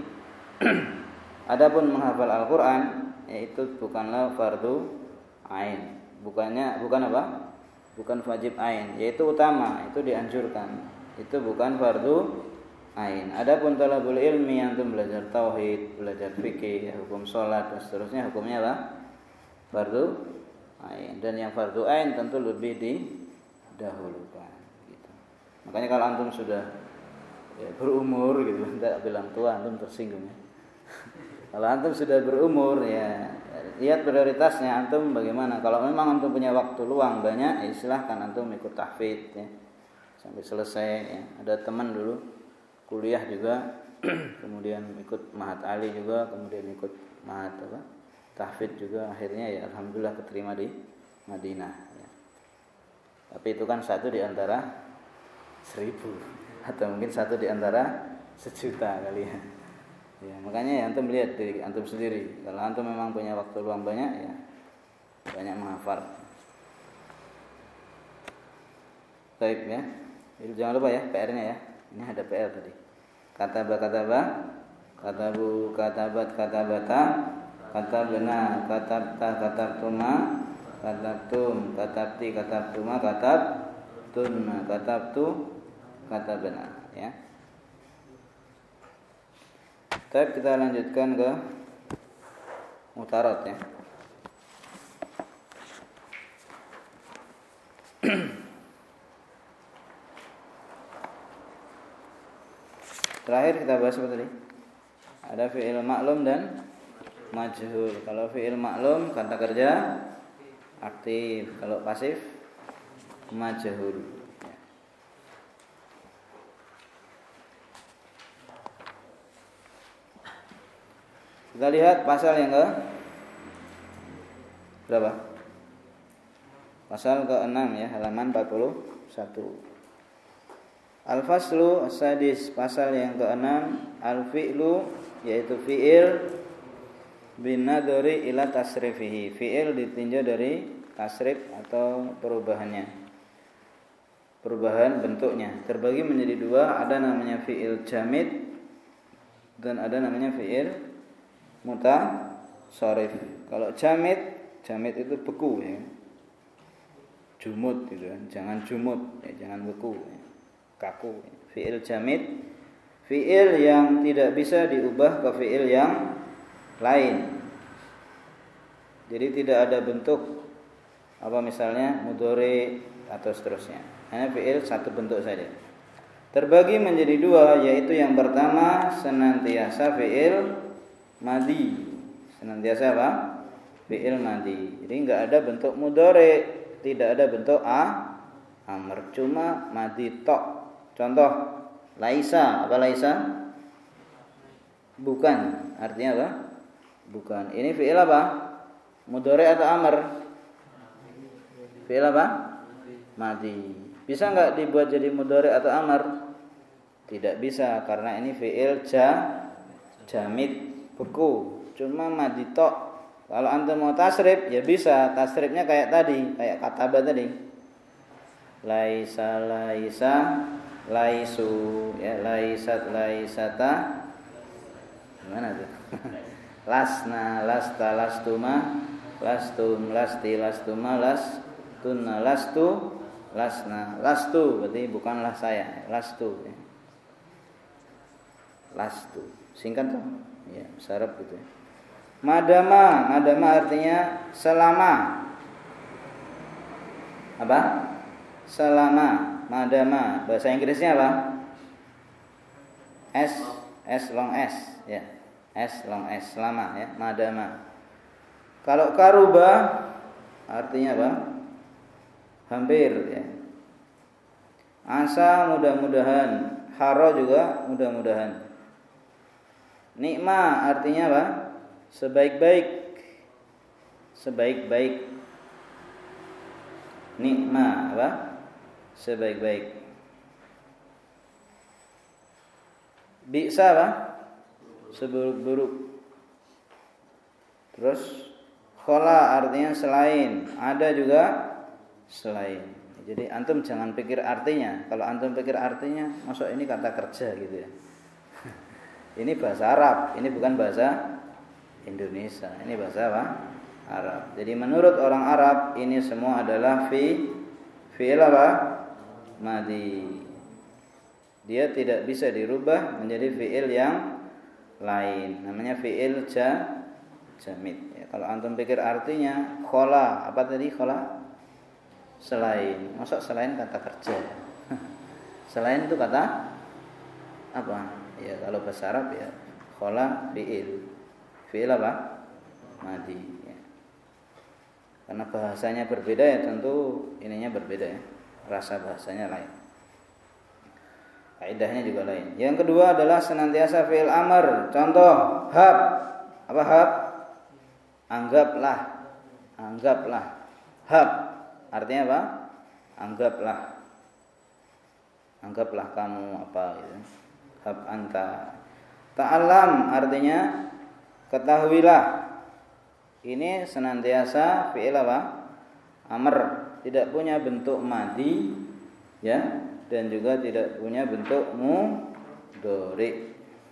adapun menghafal Al-Quran yaitu bukanlah fardu ain, bukannya bukan apa? Bukan wajib ain, yaitu utama, itu dianjurkan. Itu bukan fardu ain. Adapun talabul ilmi, antum belajar tauhid, belajar fikih, hukum salat dan seterusnya, hukumnya apa? Fardu ain. Dan yang fardu ain tentu lebih didahulukan gitu. Makanya kalau antum sudah ya, berumur gitu, tidak bilang tua, antum tersinggung ya. Kalau antum sudah berumur ya, lihat prioritasnya antum bagaimana. Kalau memang antum punya waktu luang banyak, ya silahkan antum ikut tahfidz ya, sampai selesai ya. Ada teman dulu kuliah juga, kemudian ikut Mahat Ali juga, kemudian ikut Mahat apa? Tahfidz juga, akhirnya ya alhamdulillah keterima di Madinah ya. Tapi itu kan satu di antara seribu, atau mungkin satu di antara sejuta kali ya. Ya, makanya ya, antum lihat diri antum sendiri. Kalau antum memang punya waktu luang banyak ya, banyak menghafal. Baik ya. Jadi jangan lupa ya P R-nya ya. Ini ada P R tadi. Kataba kataba, katabu katabat katabata, katabna katabta katabtuma, katabtum katabti katabtuma, katabtunna katabtu katabna ya. Baik, kita lanjutkan ke mutarat ya. Terakhir kita bahas apa tadi? Ada fi'il maklum dan majhul. Kalau fi'il maklum kata kerja aktif, kalau pasif majhul. Kita lihat pasal yang ke Berapa? Pasal keenam ya, halaman empat puluh satu. Al-faslu as-sadis, pasal yang keenam, al-fi'lu yaitu fi'il binadori ila tasrifihi. Fi'il ditinjau dari tasrif atau perubahannya, perubahan bentuknya. Terbagi menjadi dua, ada namanya fi'il jamid dan ada namanya fi'il mutasharif. Kalau jamid, jamid itu beku ya, jumud gitu kan, jangan jumud ya, jangan beku ya, kaku. Fi'il jamid, fi'il yang tidak bisa diubah ke fi'il yang lain. Jadi tidak ada bentuk apa misalnya mudhari atau seterusnya. Hanya fi'il satu bentuk saja. Terbagi menjadi dua, yaitu yang pertama senantiasa fi'il madi. Senantiasa apa? Fi'il madi. Jadi enggak ada bentuk mudhari, tidak ada bentuk a amr, cuma madi tok. Contoh laisa, apa laisa? Bukan, artinya apa? Bukan. Ini fi'il apa? Mudhari atau amr? Fi'il apa? Madi. Bisa enggak dibuat jadi mudhari atau amr? Tidak bisa, karena ini fi'il ja jamid beku, cuma madi tok. Kalau antum mau tasrif ya bisa, tasrifnya kayak tadi, kayak kataba tadi. Laisa laisa laisu ya, laisat laisata. Gimana tuh? Lasna lasta lastuma lastum lasti lastuma lastunna lastu lasna lastu, berarti bukanlah saya, lastu ya. Lastu singkat tuh ya, sarap gitu ya. Madama, madama artinya selama. Apa? Selama, madama. Bahasa Inggrisnya apa? S, S long S ya. S long S, selama ya, madama. Kalau karuba artinya apa? Hampir ya. Asa mudah-mudahan, haro juga mudah-mudahan. Nikma artinya apa? Sebaik-baik, sebaik-baik. Nikma apa? Sebaik-baik. Bi'sa apa? Seburuk-buruk. Terus khola artinya selain, ada juga selain. Jadi antum jangan pikir artinya. Kalau antum pikir artinya, masuk ini kata kerja gitu ya. Ini bahasa Arab, ini bukan bahasa Indonesia. Ini bahasa apa? Arab. Jadi menurut orang Arab ini semua adalah fi fi'il apa? Madi. Dia tidak bisa dirubah menjadi fi'il yang lain. Namanya fi'il ja jamid. Ya, kalau antum pikir artinya khola, apa tadi khola? Selain. Maksud selain kata kerja. Selain itu kata apa? Ya kalau bahasa Arab ya khola fi'il. Fi'il apa? Madi ya. Karena bahasanya berbeda ya tentu ininya berbeda ya. Rasa bahasanya lain. Kaidahnya juga lain. Yang kedua adalah senantiasa fi'il amr. Contoh hab. Apa hab? Anggaplah. Anggaplah. Hab artinya apa? Anggaplah. Anggaplah kamu apa gitu. Hab anta. Ta'allam artinya ketahuilah. Ini senantiasa fi'il apa? Amr, tidak punya bentuk madi ya, dan juga tidak punya bentuk mudhari.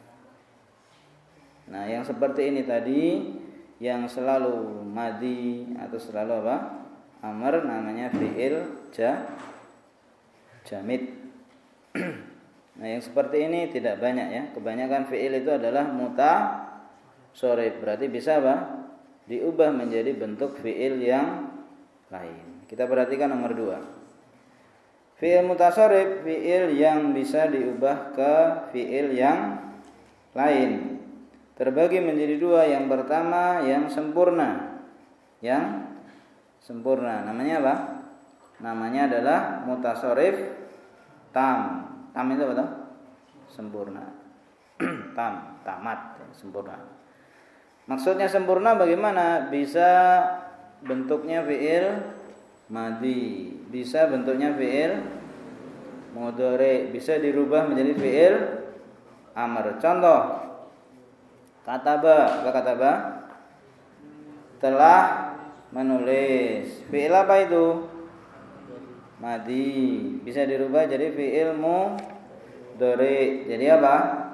Nah, yang seperti ini tadi yang selalu madi atau selalu apa? Amr namanya fi'il ja jamid. Nah, yang seperti ini tidak banyak ya. Kebanyakan fi'il itu adalah mutasharif. Berarti bisa apa? Diubah menjadi bentuk fi'il yang lain. Kita perhatikan nomor dua. Fi'il mutasharif, fi'il yang bisa diubah ke fi'il yang lain. Terbagi menjadi dua. Yang pertama yang sempurna. Yang sempurna. Namanya apa? Namanya adalah mutasharif tam. Tam itu apa? Sempurna. Tam, tamat, sempurna. Maksudnya sempurna bagaimana? Bisa bentuknya fi'il madi, bisa bentuknya fi'il mudhari, bisa dirubah menjadi fi'il amr. Contoh, kataba, apa kataba? Telah menulis. Fi'il apa itu? Madi, bisa dirubah jadi fi'il mudhari. Jadi apa?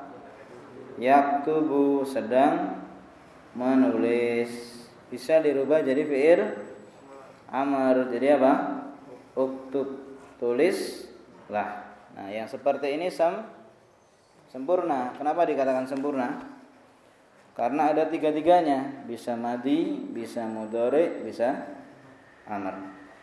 Yaktubu, sedang menulis. Bisa dirubah jadi fi'il amr. Jadi apa? Uktub, tulislah. Nah, yang seperti ini sem sempurna. Kenapa dikatakan sempurna? Karena ada tiga-tiganya, bisa madi, bisa mudhari, bisa amr.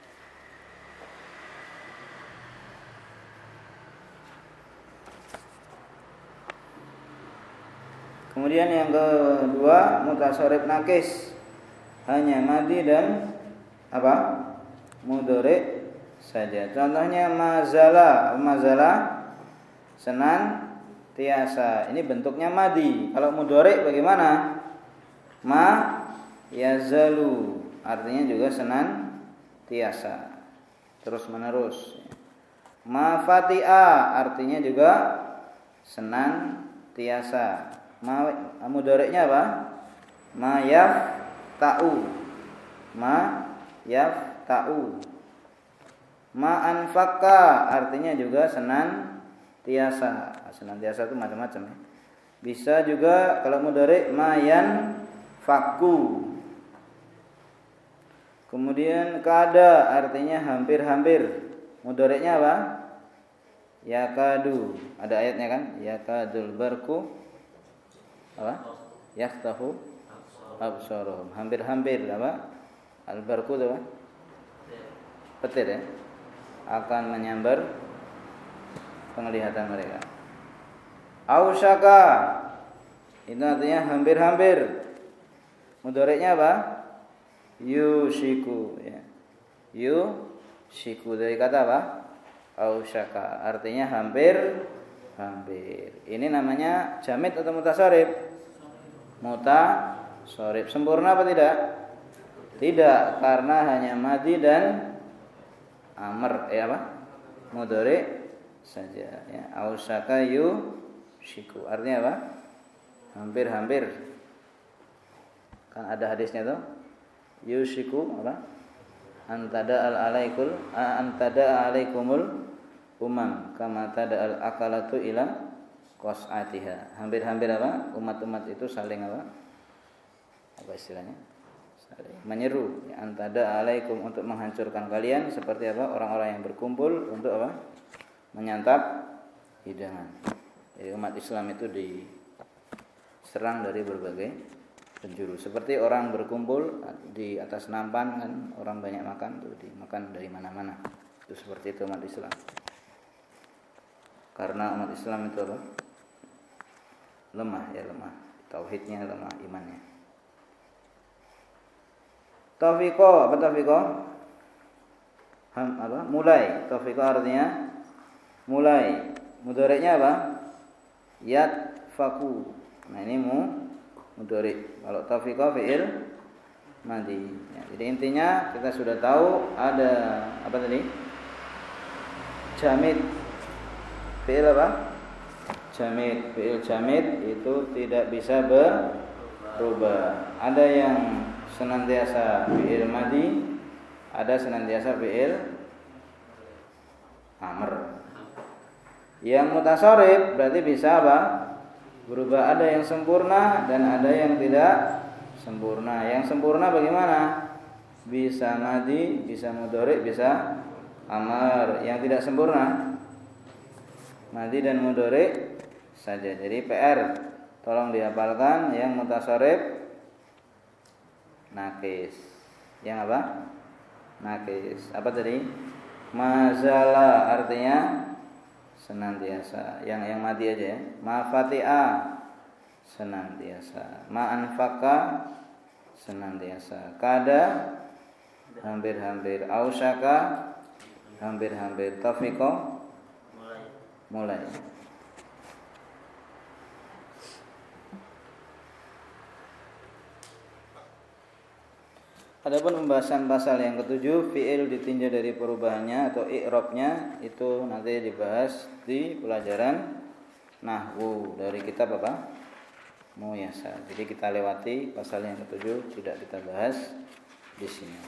Kemudian yang kedua, mutasharif nakis, hanya madi dan apa? Mudhari saja. Contohnya mazala, mazala senan tiasa. Ini bentuknya madi. Kalau mudhari bagaimana? Ma yazalu, artinya juga senan tiasa, terus menerus. Ma fati'a, artinya juga senan tiasa. Ma mudhari'nya apa? Ma yafta'u, ma yafta'u. Ma anfaqa, artinya juga senan tiasa. Senantiasa itu macam-macam ya. Bisa juga kalau mudhari mayan faku. Kemudian kada, artinya hampir-hampir. Mudhari'nya apa? Yakadu. Ada ayatnya kan? Yakadul barku apa? Yaftahu absaruhum. Hampir-hampir apa? Al-barku itu apa? Petir ya. Akan menyambar penglihatan mereka. Ausyaka, itu artinya hampir-hampir. Mudhari'nya apa? Yushiku ya. Yushiku dari kata apa? Ausyaka, artinya hampir hampir. Ini namanya jamid atau mutasharif? Mutasharif. Sempurna apa tidak? Tidak, karena hanya madi dan amr ya apa? Mudhari saja ya. Ausyaka yushiku, artinya apa? Hampir-hampir. Kan ada hadisnya tuh. Yushiku apa? Antada al alaikul antada alaikumul umam kama tada al akalatu ila qas'atiha. Hampir-hampir apa? Umat-umat itu saling apa? Apa istilahnya? Saling menyeru ya, antada alaikum, untuk menghancurkan kalian seperti apa? Orang-orang yang berkumpul untuk apa? Menyantap hidangan. Jadi umat Islam itu diserang dari berbagai penjuru. Seperti orang berkumpul di atas nampan kan, orang banyak makan tuh dimakan dari mana-mana. Itu seperti itu umat Islam. Karena umat Islam itu apa? Lemah ya, lemah. Tauhidnya lemah, imannya. Taufiqo, apa taufiqo? Ham, apa? Mulai. Taufiqo artinya mulai. Mudhari'nya apa? Yatfaku. Nah ini mu mudhari'. Kalau taufiqo fi'il madi. Ya, jadi intinya kita sudah tahu ada apa tadi? Jamid. Fi'il apa? Jamid. Fi'il jamid itu tidak bisa berubah. Ada yang senantiasa fi'il madi, ada senantiasa fi'il amr. Yang mutasharif berarti bisa apa? Berubah. Ada yang sempurna dan ada yang tidak sempurna. Yang sempurna bagaimana? Bisa madi, bisa mudhari, bisa amr. Yang tidak sempurna madi dan mudhari saja. Jadi P R, tolong dihafalkan yang mutasharif nakis. Yang apa? Nakis. Apa tadi? Mazala artinya senantiasa. Yang yang madi aja ya. Ma fati'a senantiasa. Ma anfaqa senantiasa. Kada hampir-hampir. Ausyaka hampir-hampir. Taufiqo mulai. Adapun pembahasan pasal yang ketujuh, fi'il ditinjau dari perubahannya atau i'rabnya, itu nanti dibahas di pelajaran nahwu dari kitab apa? Muyassar. Jadi kita lewati pasal yang ketujuh, tidak kita bahas di sini.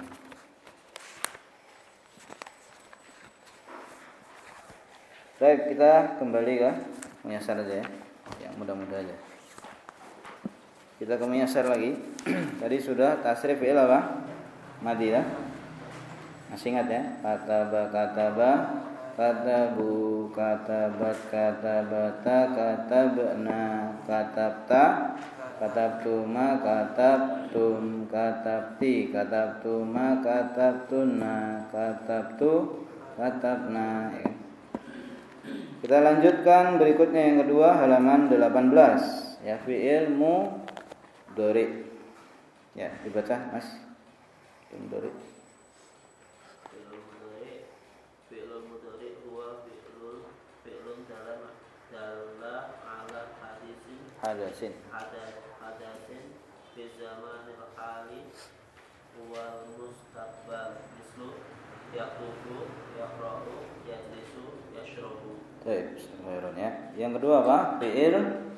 Baik, kita kembali ke Muyassar aja ya. Yang mudah-mudah aja. Kita ke Muyassar lagi. Tadi sudah tasrif fi'il apa? Madi ya. Masih ingat ya? Kataba kataba, katabu, katabat, katabata, katabna, katabta, katabtuma, katabtum, katabti, katabtuma, katabtunna, katabtu, katabna. Ya. Kita lanjutkan berikutnya yang kedua, halaman delapan belas. Ya, fi'il mudhari. Ya, dibaca Mas. Fi'il mudhari. Fi'il mudhari. Fi'il mudhari huwa fi'lun fi'lun dalam dalla ala hadisin Hadasin. hadath hadasin fi zamanil hali wal mustaqbal mislu yaktubu yaqra'u yajlisu yashrabu. Baik, bismillahirrahmanirrahim ya. Yang kedua apa? Fi'il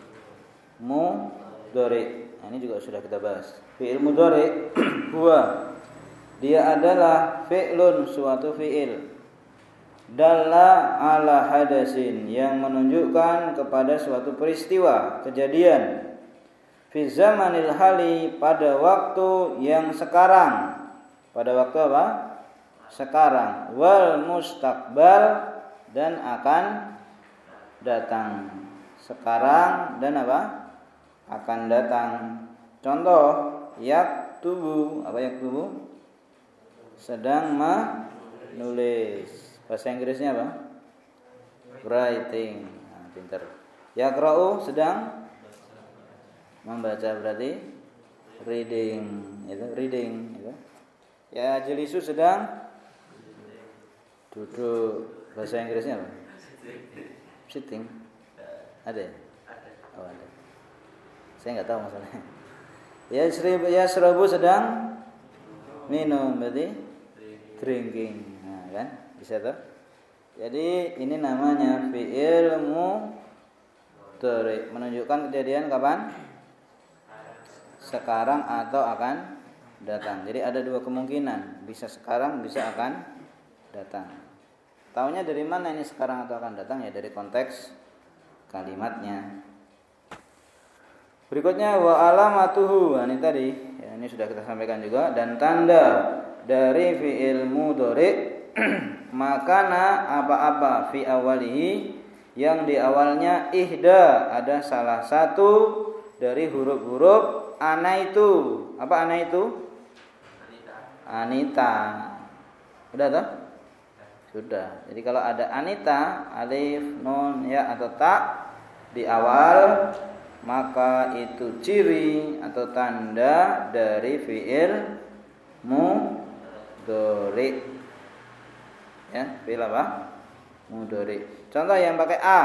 mudhari. Nah, ini juga sudah kita bahas. Fi'il mudhari huwa, dia adalah fi'lun, suatu fi'il, dalla ala hadasin, yang menunjukkan kepada suatu peristiwa, kejadian, fi zamanil hali, pada waktu yang sekarang. Pada waktu apa? Sekarang. Wal mustaqbal, dan akan datang. Sekarang dan apa? Akan datang. Contoh, yaktubu, apa yaktubu? Sedang menulis. Bahasa Inggrisnya apa? Writing. Nah, pintar. Yaqra'u, sedang membaca, berarti reading, itu reading, itu. Ya, jelisu, sedang duduk. Bahasa Inggrisnya apa? Sitting. Ada ya? Oh, ada. Saya nggak tahu masalahnya. Ya, seribu, ya serabu, sedang minum, berarti drinking. Nah, kan? Bisa tuh. Jadi ini namanya fi'il mudhari, menunjukkan kejadian kapan? Sekarang atau akan datang. Jadi ada dua kemungkinan, bisa sekarang, bisa akan datang. Taunya dari mana ini sekarang atau akan datang? Ya dari konteks kalimatnya. Berikutnya wa alamatuhu. Nah, ini tadi, ya, ini sudah kita sampaikan juga. Dan tanda dari fi'il mudhari makana apa-apa fi awalihi, yang di awalnya ihda, ada salah satu dari huruf-huruf ana itu. Apa ana itu? Anita. Udah toh? Sudah. Jadi kalau ada anita, alif, nun, ya atau ta di awal, maka itu ciri atau tanda dari fi'il mudhari. Ya, fi'il apa? Mudhari. Contoh yang pakai a.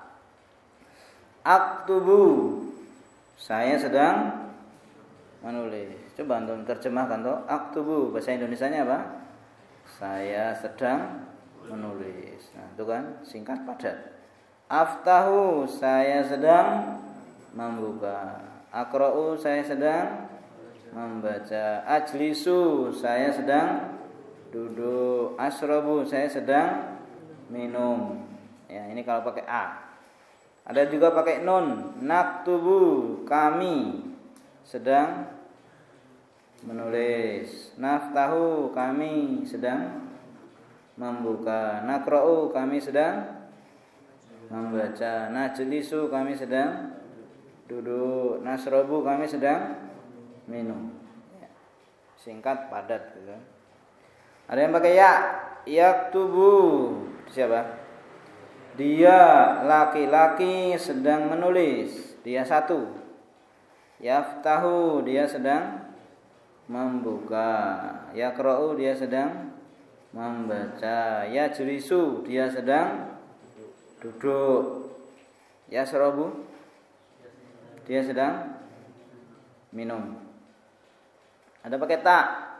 Aktubu. Saya sedang menulis. Coba antum terjemahkan toh. Aktubu, bahasa Indonesianya apa? Saya sedang menulis. Nah, itu kan singkat padat. Aftahu, saya sedang membuka. Aqra'u, saya sedang membaca. Ajlisu, saya sedang duduk. Asrabu, saya sedang minum. Ya, ini kalau pakai a. Ada juga pakai nun. Naktubu, kami sedang menulis. Naftahu, kami sedang membuka. Naqra'u, kami sedang membaca. Najlisu, kami sedang duduk. Nasrabu, kami sedang minum. Ya. Singkat padat gitu. Ada yang pakai ya. Yaktubu, siapa? Dia laki-laki sedang menulis. Dia satu. Yaftahu, dia sedang membuka. Yaqra'u, dia sedang membaca. Yajlisu, dia sedang duduk. Yasrabu, dia sedang minum. Ada pakai ta.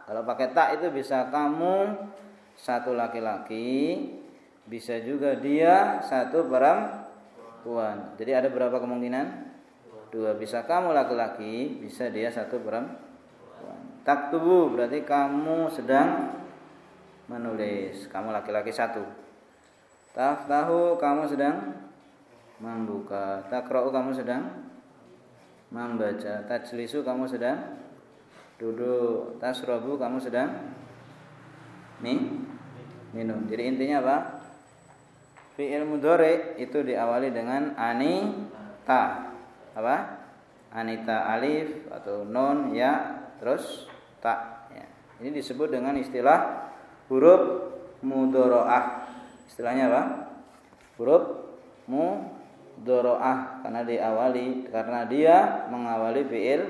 Kalau pakai ta itu bisa kamu satu laki-laki, bisa juga dia satu perempuan. Jadi ada berapa kemungkinan? Dua. Bisa kamu laki-laki, bisa dia satu perempuan. Taktubu berarti kamu sedang menulis. Kamu laki-laki satu. Taftahu kamu sedang membuka. Takra'u kamu sedang membaca. Tajlisu kamu sedang duduk. Tasrobu kamu sedang nih minum. Jadi intinya apa? Fi'il mudhari itu diawali dengan anita. Apa? Anita alif atau nun ya terus ta ya. Ini disebut dengan istilah huruf mudharaah. Istilahnya apa? Huruf mudharaah karena diawali karena dia mengawali fi'il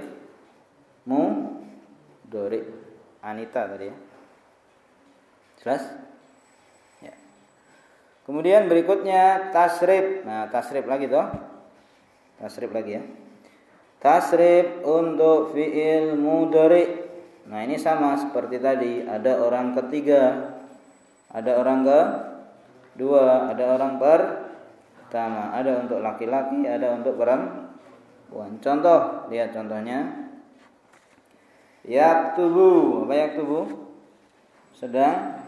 mudhari. Anita tadi ya. Jelas? Ya. Kemudian berikutnya tasrif. Nah, tasrif lagi toh. Tasrif lagi ya. Tasrif untuk fi'il mudhari. Nah, ini sama seperti tadi, ada orang ketiga, ada orang kedua, ada orang pertama, ada untuk laki-laki, ada untuk perempuan. Contoh, lihat contohnya. Yaktubu, apa yaktubu? Sedang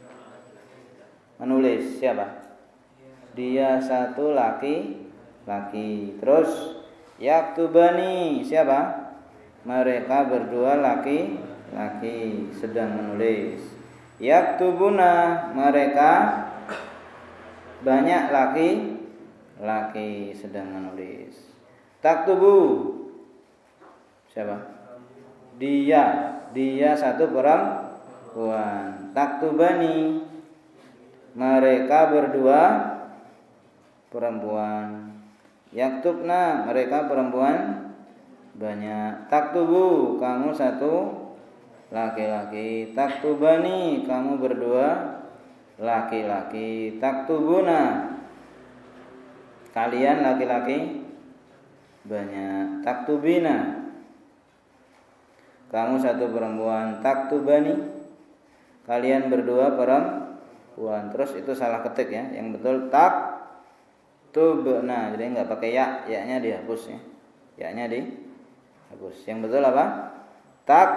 menulis. Siapa? Dia satu laki-laki. Terus yaktubani, siapa? Mereka berdua laki-laki sedang menulis. Yaktubuna, mereka banyak laki-laki sedang menulis. Taktubu, siapa? Dia, dia satu perempuan. Taktubani, mereka berdua perempuan. Yaktubna, mereka perempuan banyak. Taktubu, kamu satu laki-laki. Taktubani, kamu berdua laki-laki. Taktubuna, kalian laki-laki banyak. Taktubina, kamu satu perempuan. Taktubani, kalian berdua perempuan. Terus itu salah ketik ya. Yang betul tak tubna, jadi enggak pakai ya, ya-nya dihapus ya. Ya-nya dihapus. Yang betul apa? Tak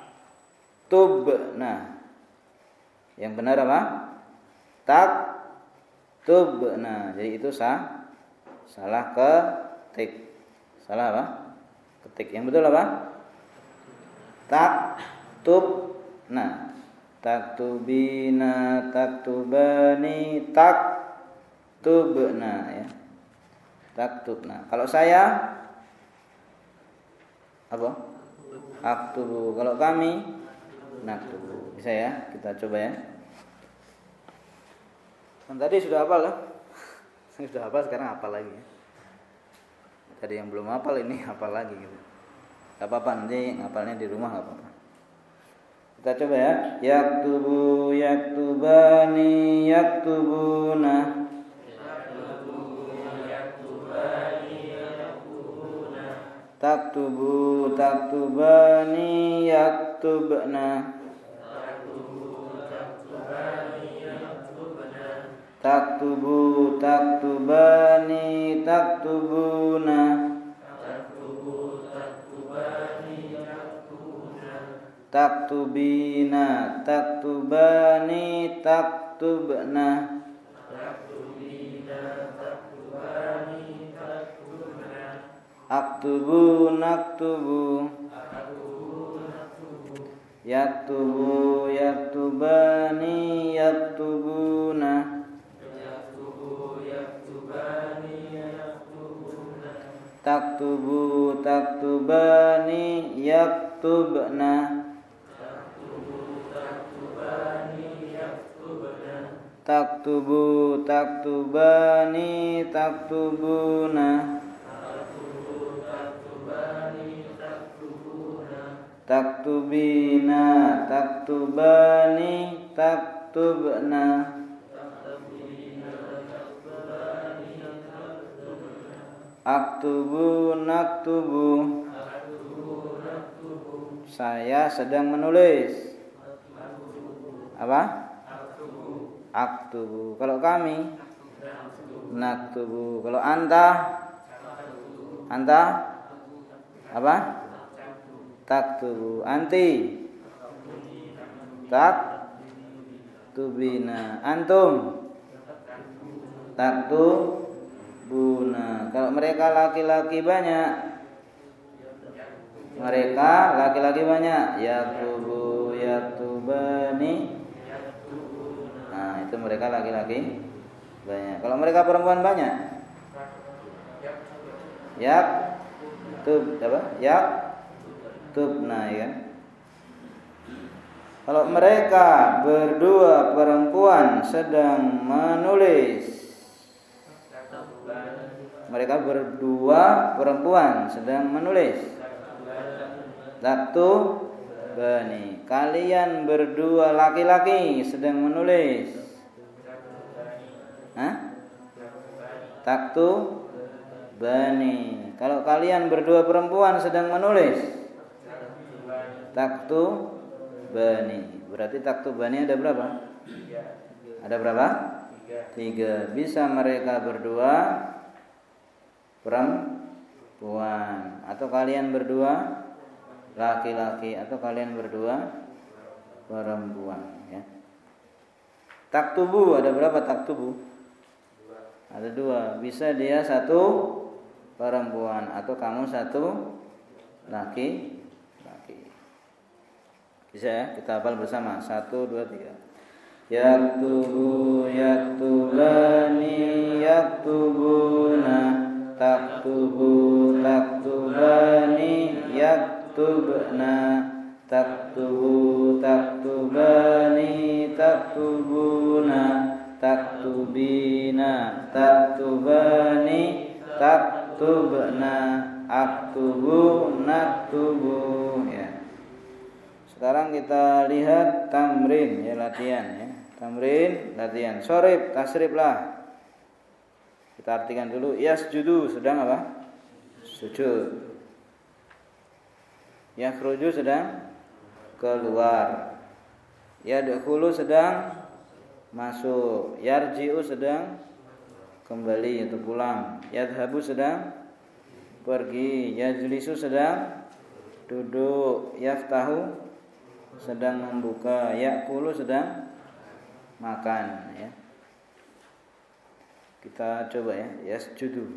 tubna. Yang benar apa? Tak tubna. Jadi itu sah salah ketik. Salah apa? Ketik. Yang betul apa? Tak tubna. Taktubina, taktubani, tak tubna ya. Taktubna. Kalau saya apa? Aktubu. Kalau kami naktubu. Bisa ya? Kita coba ya. Kan tadi sudah hafal lah. Sudah hafal, sekarang hafal lagi ya. Tadi yang belum hafal ini hafal lagi gitu. Enggak apa-apa, nanti ngapalnya di rumah enggak apa-apa. Kita coba ya. Yaktubu, yaktubani, yaktubuna. Taktubu, taktubani, yaktubna. Taktubu, taktubani, taktubuna. Taktubina, taktubani, taktubna. Aktubu, naktubu. Yaktubu, yaktubani, yaktubuna. Taktubu, taktubani, yaktubna. Taktubu, taktubani, taktubuna. Taktubina, taktubani, taktubna. Aktubu, naktubu. Saya sedang menulis. Apa? Aktubu. Kalau kami naktubu. Kalau anta? Anta? Apa? Taktubu. Anti? Taktubina. Antum? Taktubuna. Kalau mereka laki-laki banyak, mereka laki-laki banyak, yaktubu, yaktubani. Nah, itu mereka laki-laki banyak. Kalau mereka perempuan banyak, yaktub, apa? Yaktubna, ya kan? Kalau mereka berdua perempuan sedang menulis, mereka berdua perempuan sedang menulis, taktubani. Kalian berdua laki-laki sedang menulis, hah? Taktubani. Kalau kalian berdua perempuan sedang menulis, taktubani. Berarti taktubani ada berapa? Ada berapa? Tiga. Bisa mereka berdua perempuan, atau kalian berdua laki-laki, atau kalian berdua perempuan, ya. Taktubu ada berapa taktubu? Ada dua. Bisa dia satu perempuan, atau kamu satu laki. Bisa ya? Kita hafal bersama. Satu, dua, tiga. Yaktubu, yaktubani, yaktubuna. Taktubu, taktubani, yaktubna. Taktubu, taktubani, taktubuna. Taktubina, taktubani, taktubna. Aktubu, naktubu, ya. Sekarang kita lihat tamrin, ya, latihan, ya. Tamrin, latihan. Sorib, tasrib lah. Kita artikan dulu. Yasjudu sedang apa? Sujud. Yakhruju sedang keluar. Yadkhulu sedang masuk. Yarji'u sedang kembali atau pulang. Yadhabu sedang pergi. Yajlisu sedang duduk. Yaftahu sedang membuka. Ya'kulu sedang makan, ya. Kita coba, ya. Yasjudu,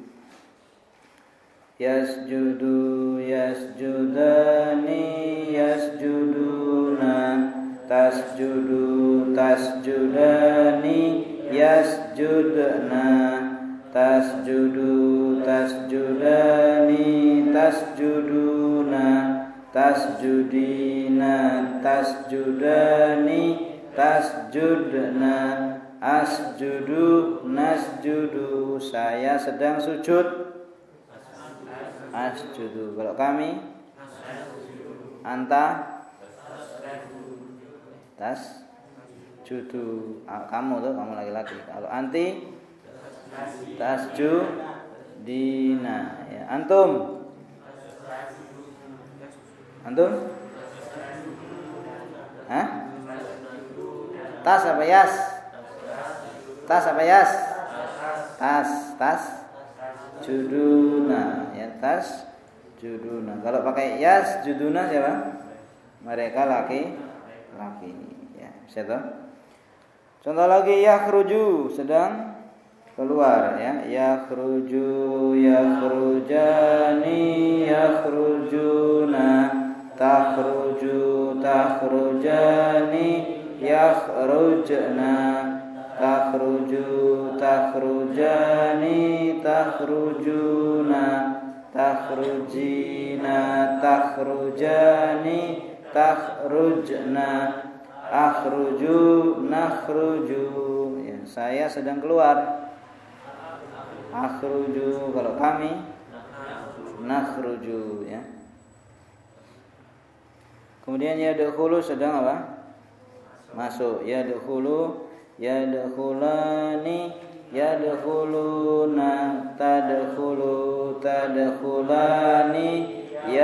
yasjudu, yasjudani, yasjuduna. Tasjudu, tasjudani, yasjudna. Tasjudu, tasjudani, tasjuduna. Tasjudina, tasjudani, tasjudna. Asjudu, nasjudu. Saya sedang sujud. Asjudu. Kalau kami, anta, tas, judu. Kamu tuh, kamu laki-laki. Kalau anti, tasjudina, ya. Antum, antum, hah? Tas apa yas? Tas apa yas? Tas, tas, juduna, ya, tas, juduna. Kalau pakai yas, juduna siapa? Mereka laki, laki, ya. Bisa toh? Contoh lagi, yakhruju sedang keluar, ya. Yakhruju, yakhrujani, yakhrujuna. Takhruju, takhrujani, yakhrujna. Takhruju, takhrujani, takhrujuna. Takhrujina, takhrujani, takhrujna. Akhruju, nakhruju, ya, saya sedang keluar. Akhruju. Kalau kami, nakhruju, ya. Kemudian yadkhulu sedang apa? Masuk. Yadkhulu, yadkhulani, yadkhuluna. Tadkhulu, tadkhulani,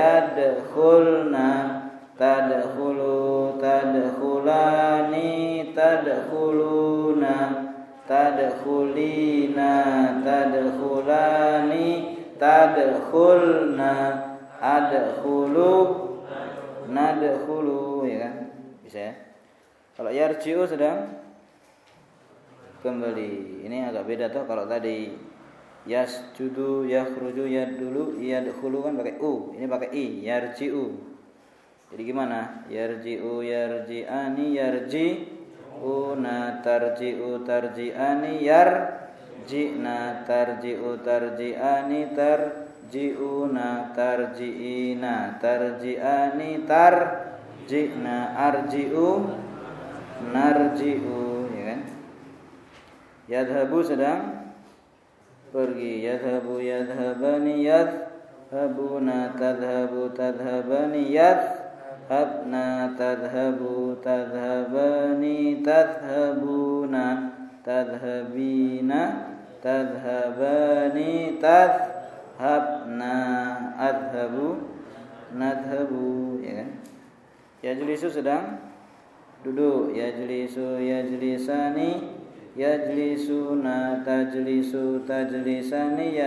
yadkhulna. Tadkhulu, tadkhulani, tadkhuluna, tadkhulina, tadkhulani, tadkhulna, adkhulu, nadkhulu, ya kan? Bisa ya? Kalau yarji'u sedang kembali. Ini agak beda tuh kalau tadi yasjudu, yakhruju, yadulu, yadkhulu kan pakai u, ini pakai i, yarji'u. Jadi gimana? Yarji'u, yarji'ani, yarji'una, tarji'u, tarji'ani, yarji'na, tarji'u, tarji'ani, tarji'una, tarji'ina, tarji'ani, tarji'na, arji'u, narji'u, ya kan? Yadhabu sedang pergi, yadhabu, yadhabani, yadhabuna, tadhabu, tadhabani, yadhabna, tadhabu, tadhabani, tadhabuna, tadhabina, tadhabani, tadhabna, adhabu, nadhabu, ya kan? Yajlisu sedang duduk, yajlisu, yajlisani, yajlisuna, tajlisu, tajlisani,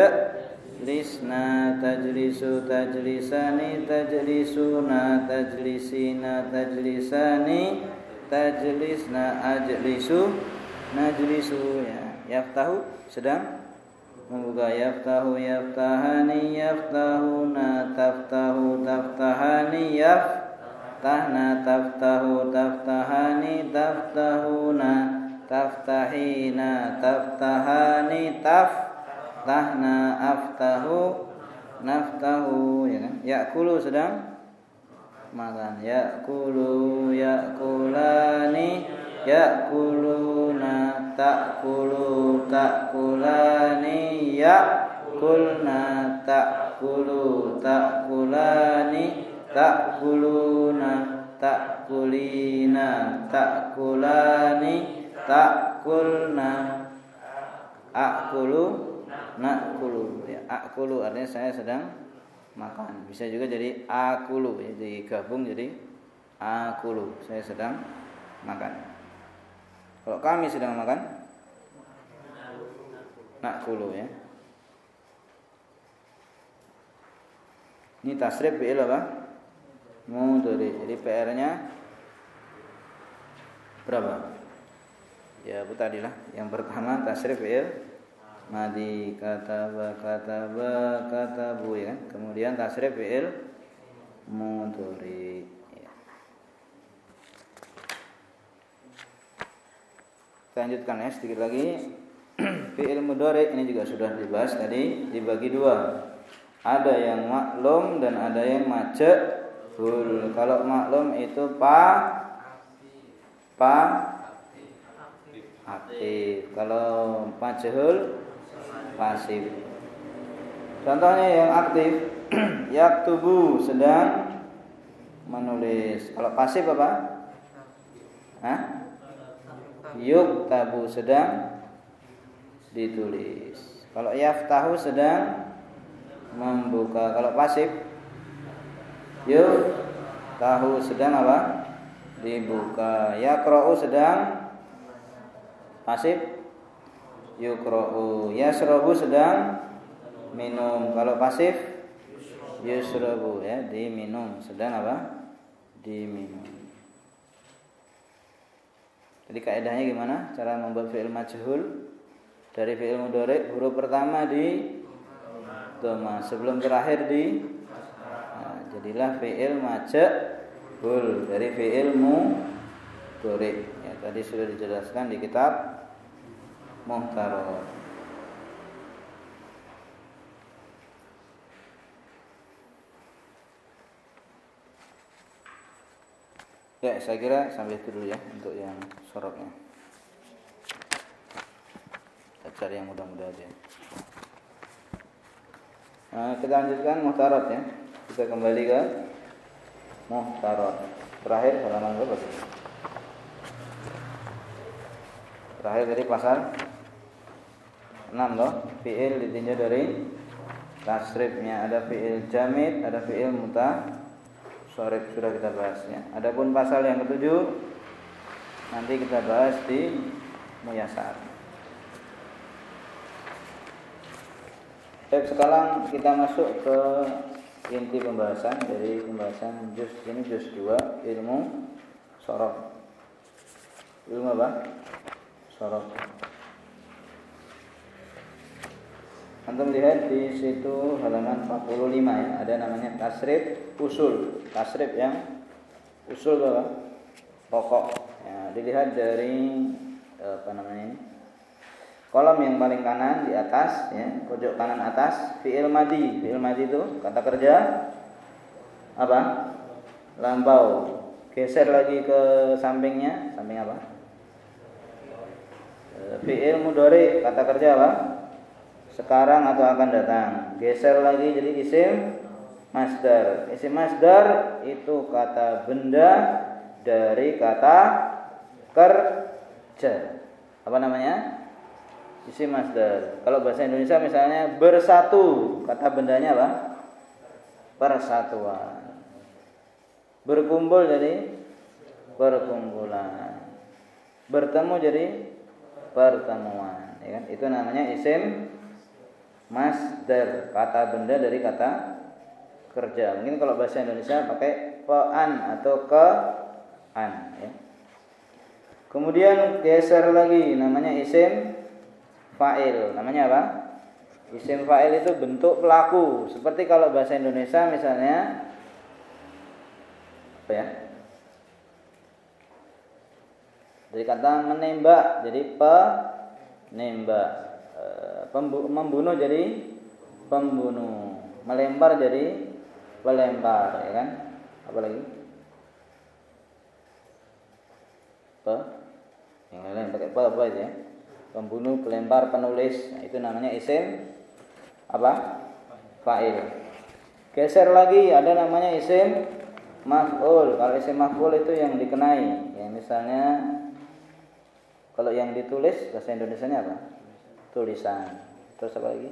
yajlisna, tajlisu, tajlisani, tajlisuna, tajlisina, tajlisani, tajlisna, ajlisu, najlisu, ya. Yaftahu sedang membuka, yaftahu, yaftahani, yaftahuna, taftahu, taftahani, yaftahna, taftahu, taftahani, taftahuna, taftahina, taftahani, taftahna, aftahu, naftahu, ya kan? Ya'kulu sedang makan, ya'kulu, ya'kulani, ya'kuluna, ta'kulu, ta'kulani, ya'kulna, ta'kulu, ta'kulani, ta'kuluna, ta'kulina, ta'kulani, ta'kulna, akulu, nakulu, ya. Akulu artinya saya sedang makan. Bisa juga jadi akulu, ya, digabung jadi akulu, saya sedang makan. Kalau kami sedang makan, nakulu, ya. Ini tasrif fi'il apa? Mudhari. Jadi P R-nya berapa? Ya, bu tadilah. Yang pertama tasrif fi'il madi, kataba, kataba, katabu, ya kan? Kemudian tasrif fi'il mudhari. Ya. Kita lanjutkan ya sedikit lagi. Fi'il mudhari ini juga sudah dibahas tadi, dibagi dua. Ada yang maklum dan ada yang majhul. Kalau maklum itu pa pa aktif. Kalau majhul pasif. Contohnya yang aktif, yaktubu sedang menulis. Kalau pasif apa? Hah? Yuktabu sedang ditulis. Kalau yaftahu sedang membuka. Kalau pasif, yuftahu sedang apa? Dibuka. Yaqra'u sedang pasif, yuqra'u. Yasrabu sedang minum. Kalau pasif, yusrabu, ya, diminum. Sedang apa? Diminum. Jadi kaidahnya gimana? Cara membuat fi'il majhul dari fi'il mudhari, huruf pertama di dhamma, sebelum terakhir di, nah, jadilah fi'il majhul dari fi'il mudhari. Ya, tadi sudah dijelaskan di kitab Muhtarot. Ya, saya kira sampai itu dulu ya untuk yang sorotnya. Kita cari yang mudah-mudah aja. Nah, kita lanjutkan Muhtarot ya. Kita kembali ke Muhtarot. Terakhir halaman berapa? Terakhir dari pasal enam loh. Fi'il ditinjau dari tasrifnya. Ada fi'il jamid, ada fi'il muta. Sorif sudah kita bahas ya. Adapun pasal yang ketujuh Nanti kita bahas di Muyasar. Baik, sekarang kita masuk ke inti pembahasan dari pembahasan juz ini, juz dua, ilmu sorof. Ilmu apa? Sorof. Antum lihat di situ halaman empat puluh lima ya, ada namanya tasrif usul. Tasrif yang usul apa? Pokok. Ya, dilihat dari apa namanya ini? Kolom yang paling kanan di atas ya, pojok kanan atas, fi'il madi. Fi'il madi itu kata kerja apa? Lampau. Geser lagi ke sampingnya, samping apa? Fi'il mudhari, kata kerja apa? Sekarang atau akan datang. Geser lagi jadi isim masdar. Isim masdar itu kata benda dari kata kerja. Apa namanya? Isim masdar. Kalau bahasa Indonesia misalnya bersatu, kata bendanya apa? Persatuan. Berkumpul jadi perkumpulan. Bertemu jadi pertemuan, ya kan? Itu namanya isim masdar, kata benda dari kata kerja. Mungkin kalau bahasa Indonesia pakai pean atau kean ya. Kemudian geser lagi namanya isim fa'il. Namanya apa? Isim fa'il itu bentuk pelaku. Seperti kalau bahasa Indonesia misalnya apa ya? Dari kata menembak jadi penembak. Membunuh jadi pembunuh, melempar jadi pelempar, ya kan? Apa lagi? Pe? Yang lain pakai pe apa itu ya? Pembunuh, pelempar, penulis. Nah, itu namanya isim apa? Fa'il. Geser lagi ada namanya isim maf'ul. Kalau isim maf'ul itu yang dikenai. Ya, misalnya kalau yang ditulis bahasa Indonesianya apa? Tulisan. Terus apa lagi?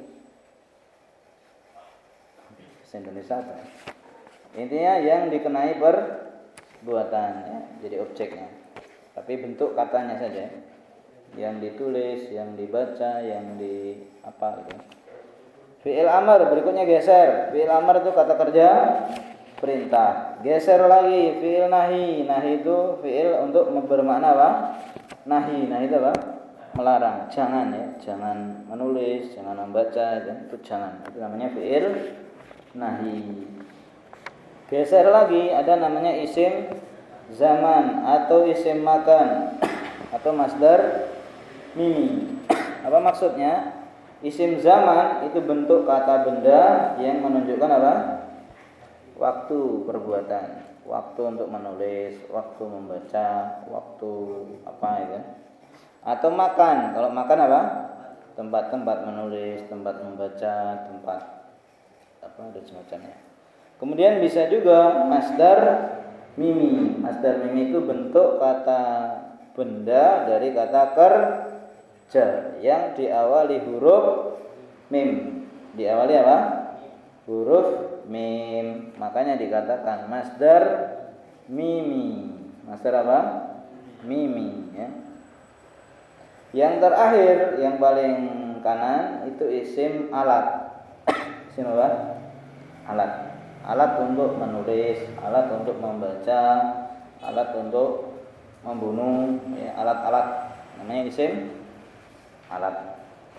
Bahasa Indonesia apa? Intinya yang dikenai perbuatan ya, jadi objeknya. Tapi bentuk katanya saja. Yang ditulis, yang dibaca, yang di apa gitu. Fi'il amr berikutnya geser. Fi'il amr itu kata kerja perintah. Geser lagi fi'il nahi. Nahi itu fi'il untuk bermakna apa? Nahi. Nahi itu apa? Melarang, jangan ya, jangan menulis, jangan membaca, ya. Itu jangan. Itu namanya fi'il nahi. Geser lagi ada namanya isim zaman atau isim makan atau masdar mimi. Apa maksudnya? Isim zaman itu bentuk kata benda yang menunjukkan apa? Waktu perbuatan, waktu untuk menulis, waktu membaca, waktu apa ya? Atau makan. Kalau makan apa? Tempat-tempat menulis, tempat membaca, tempat apa ada semacamnya. Kemudian bisa juga masdar mimi. Masdar mimi itu bentuk kata benda dari kata kerja yang diawali huruf mim. Diawali apa? Huruf mim. Makanya dikatakan masdar mimi. Masdar apa? Mimi ya. Yang terakhir, yang paling kanan itu isim alat. Isim apa? Alat. Alat untuk menulis, alat untuk membaca, alat untuk membunuh, ya, alat-alat. Namanya isim alat.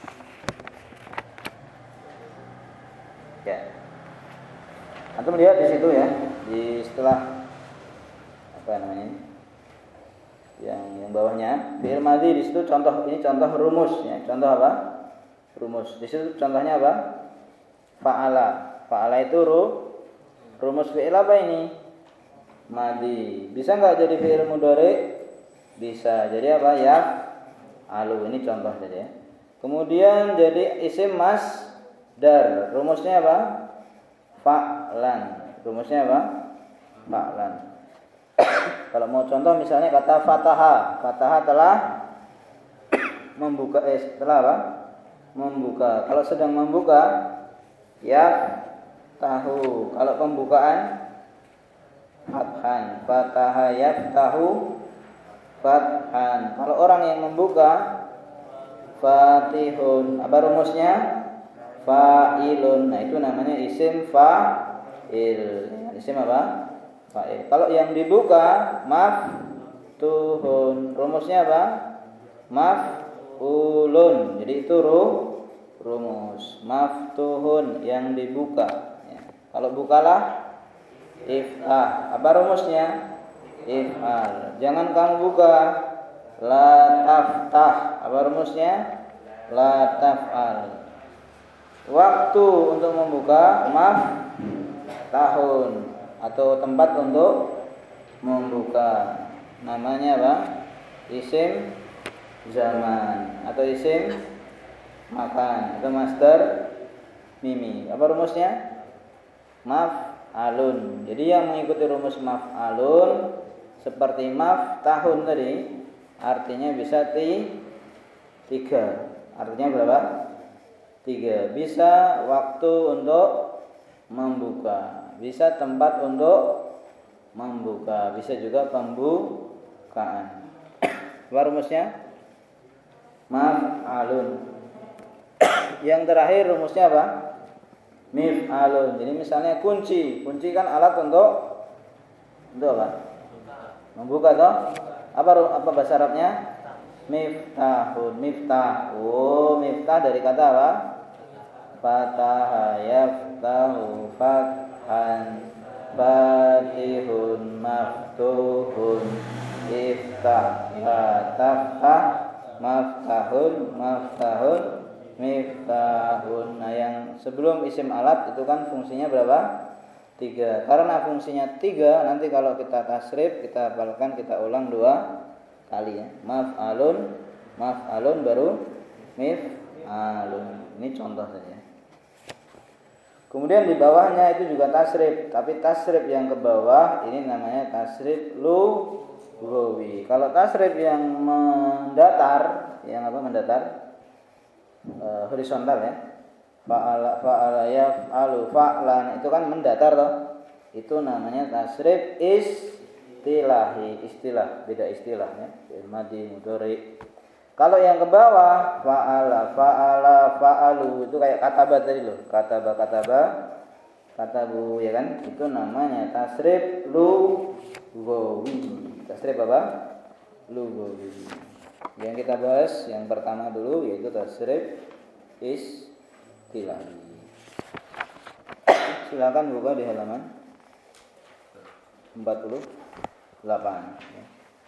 Ya. Antum lihat di situ ya, di setelah apa namanya ini? Yang yang bawahnya fi'il madhi di situ contoh ini contoh rumus ya. Contoh apa? Rumus. Di situ contohnya apa? Fa'ala. Fa'ala itu ru, rumus fi'il apa ini? Madhi. Bisa enggak jadi fi'il mudhari? Bisa. Jadi apa? Ya alu. Ini contoh saja ya. Kemudian jadi isim masdar. Rumusnya apa? Fa'lan. Rumusnya apa? Fa'lan. Kalau mau contoh misalnya kata fataha. Fataha telah membuka eh telah apa? Membuka. Kalau sedang membuka ya tahu. Kalau pembukaan fathan. Fataha yaftahu fathan. Kalau orang yang membuka fatihun, apa rumusnya? Fa'ilun. Nah, itu namanya isim fa'il. Isim apa? Fa'il. Kalau yang dibuka maftuhun, rumusnya apa? Maf'ulun. Jadi itu ru, rumus. Maftuhun yang dibuka. Ya. Kalau bukalah if'ah. Apa rumusnya? If'al. Jangan kamu buka. La taftah. Apa rumusnya? La taf'al. Waktu untuk membuka maf tahun atau tempat untuk membuka namanya apa? Isim zaman atau isim makan atau master mimi. Apa rumusnya? Maf'alun. Jadi yang mengikuti rumus maf'alun seperti maf tahun tadi artinya bisa ti tiga. Artinya berapa? Tiga. Bisa waktu untuk membuka, bisa tempat untuk membuka, bisa juga pembukaan. Apa rumusnya? Maf'alun. Yang terakhir rumusnya apa? Mif'alun. Jadi misalnya kunci, kunci kan alat untuk untuk apa? Membuka toh? Apa apa bahasa Arabnya? Miftahun. Miftah. Oh, miftah dari kata apa? Fataha yaftahu fathan fatihun maftuhun iftah fataftah maftahun maftahun miftahun. Nah, yang sebelum isim alat itu kan fungsinya berapa? Tiga. Karena fungsinya tiga, nanti kalau kita tasrif kita hafalkan, kita ulang dua kali ya. Maf'alun, maf'alun baru mif'alun. Ini contoh saja. Kemudian di bawahnya itu juga tasrif, tapi tasrif yang ke bawah ini namanya tasrif lughawi. Kalau tasrif yang mendatar, yang apa mendatar? E, horizontal ya. Fa'ala fa'ala yaf'alu fa'lan itu kan mendatar toh. Itu namanya tasrif istilahi, istilah, beda istilah ya. Madi mudhari. Kalau yang ke bawah fa'ala fa'ala fa'alu itu kayak kataba tadi loh, kataba kataba katabu ya kan, itu namanya tasrif lughawi. Tasrif apa? Lughawi. Yang kita bahas yang pertama dulu yaitu tasrif istilahi. Silakan buka di halaman empat puluh delapan ya.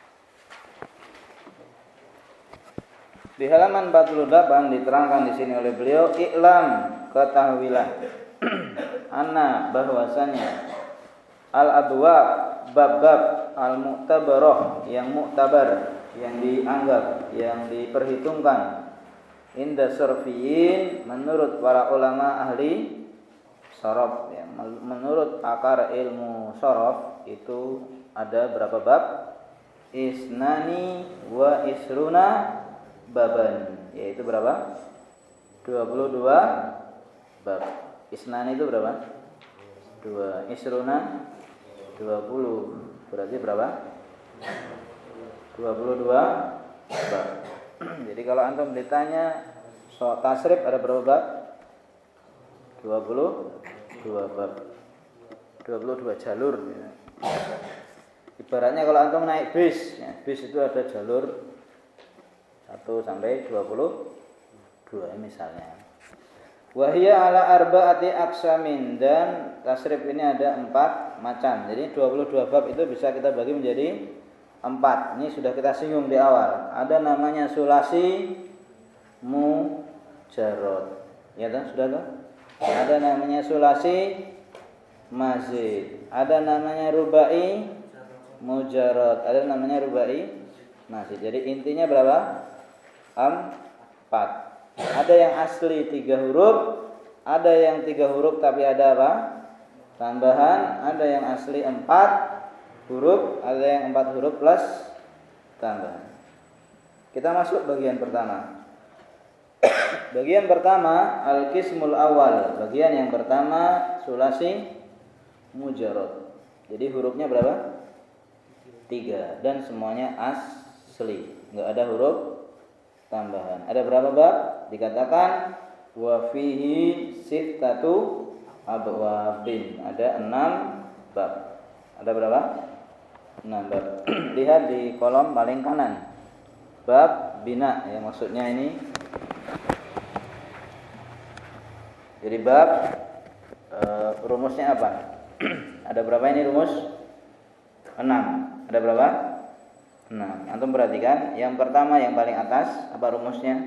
Di halaman empat puluh delapan diterangkan di sini oleh beliau, i'lam, ketahuilah, anna bahwasanya al-abwab, bab-bab al-mu'tabarah yang mu'tabar, yang dianggap, yang diperhitungkan, inda surfiyin menurut para ulama ahli sharaf ya, menurut pakar ilmu sharaf itu ada berapa bab? Isnani wa isruna baban, yaitu berapa? dua puluh dua bab. Isnani itu berapa? dua. Isruna dua puluh. Berarti berapa? dua puluh dua bab. Jadi kalau antum ditanya soal tasrif ada berapa bab? dua puluh dua bab. dua puluh dua jalur ya. Ibaratnya kalau antum naik bis, ya, bis itu ada jalur satu sampai dua puluh dua misalnya. Wahia ala arba'ati aqsamin, dan tasrif ini ada empat macam. Jadi dua puluh dua bab itu bisa kita bagi menjadi empat. Ini sudah kita singgung di awal. Ada namanya sulasi mujarrad. Ya kan? Sudah kan? Ada namanya sulasi mazid. Ada namanya rubai mujarrad. Ada namanya rubai mazid. Jadi intinya berapa? Empat. Ada yang asli tiga huruf, ada yang tiga huruf tapi ada apa? Tambahan. Ada yang asli empat huruf, ada yang empat huruf plus tambahan. Kita masuk bagian pertama. Bagian pertama al-qismul awal. Bagian yang pertama sulasi mujarrad. Jadi hurufnya berapa? Tiga dan semuanya as asli, enggak ada huruf tambahan. Ada berapa bab? Dikatakan wa fihi sittatu abwabin. Ada enam bab. Ada berapa? enam bab. Lihat di kolom paling kanan. Bab bina, ya maksudnya ini. Jadi bab e, rumusnya apa? Ada berapa ini rumus? enam. Ada berapa? enam. Antum perhatikan, yang pertama yang paling atas apa rumusnya?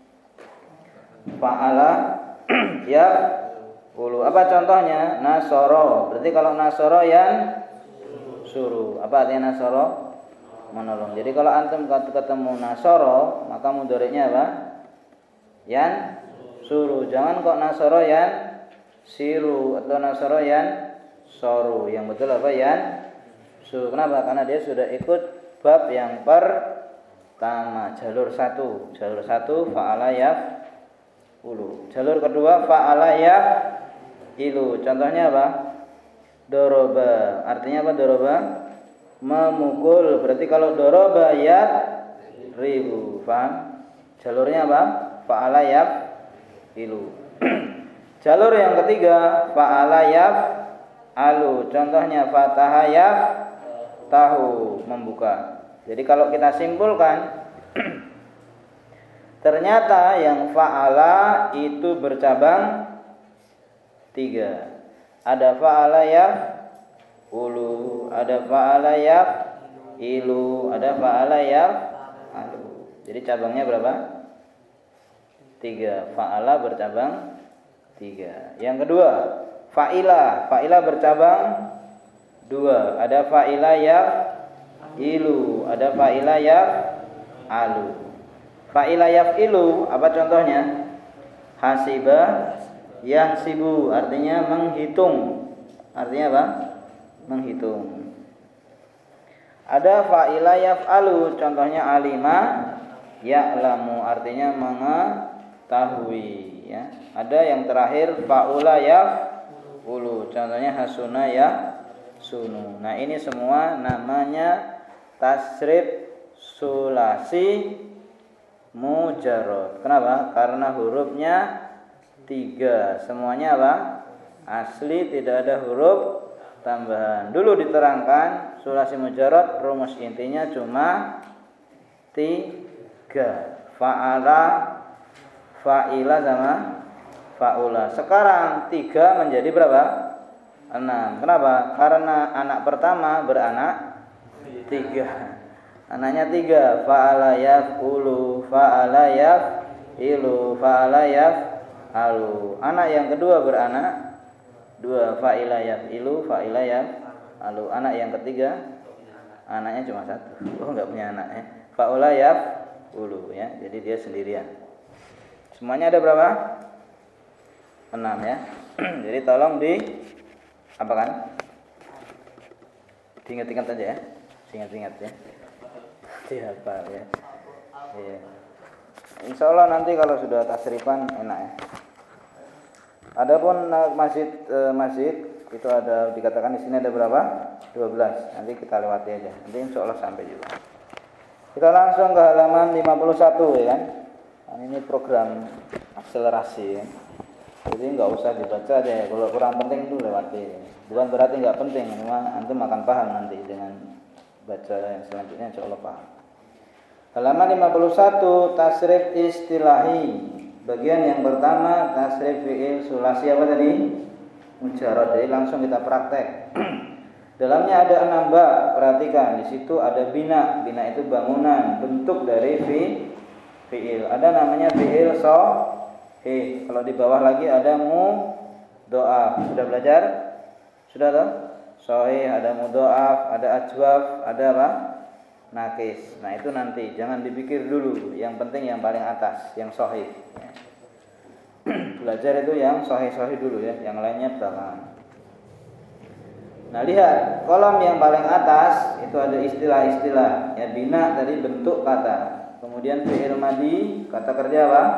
Fa'ala ya ulu. Apa contohnya? Nasoro. Berarti kalau nasoro yang suruh. Apa artinya nasoro? Menolong. Jadi kalau antum ketemu nasoro, maka mudhari'nya apa? Yan suruh. Jangan kok nasoro yan siru atau nasoro yan soru. Yang betul apa? Yan suruh. Kenapa? Karena dia sudah ikut bab yang pertama, jalur satu. Jalur satu fa'ala yaf ulu. Jalur kedua fa'ala yaf ilu. Contohnya apa? Doroba. Artinya apa doroba? Memukul. Berarti kalau doroba yat ribu. Paham? Jalurnya apa? Fa'ala yaf ilu. Jalur yang ketiga fa'ala yaf alu. Contohnya fataha yaf tahu, membuka. Jadi kalau kita simpulkan ternyata yang fa'ala itu bercabang tiga. Ada fa'ala yaf ulu, ada fa'ala yaf ilu, ada fa'ala yaf alu. Jadi cabangnya berapa? Tiga. Fa'ala bercabang tiga. Yang kedua fa'ila. Fa'ila bercabang dua. Ada fa'ila yaf ilu, ada fa'ila yaf alu. Fa'ila yaf ilu apa contohnya? Hasiba yahsibu, artinya menghitung. Artinya apa? Menghitung. Ada fa'ila yaf'alu, contohnya alima ya'lamu, artinya mengetahui, ya. Ada yang terakhir fa'ula yaf'ulu, contohnya hasuna yahsunu. Nah, ini semua namanya tasrif sulasi mujarrad. Kenapa? Karena hurufnya tiga. Semuanya apa? Asli, tidak ada huruf tambahan. Dulu diterangkan sulasi mujarrad, rumus intinya cuma tiga. Fa'ala, fa'ila sama fa'ula. Sekarang tiga menjadi berapa? Enam. Kenapa? Karena anak pertama beranak tiga. Anaknya tiga. Fa'ala yaf'ulu, fa'ala yaf'ilu, fa'ala yaf'alu. Anak yang kedua beranak dua. Fa'ila yaf'ilu, fa'ila yaf'alu. Anak yang ketiga anaknya cuma satu. Oh, enggak punya anak ya. Fa'ula yaf'ulu, ya. Jadi dia sendirian. Semuanya ada berapa? Enam, ya. Jadi tolong di apa kan? Diingat-ingat aja ya. Ingat-ingat ya. Siapa ya? Iya. Insya Allah nanti kalau sudah tasrifan enak ya. Adapun masjid eh, masjid itu ada dikatakan di sini ada berapa? dua belas. Nanti kita lewati aja. Nanti insya Allah sampai juga. Kita langsung ke halaman lima puluh satu ya kan. Nah, ini program akselerasi ya. Jadi nggak usah dibaca aja ya. Kalau kurang penting itu lewati. Bukan berarti nggak penting, cuma antum akan paham nanti dengan baca yang selanjutnya insya Allah paham. Halaman lima puluh satu tasrif istilahi. Bagian yang pertama tasrif fi'il sulasi apa tadi? Mujarrad. Jadi langsung kita praktek. Dalamnya ada enam bab. Perhatikan di situ ada bina. Bina itu bangunan, bentuk dari fi fi'il. Ada namanya fi'il sahih. Kalau di bawah lagi ada mudha'af. Sudah belajar? Sudah tahu? Sahih, ada mudha'af, ada ajwaf, ada apa? Nakis. Nah, itu nanti jangan dipikir dulu. Yang penting yang paling atas, yang sahih. Belajar itu yang sahih-sahih dulu ya, yang lainnya belakangan. Nah, lihat kolom yang paling atas itu ada istilah-istilah. Ya, bina tadi bentuk kata. Kemudian fi'il madhi, kata kerja apa?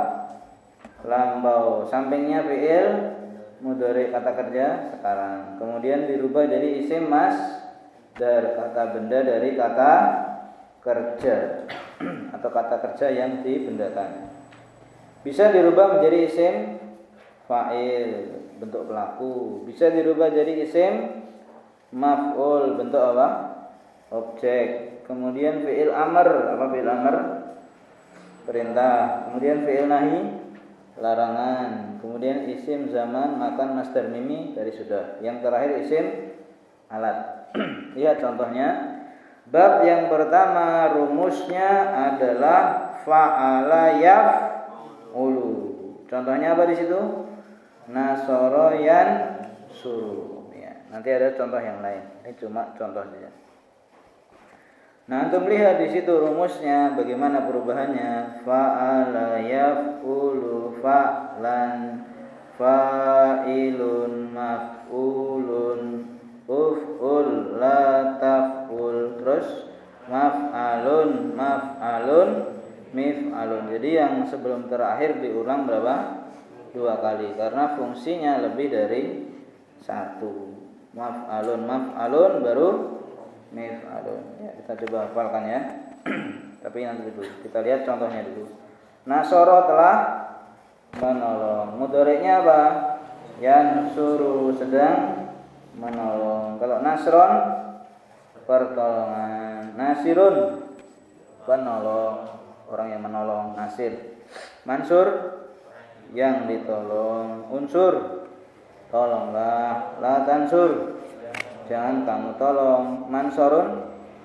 Lampau. Sampingnya fi'il mudhari, kata kerja sekarang. Kemudian dirubah jadi isim masdar, kata benda dari kata kerja atau kata kerja yang dibendakan. Bisa dirubah menjadi isim fa'il, bentuk pelaku. Bisa dirubah jadi isim maf'ul, bentuk apa? Objek. Kemudian fi'il amr, apa fi'il amr? Perintah. Kemudian fi'il nahi, larangan. Kemudian isim zaman, makan, masdar mimi dari sudah. Yang terakhir isim alat. Lihat contohnya. Bab yang pertama rumusnya adalah fa'ala yaf'ulu. Contohnya apa di situ? Nasara yansuru. Ya, nanti ada contoh yang lain. Ini cuma contoh saja. Nah, antum lihat di situ rumusnya bagaimana perubahannya. Fa'ala yaf'ulu fa'lan fa'ilun maf'ulun uf'ul la taf'ul, terus maf'alun maf'alun mif'alun. Jadi yang sebelum terakhir diulang berapa? Dua kali karena fungsinya lebih dari satu. Maf'alun maf'alun baru mif'alun. Ya, kita coba hafalkan ya. Tapi nanti dulu kita lihat contohnya dulu. Nasoro telah menolong. Mudhari'nya apa? Yansuru, sedang menolong. Kalau nasron pertolongan. Nasirun penolong, orang yang menolong. Nasir. Mansur yang ditolong. Unsur tolonglah. La tansur jangan kamu tolong. Mansorun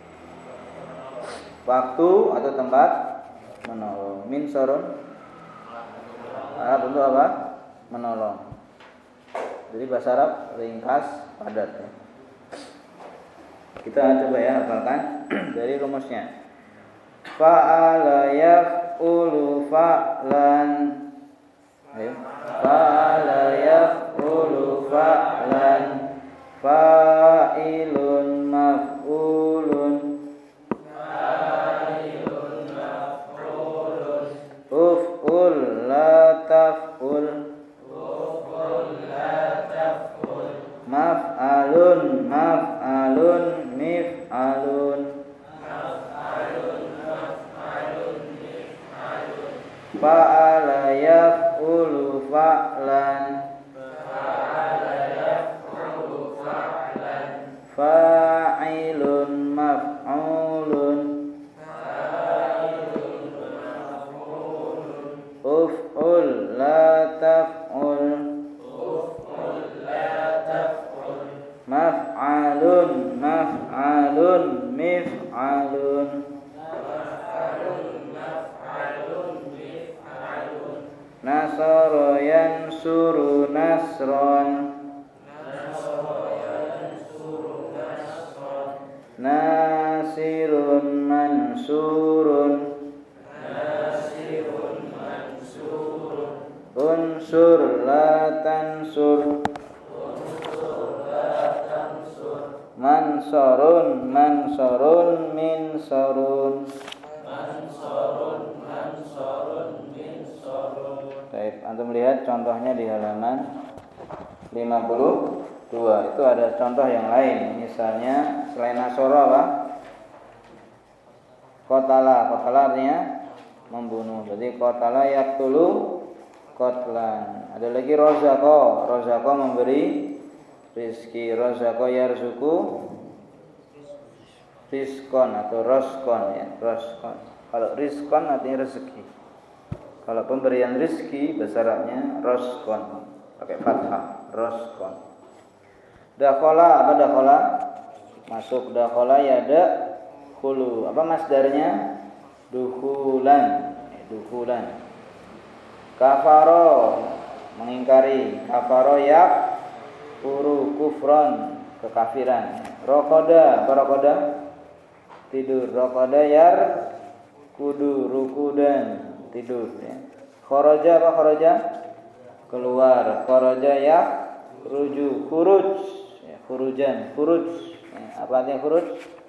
waktu atau tempat menolong. Minsorun alat untuk apa? Menolong. Jadi bahasa Arab ringkas padat ya. Kita coba ya hafalkan dari rumusnya. Fa'ala yaf'ulu fa'lan. Ayo. Fa'ala yaf'ulu fa'lan fa'ilun maf'ulun fa'ilun maf'ulun uf'ul la taf'ul uf'ul la taf'ul maf'alun maf'alun mif'alun maf'alun maf'alun mif'alun fa'ala yaf'ulu fa'lan fa'ilun maf'ulun fa'ilun maf'ulun uf'ul la taf'ul uf'ul la taf'ul maf'alun maf'alun mif'alun maf'alun maf'alun mif'alun nasara yansuru nasran nasirun mansurun nasirun mansurun unsur la tansur unsur la tansur mansurun mansurun minsarun mansurun mansurun minsarun. Baik, antum lihat contohnya di halaman lima puluh dua. Itu ada contoh yang lain. Misalnya selain nasoro apa? Qatala. Qatala artinya membunuh. Jadi qatala yaqtulu qatlan. Ada lagi rozako. Rozako memberi rizki. Rozako yarzuku rizkon atau roskon ya. Roskon. Kalau rizkon artinya rezeki. Kalau pemberian rizki bahasa Arabnya roskon. Pakai fathah. Roskon. Dakhala, apa dakhala? Masuk. Dakhala yada khulu. Apa masdarnya? Dukhulan. Dukhulan. Kafaro, mengingkari. Kafaro yak furu kufron, kekafiran. Rokoda, apa rokoda? Tidur. Rokoda yar kudu, rukudan, tidur ya. Kharaja, apa kharaja? Keluar. Kharaja yak ruju, khuruj ya, khurujan, khuruj ya, apa artinya khuruj?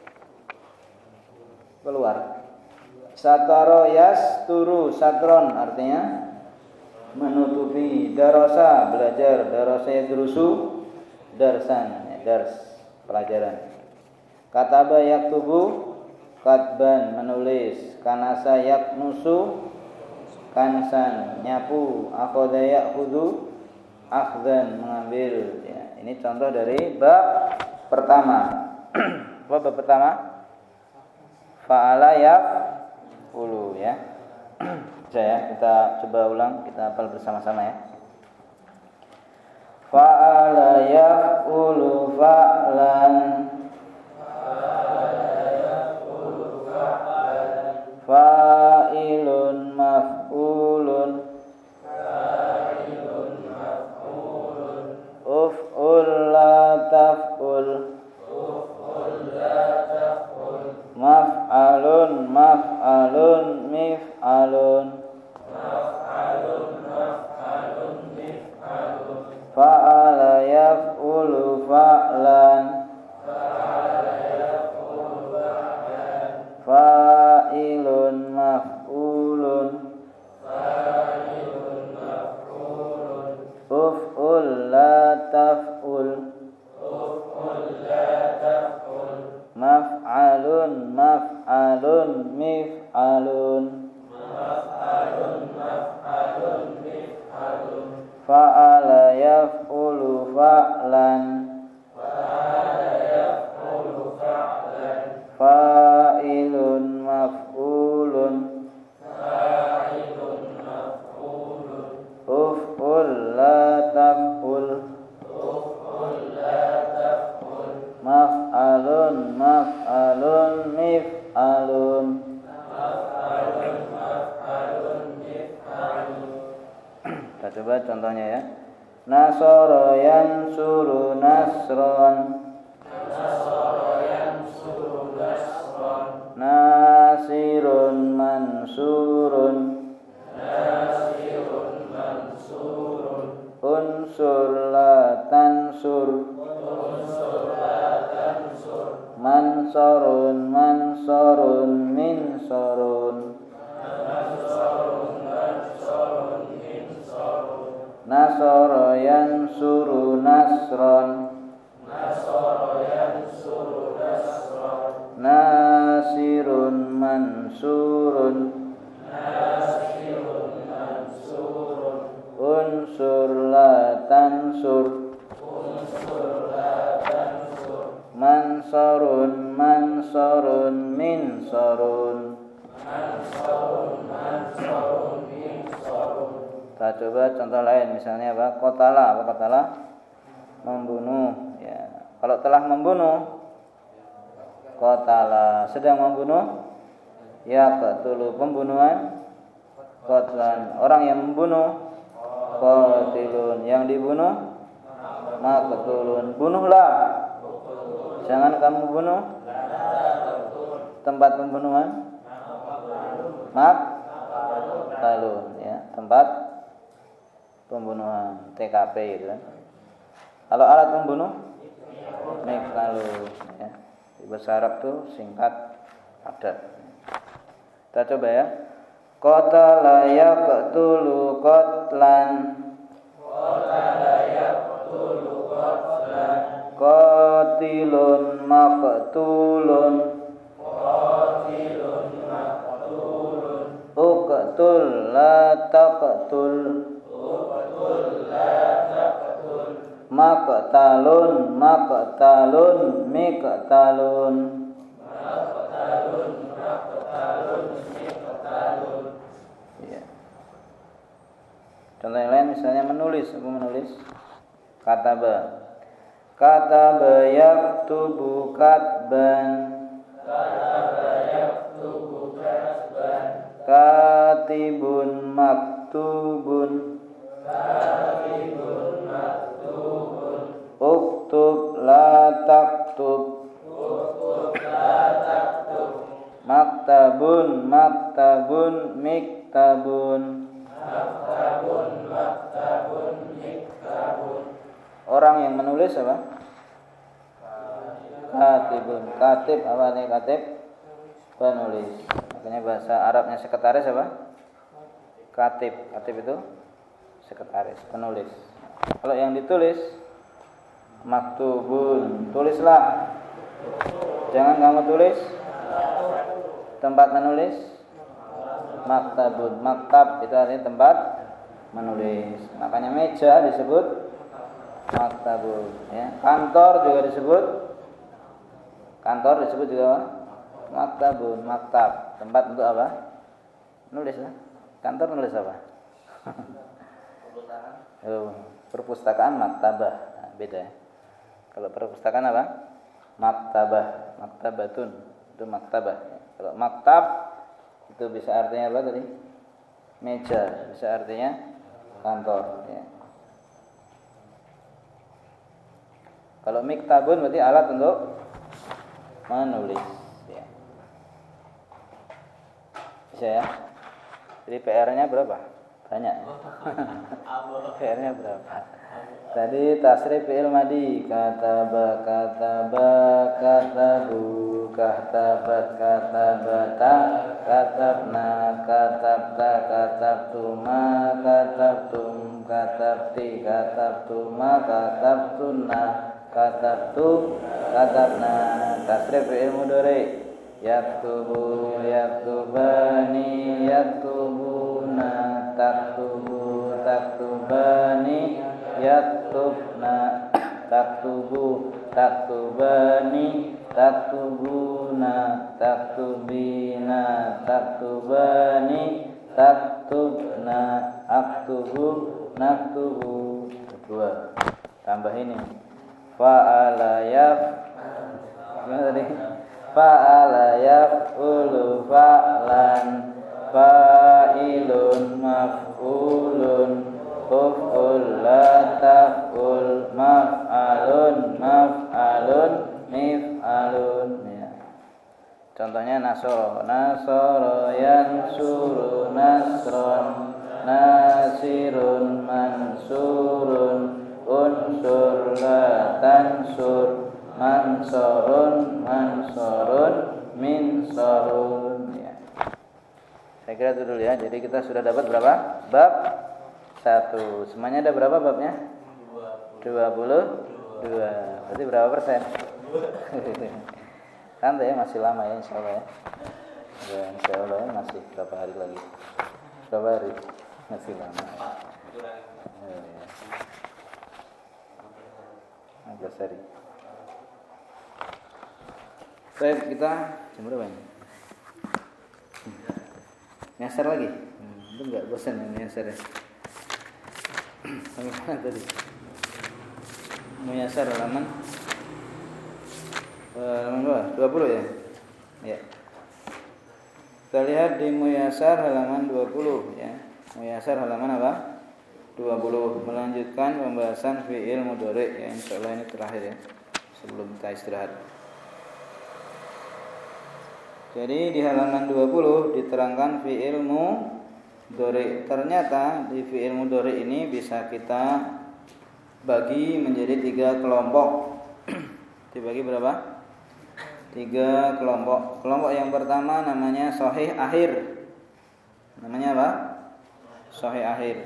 Keluar. Sataro yasturu, satron artinya menutupi. Darasa, belajar. Darasa yadrusu, darsan ya, dars, pelajaran. Kataba yaktubu, katban menulis, kanasa yaknusu kansan nyapu, akhadha ya'khudhu akhdan mengambil ya. Ini contoh dari bab pertama. Bab pertama fa'ala yaf'ulu ya. Saya kita coba ulang, kita hafal bersama-sama ya. Fa'ala yaf'ulu fa'lan fa'ilun maf'ulun uf'ul la taf'ul maf'alun maf'alun mif'alun fa'ala yaf'ulu fa'lan fa'ilun maf'ulun uf'ul la taf'ul maf'alun maf'alun mif'alun fa'ala yaf'ulu fa'lan fa'ilun maf'ulun uf'ul la taf'ul maf'alun maf'alun mif'alun. Kita coba contohnya ya. Nasara yansuru nasron nasirun mansurun unsur la tansur mansurun mansurun minsurun nasara yansuru nasron nasirun mansurun unsur la tansur mansurun mansurun minsurun. Kita coba contoh lain, misalnya apa? Qatala, apa qatala? Membunuh ya. Kalau telah membunuh, qatala, sedang membunuh, ya qatulu, pembunuhan, qatlan, orang yang membunuh, qatilun, yang dibunuh, maqtulun, bunuhlah, jangan kamu bunuh. Tempat pembunuhan, maqtalun ya, tempat pembunuhan, T K P gitu kan. Kalau alat pembunuh, miqtalun ya. Di bahasa Arab tuh singkat padat. Kita coba ya. Qatala yaqtulu qatlan qatilun maqtulun uqtul la taqtul maqtalun maqtalun miqtalun. Ya. Contoh yang lain misalnya menulis, apa menulis? Kataba. Kataba yaktubu katban. Kataba yaktubu katban. Katibun maktubun. Katibun maktubun. Uktub la taktub. Uktub la taktub. Maktabun maktabun miktabun. Maktabun maktabun miktabun. Orang yang menulis apa? Katibun. Katib apa nih katib? Penulis. Makanya bahasa Arabnya sekretaris apa? Katib. Katib itu sekretaris, penulis. Kalau yang ditulis maktubun, tulislah. Jangan kamu tulis Tempat menulis maktabun. Maktab itu artinya tempat menulis. Makanya meja disebut maktabun, ya. Kantor juga disebut kantor disebut juga apa? Maktabun, maktab. Tempat untuk apa? Nulis lah. Kantor nulis apa? Oh, perpustakaan maktabah. Nah, beda ya. Kalau perpustakaan apa? Maktabah, maktabatun. Itu maktabah. Kalau maktab itu bisa artinya apa tadi? Meja, bisa artinya kantor, ya. Kalau miktabun berarti alat untuk menulis, ya. Bisa ya? Jadi P R-nya berapa? Banyak. P R-nya berapa? Tadi tasrif fi'il madi, kataba, kataba, katabu, katabat, katabata, katabna, katabta, katabtuma, katabtum, katabti, katabtuma, katabtunna, katabtu, katabna. Tasrif fi'il mudhari. Yaktubu, yaktubani, yaktubuna, taktubu, taktubani, yaktubna, taktubu, taktubani, taktubuna, taktubina, taktubani, taktubna, aktubu, naktubu. Kedua, tambah ini. Fa'ala yaf. Gimana tadi? Fa'ala yaf'ulu fa'lan, fa'ilun maf'ulun, uf'ul la taf'ul, maf'alun maf'alun, mif'alun, ya. Contohnya nasoro, nasoro yansuru nasron, nasirun mansurun, unsur la tansur, mansurun mansurun, minsurun, ya. Saya kira itu dulu ya. Jadi kita sudah dapat berapa? Bab satu. Semuanya ada berapa babnya? dua puluh dua. Berarti berapa persen? Santai ya, masih lama ya insyaallah ya. Ya insyaallah ya, masih berapa hari lagi? Berapa hari? Masih lama. Ya, ya. enam belas hari. Baik, kita jam berapa ini? Nyasar lagi? Hmm, itu enggak bosan ya nyasar ya? Bagaimana tadi? Nyasar halaman halaman berapa? dua puluh ya? Ya. Kita lihat di Muyasar halaman dua puluh ya. Muyasar halaman apa? dua puluh. Melanjutkan pembahasan fi'il mudhari ya. Insyaallah ini terakhir ya. Sebelum kita istirahat. Jadi di halaman dua puluh diterangkan fi'il mudhari. Ternyata di fi'il mudhari ini bisa kita bagi menjadi tiga kelompok. Dibagi berapa? Tiga kelompok. Kelompok yang pertama namanya sahih akhir. Namanya apa? Sahih akhir.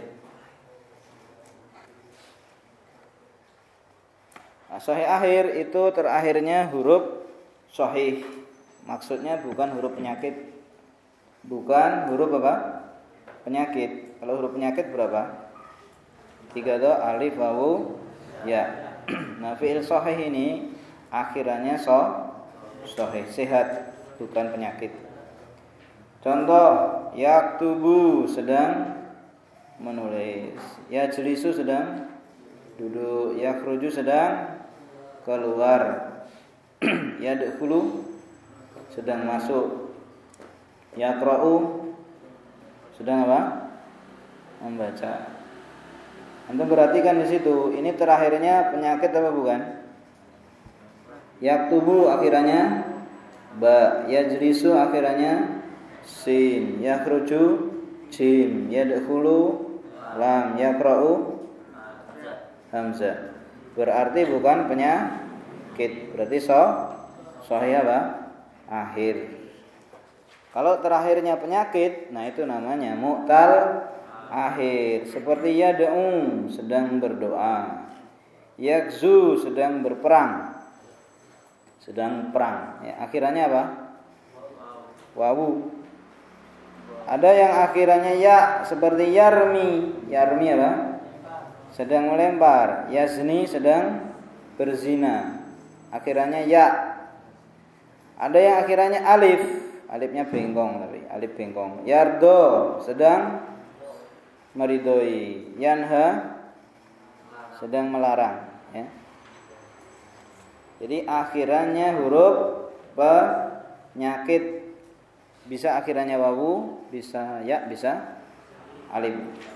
Nah, sahih akhir itu terakhirnya huruf sahih. Maksudnya bukan huruf penyakit. Bukan huruf apa? Penyakit. Kalau huruf penyakit berapa? Tiga do, alif, wawu, ya. Nah, fi'il sahih ini akhirannya so, sahih, sehat, bukan penyakit. Contoh, yaktubu sedang menulis, yajlisu sedang duduk, yakhruju sedang keluar, yadkhulu sedang masuk, yaqra'u sedang apa? Membaca. Anda perhatikan di situ, ini terakhirnya penyakit apa bukan? Yaktubu akhirannya ba, yajlisu akhirannya sin, yakhruju jim, yadkhulu lam, yaqra'u hamzah. Berarti bukan penyakit, berarti so sahih apa? Akhir. Kalau terakhirnya penyakit, nah itu namanya mu'tal akhir. Seperti yad'u sedang berdoa, yakzu sedang berperang, sedang perang. Ya, akhirannya apa? wawu. Ada yang akhirannya ya seperti yarmi. Yarmi apa? Sedang melempar. Yazni sedang berzina. Akhirannya ya. Ada yang akhirannya alif. Alifnya bengkong tapi alif bengkong. Yardo sedang meridoi. Yanha sedang melarang, ya. Jadi akhirannya huruf penyakit, bisa akhirannya wawu, bisa ya, bisa alif.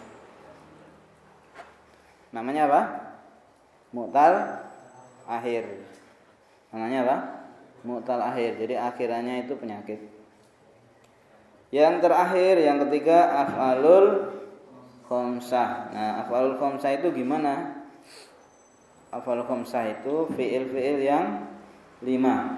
Namanya apa? Mu'tal akhir. Namanya apa? Mu'tal akhir. Jadi akhirannya itu penyakit. Yang terakhir, yang ketiga, af'alul khamsah. Nah, af'alul khamsah itu gimana? Af'alul khamsah itu fiil-fiil yang lima.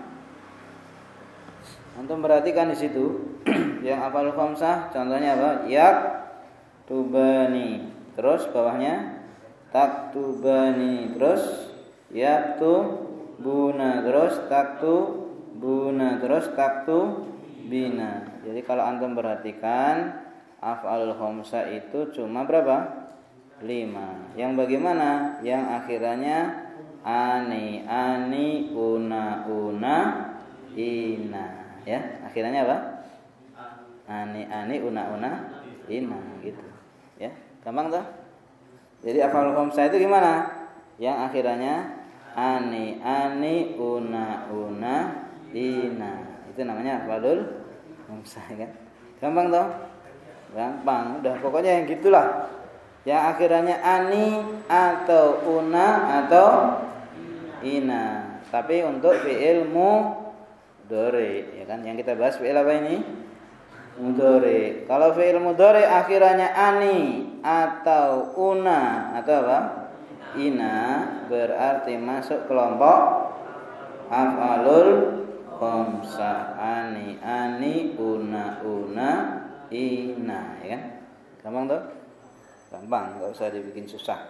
Antum perhatikan di situ. Yang af'alul khamsah contohnya apa? Yak tubani. Terus bawahnya taktubani. Terus yaktubuna. Terus taktubuna. Terus taktubina. Jadi kalau antum perhatikan af'alul khamsah itu cuma berapa? lima. Yang bagaimana? Yang akhirannya ani, ani, una, una, ina, ya. Akhirannya apa? Ani, ani, una, una, ina, gitu. Ya, gampang toh? Jadi af'alul khamsah itu gimana? Yang akhirannya ani, ani, una, una, ina. Itu namanya af'alul khamsah, kan? Gampang toh? Gampang. Udah pokoknya yang gitulah. Yang akhirannya ani atau una atau ina. Tapi untuk fi'il mudhari, ya kan? Yang kita bahas fi'il apa ini? Mudhari. Kalau fi'il mudhari akhirannya ani atau una atau apa? Ina, berarti masuk kelompok af'alul khamsah. Ani, ani, una, una, ina, ya kan? Gampang tuh? Gampang, enggak usah dibikin susah.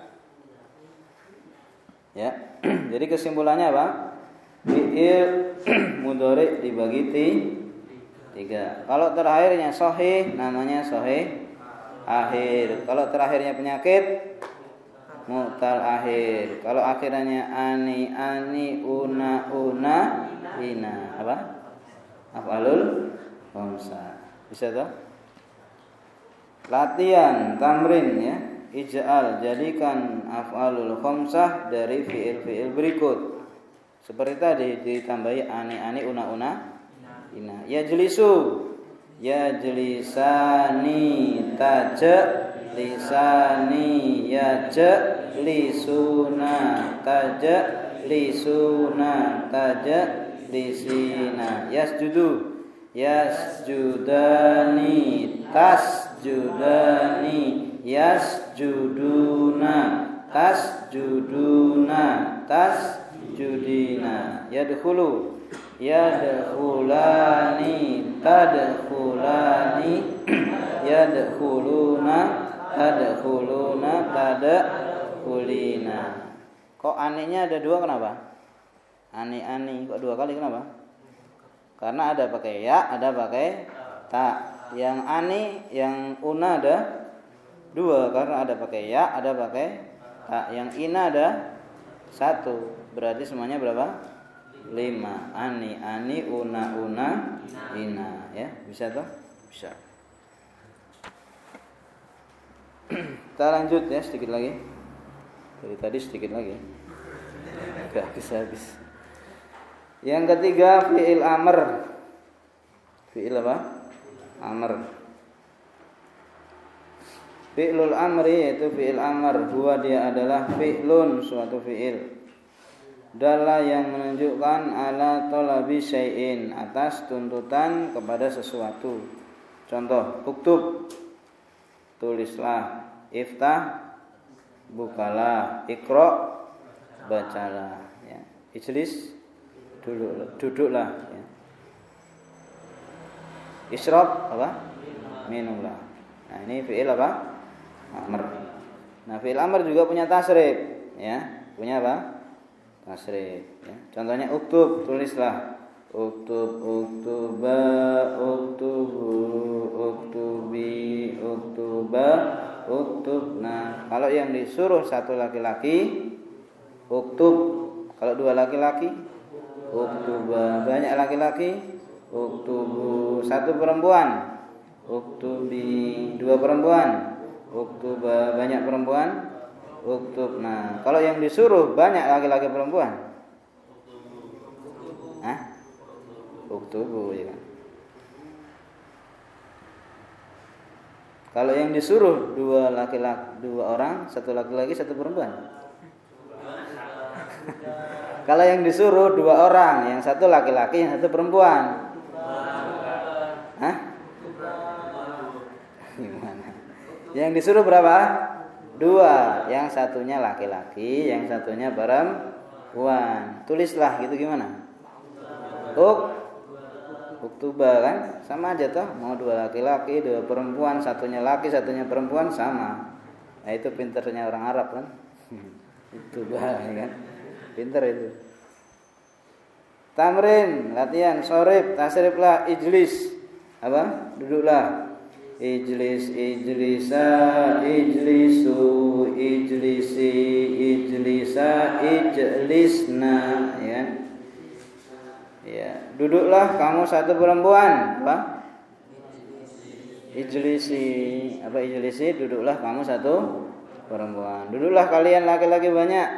Ya. Jadi kesimpulannya apa? Fi'il mudhari dibagi tiga. Kalau terakhirnya sahih namanya sahih akhir. Kalau terakhirnya penyakit mu'tal akhir. Kalau akhirannya ani, ani, una, una, ina, apa? Af'alul khamsah. Bisa toh? Latihan tamrin, ya. Ij'al, jadikan af'alul khamsah dari fi'il-fi'il berikut. Seperti tadi ditambahi ani, ani, una, una, ina. Yajlisu, yajlisani, tajlisani, yajlisuna, tajlisuna, tajlisina. Yasjudu, yasjudani, tasjudani, yasjuduna, tasjuduna, tasjudina. Yadkhulu, yadkhulani, tadkhulani, yadkhuluna, tadkhuluna, tadkhulina. Kok aninya ada dua, kenapa? Ani-ani kok dua kali, kenapa? Karena ada pakai ya, ada pakai ta. Yang ani, yang una ada dua, karena ada pakai ya, ada pakai ta. Yang ina ada satu. Berarti semuanya berapa? Lima. Ani, ani, una, una, ina. Ya, bisa toh? Bisa. Kita lanjut ya, sedikit lagi. Dari tadi sedikit lagi. Gak habis-habis. Yang ketiga fi'il amr. Fi'il apa? Amr. Fi'lul amri yaitu fi'il amr. Dua dia adalah fi'lun, suatu fi'il. Dalla yang menunjukkan ala talabi syai'in, atas tuntutan kepada sesuatu. Contoh, uktub, tulislah. Iftah, bukalah. Iqra, bacalah. Ya. Ijlis, duduk, duduklah. Ya. Isyrab, apa? Minumlah. Nah, ini fi'il apa? Amr. Nah, fi'il amr juga punya tasrif, ya. Punya apa? Tasrif, ya. Contohnya uktub, tulislah. uktub, uktuba, uktubu, uktubi, uktuba, uktubna. Kalau yang disuruh satu laki-laki, uktub. Kalau dua laki-laki, uktuba. Banyak laki-laki, uktubu. Satu perempuan, uktubi. Dua perempuan, uktuba. Banyak perempuan, uktubna. Kalau yang disuruh banyak laki-laki perempuan, hah? Uktubu, ya kan? Kalau yang disuruh dua laki-laki, dua orang, satu laki-laki, satu perempuan. Kalau yang disuruh dua orang, yang satu laki-laki, yang satu perempuan. Hah? Gimana? Yang disuruh berapa? Dua, yang satunya laki-laki, yang satunya perempuan. Tulislah gitu gimana? Uk Uktuba kan sama aja toh, mau dua laki-laki, dua perempuan, satunya laki, satunya perempuan sama. Nah itu pinternya orang Arab kan. Uktuba kan. Pinter itu. Tamrin, latihan, sorib, tasriflah, ijlis. Apa? Duduklah. Ijlis, ijlisa, ijlisu, ijlisi, ijlisa, ijlisna, ya kan? Ya, duduklah kamu satu perempuan, apa? Ijlisi, apa ijlisi? Duduklah kamu satu perempuan. Duduklah kalian laki-laki banyak.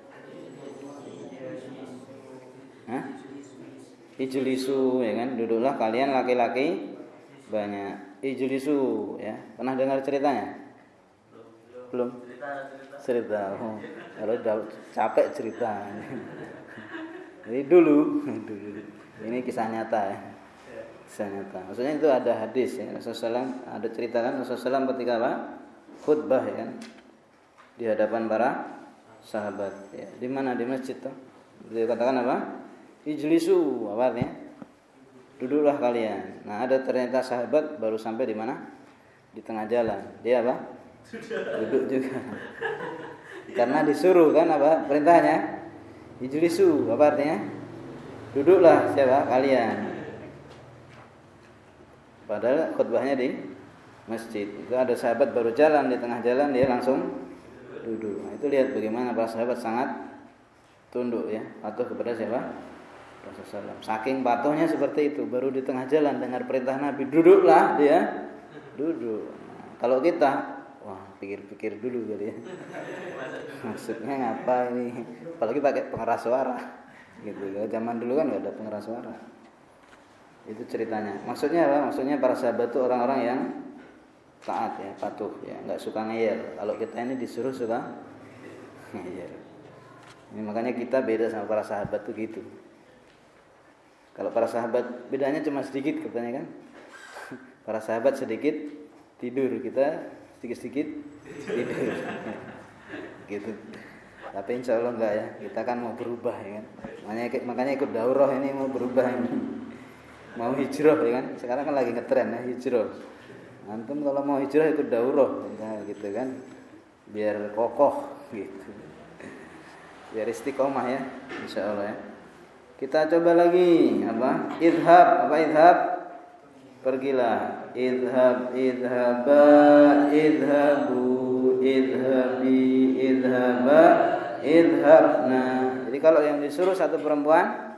Hah? Ijlisu, ya kan? Duduklah kalian laki-laki banyak. Ijlisu, ya. Pernah dengar ceritanya? Belum? Cerita. Oh, kalau udah capek cerita. Jadi dulu, dulu, ini kisah nyata ya, kisah nyata. Maksudnya itu ada hadis ya, Rasulullah shallallahu alaihi wasallam ada ceritakan Rasulullah shallallahu alaihi wasallam ketika apa? Khutbah ya kan, di hadapan para sahabat. Ya. Di mana? Di masjid tuh. Dia katakan apa? Ijlisu, apa artinya? Duduklah kalian. Nah ada ternyata sahabat baru sampai di mana? Di tengah jalan. Dia apa? Duduk juga. Karena disuruh kan apa? Perintahnya. Ijlisu, apa artinya? Duduklah siapa? Kalian. Padahal khutbahnya di masjid. Itu ada sahabat baru jalan, di tengah jalan dia langsung duduk. Nah, itu lihat bagaimana para sahabat sangat tunduk ya, patuh kepada siapa? Rasulullah shallallahu alaihi wasallam. Saking patuhnya seperti itu, baru di tengah jalan dengar perintah Nabi, duduklah dia. Duduk. Nah, kalau kita wah, pikir-pikir dulu kali ya. Maksudnya ngapa ini? Apalagi pakai pengeras suara. Gitu. Zaman dulu kan enggak ada pengeras suara. Itu ceritanya. Maksudnya apa? Maksudnya para sahabat itu orang-orang yang taat ya, patuh ya, enggak suka ngeyel. Kalau kita ini disuruh suka ngeyel. Ini makanya kita beda sama para sahabat tuh gitu. Kalau para sahabat bedanya cuma sedikit katanya kan. Para sahabat sedikit tidur, kita sedikit-sedikit tidur. Gitu. Tapi insya Allah enggak ya. Kita kan mau berubah ya kan. Makanya makanya ikut daurah ini mau berubah ini. Mau hijrah ya kan. Sekarang kan lagi ngetren ya hijrah. Antum kalau mau hijrah ikut daurah nah, gitu kan. Biar kokoh gitu. Biar istiqomah ya insya Allah ya. Kita coba lagi apa? Idhab, apa idhab? Pergilah. Idhab, idhaba, idhabu, idhabi, idhaba, idhabna. Jadi kalau yang disuruh satu perempuan,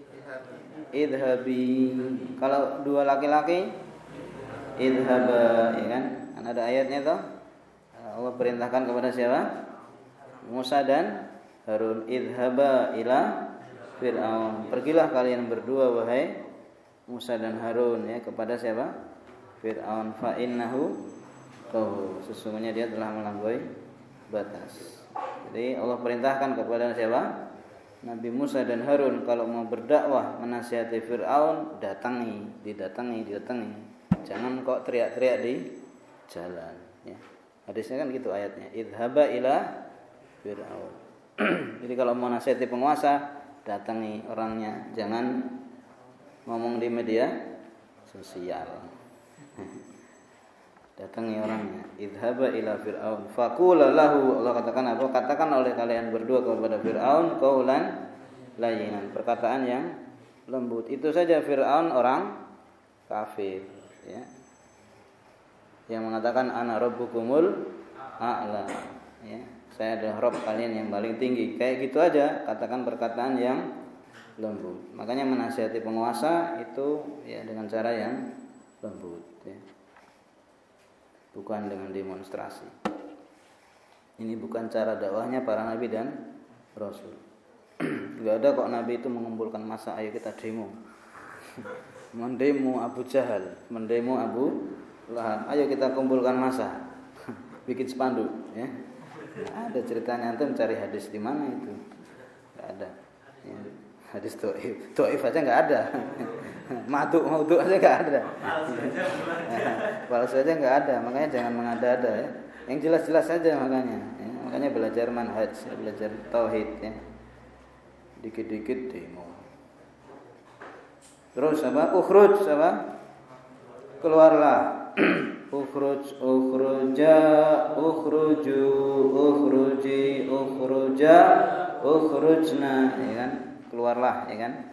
idhabi. Kalau dua laki-laki, idhaba, ya kan? Kan ada ayatnya toh. Allah perintahkan kepada siapa? Musa dan Harun, idhaba ila Fir'aun. Pergilah kalian berdua wahai Musa dan Harun ya kepada siapa? Fir'aun. Fa innahu tahu. Sesungguhnya dia telah melampaui batas. Jadi Allah perintahkan kepada siapa? Nabi Musa dan Harun kalau mau berdakwah menasihati Fir'aun, datangi, didatangi, didatangi. Jangan kok teriak-teriak di jalan ya. Hadisnya kan gitu ayatnya. Idhaba ila Fir'aun. Jadi kalau mau nasihati penguasa, datangi orangnya, jangan ngomong di media sosial. Datangi orangnya. Idhaba ila Fir'aun faqula lahu. Allah katakan apa? Katakan oleh kalian berdua kepada Fir'aun qaulan layyinan, perkataan yang lembut. Itu saja Fir'aun orang kafir, ya. Yang mengatakan ana rabbukumul a'la, ya. Saya adalah Rabb kalian yang paling tinggi. Kayak gitu aja, katakan perkataan yang lembut. Makanya menasihati penguasa itu ya dengan cara yang lembut, ya. Bukan dengan demonstrasi. Ini bukan cara dakwahnya para nabi dan rasul. Enggak ada kok nabi itu mengumpulkan massa, ayo kita demo. Mendemo Abu Jahal, mendemo Abu Lahab, ayo kita kumpulkan massa. Bikin spanduk, ya. Nah, ada ceritanya, antum cari hadis di mana itu? Enggak ada. Ya. Hadis dhaif, dhaif aja enggak ada. Madu, madu aja enggak ada. Palsu aja enggak ada, makanya jangan mengada-ada, ya. Yang jelas-jelas saja makanya, ya. Makanya belajar manhaj, belajar tauhid, ya. Dikit-dikit demo. Terus apa? Ukhruj apa? Keluarlah. Ukhruj, ukhruja, ukhruju, ukhruji, ukhruja, ukhrujna, ya kan? Keluarlah, ya kan?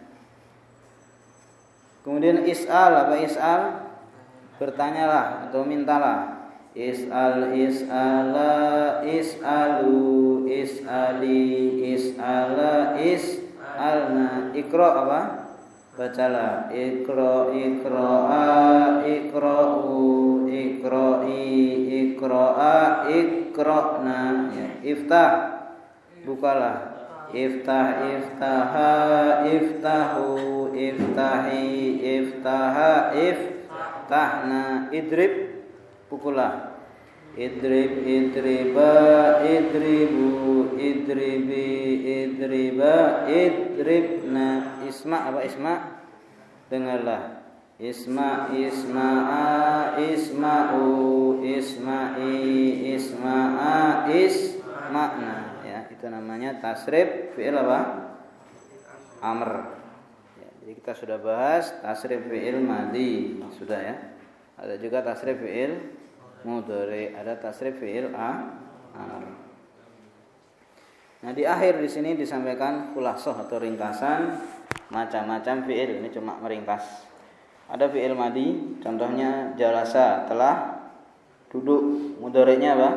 Kemudian is'al, apa is'al? Bertanyalah atau mintalah. Is'al, is'ala, is'alu, is'ali, is'ala, is'alna. Iqra apa? Bacalah. Iqra, iqra'a, iqra'u, iqra'i, iqra'a, iqra'na, ya. Iftah, bukalah. Iftah, iftaha, iftahu, iftahi, iftaha, iftahna. Idrib, pukullah. Idrib, idriba, idribu, idribi, idriba, idribna. Isma apa isma? Dengarlah. Isma, isma'a, isma'u, isma'i, isma'a, isma'na. Ya, itu namanya tasrif fi'il apa? Amr. Ya, jadi kita sudah bahas tasrif fi'il madhi, sudah ya. Ada juga tasrif fi'il mudhari, ada tasrif fi'il amr. Nah, di akhir di sini disampaikan khulasah atau ringkasan macam-macam fi'il. Ini cuma meringkas. Ada fi'il madhi, contohnya jalasa, telah duduk. Mudhari'nya apa?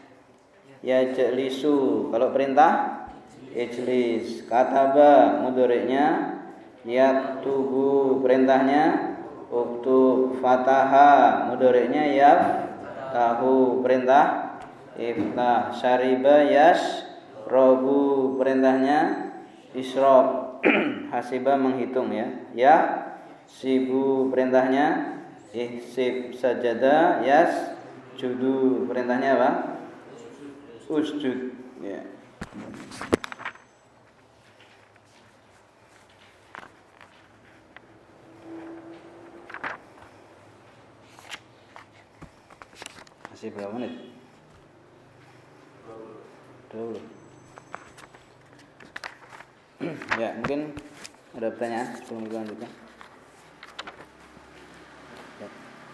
Yajlisu. Kalau perintah ijlis. Kataba, mudhari'nya yaktubu. Perintahnya uktub. Fataha, mudhari'nya yaftahu. Perintah iftah. Syariba yashrabu. Perintahnya isyrab. Hasiba, menghitung, ya. Ya sibu, perintahnya ihsib. Sajada yasjudu. Perintahnya apa? Usjud, ya. Masih berapa menit? dua puluh. Ya, mungkin ada pertanyaan sebelum kita lanjutkan. Ya.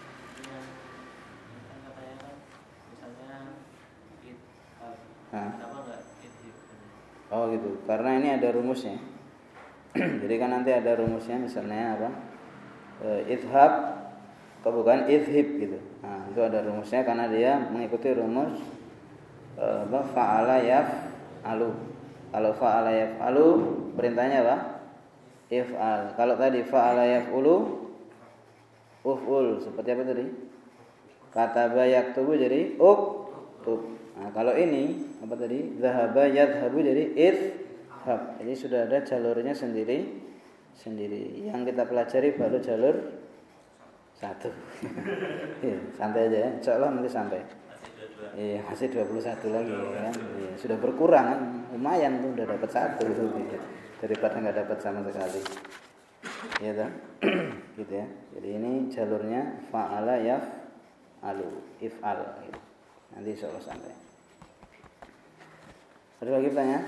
Oh gitu, karena ini ada rumusnya. Jadi kan nanti ada rumusnya, misalnya apa? E, idhab, atau bukan idhib gitu. Nah, itu ada rumusnya karena dia mengikuti rumus e, apa? Fa'ala yaf'alu. Kalau fa'ala yaf'alu, perintahnya apa? If'al. Kalau tadi fa'ala yaf'ulu, uf'ul. Seperti apa tadi? Kataba yaktubu jadi uktub. Nah, kalau ini apa tadi? Zahaba yadhhabu jadi idhhab. Jadi sudah ada jalurnya sendiri sendiri. Yang kita pelajari baru jalur satu. Ya, santai aja ya. Insyaallah nanti sampai. Iya, masih dua puluh satu lagi kan. Ya, sudah berkurang kan. Lumayan tuh udah dapat satu gitu. Daripada enggak dapat sama sekali. Iya toh? Gitu ya. Jadi ini jalurnya fa'ala yaf'alu, if'al gitu. Nanti insyaallah sampai. Ada lagi pertanyaan?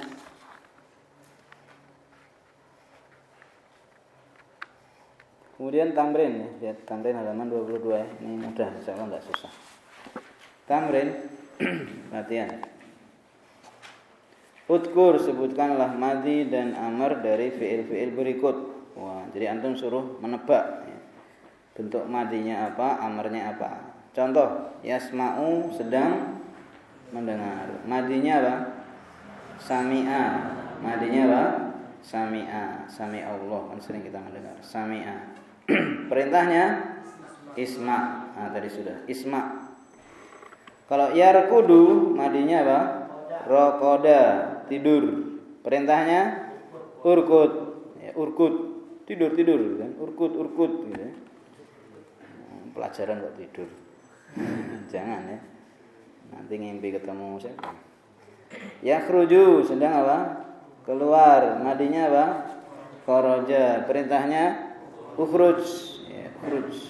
Kemudian tamrin ya, lihat tamrin halaman dua puluh dua ya. Ini mudah, insyaallah enggak susah. Tamrin latihan. Udkur, sebutkanlah madhi dan amr dari fi'il-fi'il berikut. Wah, Jadi antum suruh menebak ya. Bentuk madinya apa, amarnya apa. Contoh, yasma'u sedang mendengar. Madinya apa? Sami'a. Madinya apa? Sami'a. Sami'a Allah, kan sering kita mendengar. Sami'a. Perintahnya isma. Nah, tadi sudah. Isma. Kalau yarkudu, madinya apa? Rokoda, tidur. Perintahnya urkut. Ya, urkut. Tidur, tidur kan. Urkut, urkut gitu ya. Pelajaran kok tidur. Jangan ya. Nanti ngimpi ketemu siapa? Yakhruju, sedang apa? Keluar. Madinya apa? Kharaja. Perintahnya ukhruj. Ya, ukhruj.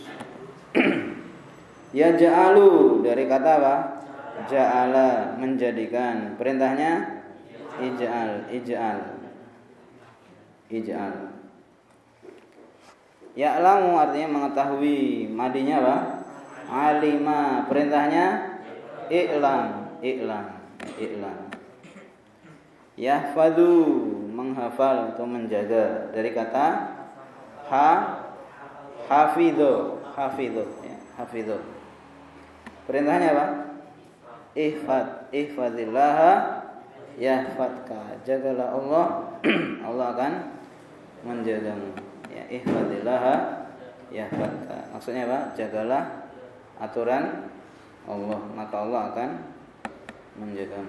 Ya ja'alu, dari kata apa? Ja'ala, menjadikan. Perintahnya ij'al, ij'al. Ij'al. Ya'lamu artinya mengetahui. Madinya apa? Alima. Perintahnya i'lam, i'lam, i'lam. Yahfadhu, menghafal atau menjaga. Dari kata ha hafidhu, hafidhu ya, hafidhu. Perintahnya apa? Ihfad, ihfadillaha yahfadka. Jagalah Allah, Allah akan menjagamu. Ya, ihfadillaha yahfadka. Maksudnya apa? Jagalah aturan Allah, maka Allah akan menjagamu.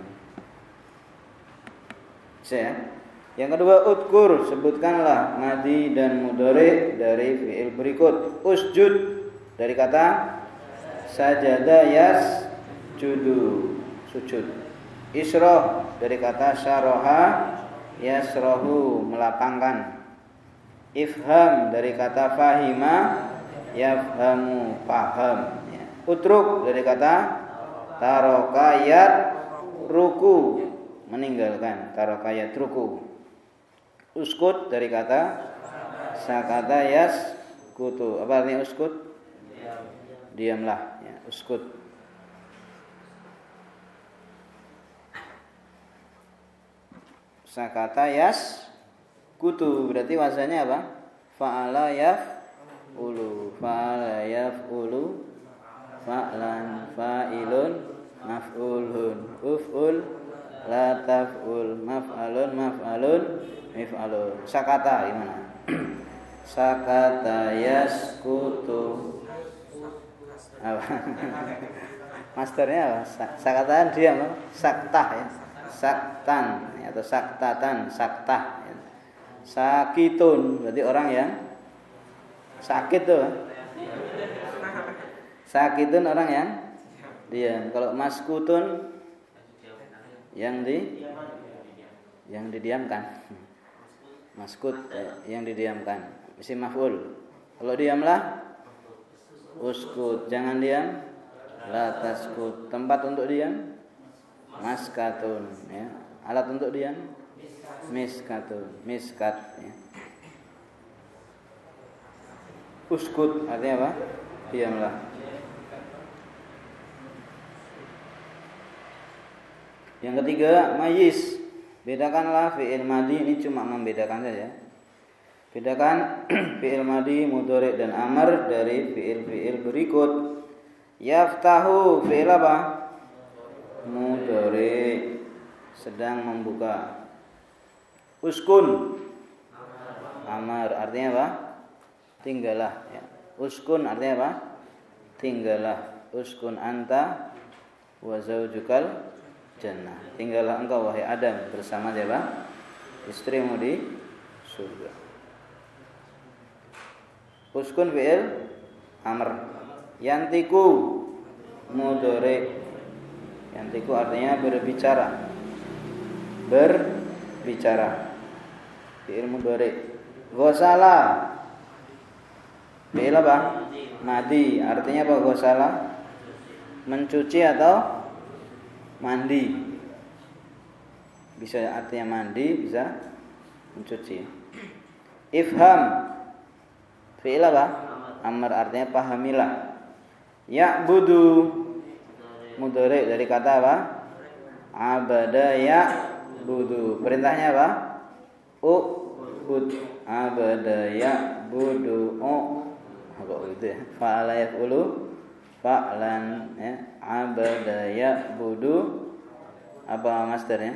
Saya. Yang kedua, udkur, sebutkanlah madi dan mudhari dari fi'il berikut. Usjud, dari kata sajada yasjudu, sujud. Isroh, dari kata syaraha yasrohu, melapangkan. Ifham, dari kata fahima yafhamu, paham. Utruk, dari kata tarokayat ruku, meninggalkan. Tarokayat ruku. Uskut, dari kata sakata yas kutu. Apa artinya uskut? Diamlah ya, uskut. Sakata yas kutu, berarti wazannya apa? Fa'ala yaf'ulu, fa'ala yaf'ulu, fa'lan, fa'ilun, maf'ulun, uf'ul, la taf'ul, maf'alun, maf'alun, mif'alun. Sakata gimana? Sakata yaskutu. Apa? Masternya apa? Sakatan diam, saktah ya. Saktan atau saktatan, saktah. Sakitun, berarti orang yang sakit tuh. Sakitun orang yang diam. Kalau maskutun yang di yang didiamkan. Maskut yang didiamkan. Isim maf'ul. Kalau diamlah uskut, jangan diam. La taskut, tempat untuk diam. Maskatun ya. Alat untuk diam. Miskatun, miskat ya. Uskut artinya apa? Diamlah. Yang ketiga, mayyiz. Bedakanlah fi'il madi, ini cuma membedakan saja. Bedakan fi'il madi, mudhari dan amar dari fi'il-fi'il berikut. Yaftahu, fi'il apa? Mudhari, sedang membuka. Uskun, amar, artinya apa? Tinggallah ya. Uskun artinya apa? Tinggallah. Uskun anta wa zaujukal jannah. Tinggallah engkau wahai Adam bersama siapa? Istrimu di surga. Uskun fi'il amr. Yantiku mudhari. Yantiku artinya berbicara. Berbicara. Fi'il mudhari. Ghasala. Fi'il apa? Madi. Artinya apa ghasala? Mencuci atau mandi. Bisa artinya mandi, bisa mencuci. Ifham. Fi'il apa? Amr artinya pahamilah. Ya'budu mudhari dari kata apa? Abada ya'budu. Perintahnya apa? Ubud. abada ya'budu oh kok gitu ya. Fa'ala yaf'ulu fa'lan ya. Abada ya'budu apa masternya?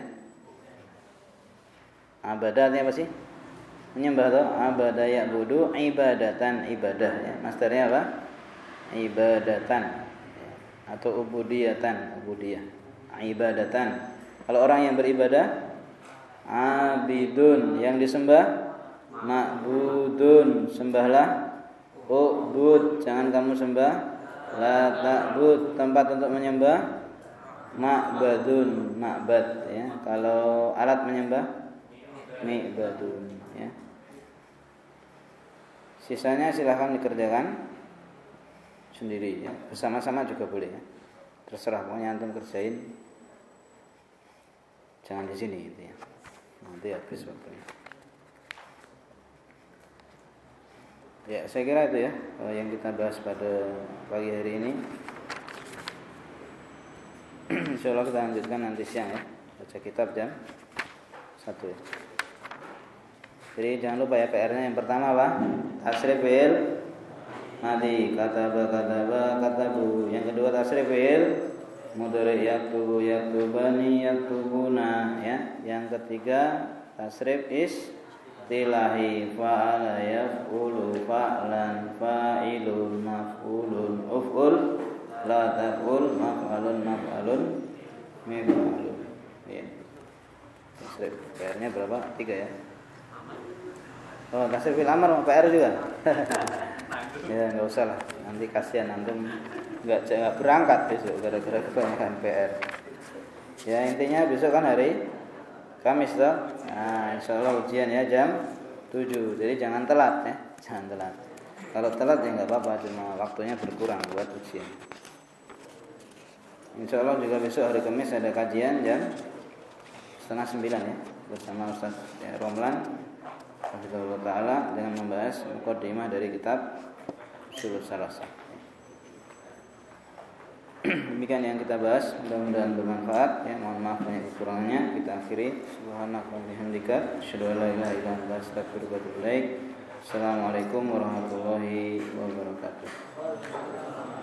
Abada artinya apa sih? Menyembah atau abada ya'budu ibadatan ibadah ya. Masternya apa? Ibadatan ya. Atau ubudiyatan, ubudiyah. Ibadatan. Kalau orang yang beribadah abidun, yang disembah ma'budun, sembahlah. Ubud, jangan kamu sembah. La ta'bud, tempat untuk menyembah ma'badun, ma'bad ya. Kalau alat menyembah mi'badun ya. Sisanya silahkan dikerjakan sendiri ya. Bersama-sama juga boleh ya. Terserah, pokoknya antum kerjain. Jangan di sini gitu ya. Nanti habis waktunya. Ya, saya kira itu ya yang kita bahas pada pagi hari ini. Insyaallah kita lanjutkan nanti siang ya. Baca kitab jam satu ya. Jadi jangan lupa ya P R-nya yang pertama apa? Tasrif fi'il madi, kataba kataba katabu. Yang kedua tasrif fi'il mudhari, yaktubu yaktubani yaktubuna ya. Yang ketiga tasrif istilahi, fa'ala yaf'ulu fa'lan fa'ilun maf'ulun uf'ul la taf'ul maf'alun maf'alun mif'alun ya. Tasrif P R-nya berapa? tiga ya. Oh, tasrif fil amr P R juga. Ya, enggak usah lah. Nanti kasihan antum enggak enggak berangkat besok gara-gara kebanyakan P R. Ya, intinya besok kan hari Kamis toh. Nah, insyaallah ujian ya jam tujuh. Jadi jangan telat ya. Jangan telat. Kalau telat ya enggak apa-apa, cuma waktunya berkurang buat ujian. Insyaallah juga besok hari Kamis ada kajian jam setengah sembilan ya bersama Ustaz ya, Romlan Hafizahullah Ta'ala dengan membahas muqaddimah dari kitab Ushulus Salasah. Demikian yang kita bahas, mudah-mudahan bermanfaat ya. Mohon maaf banyak kekurangannya. Kita akhiri. Subhanaka wa bihamdika asyhadu an la ilaha illa anta astaghfiruka wa atubu ilaik. Assalamualaikum warahmatullahi wabarakatuh.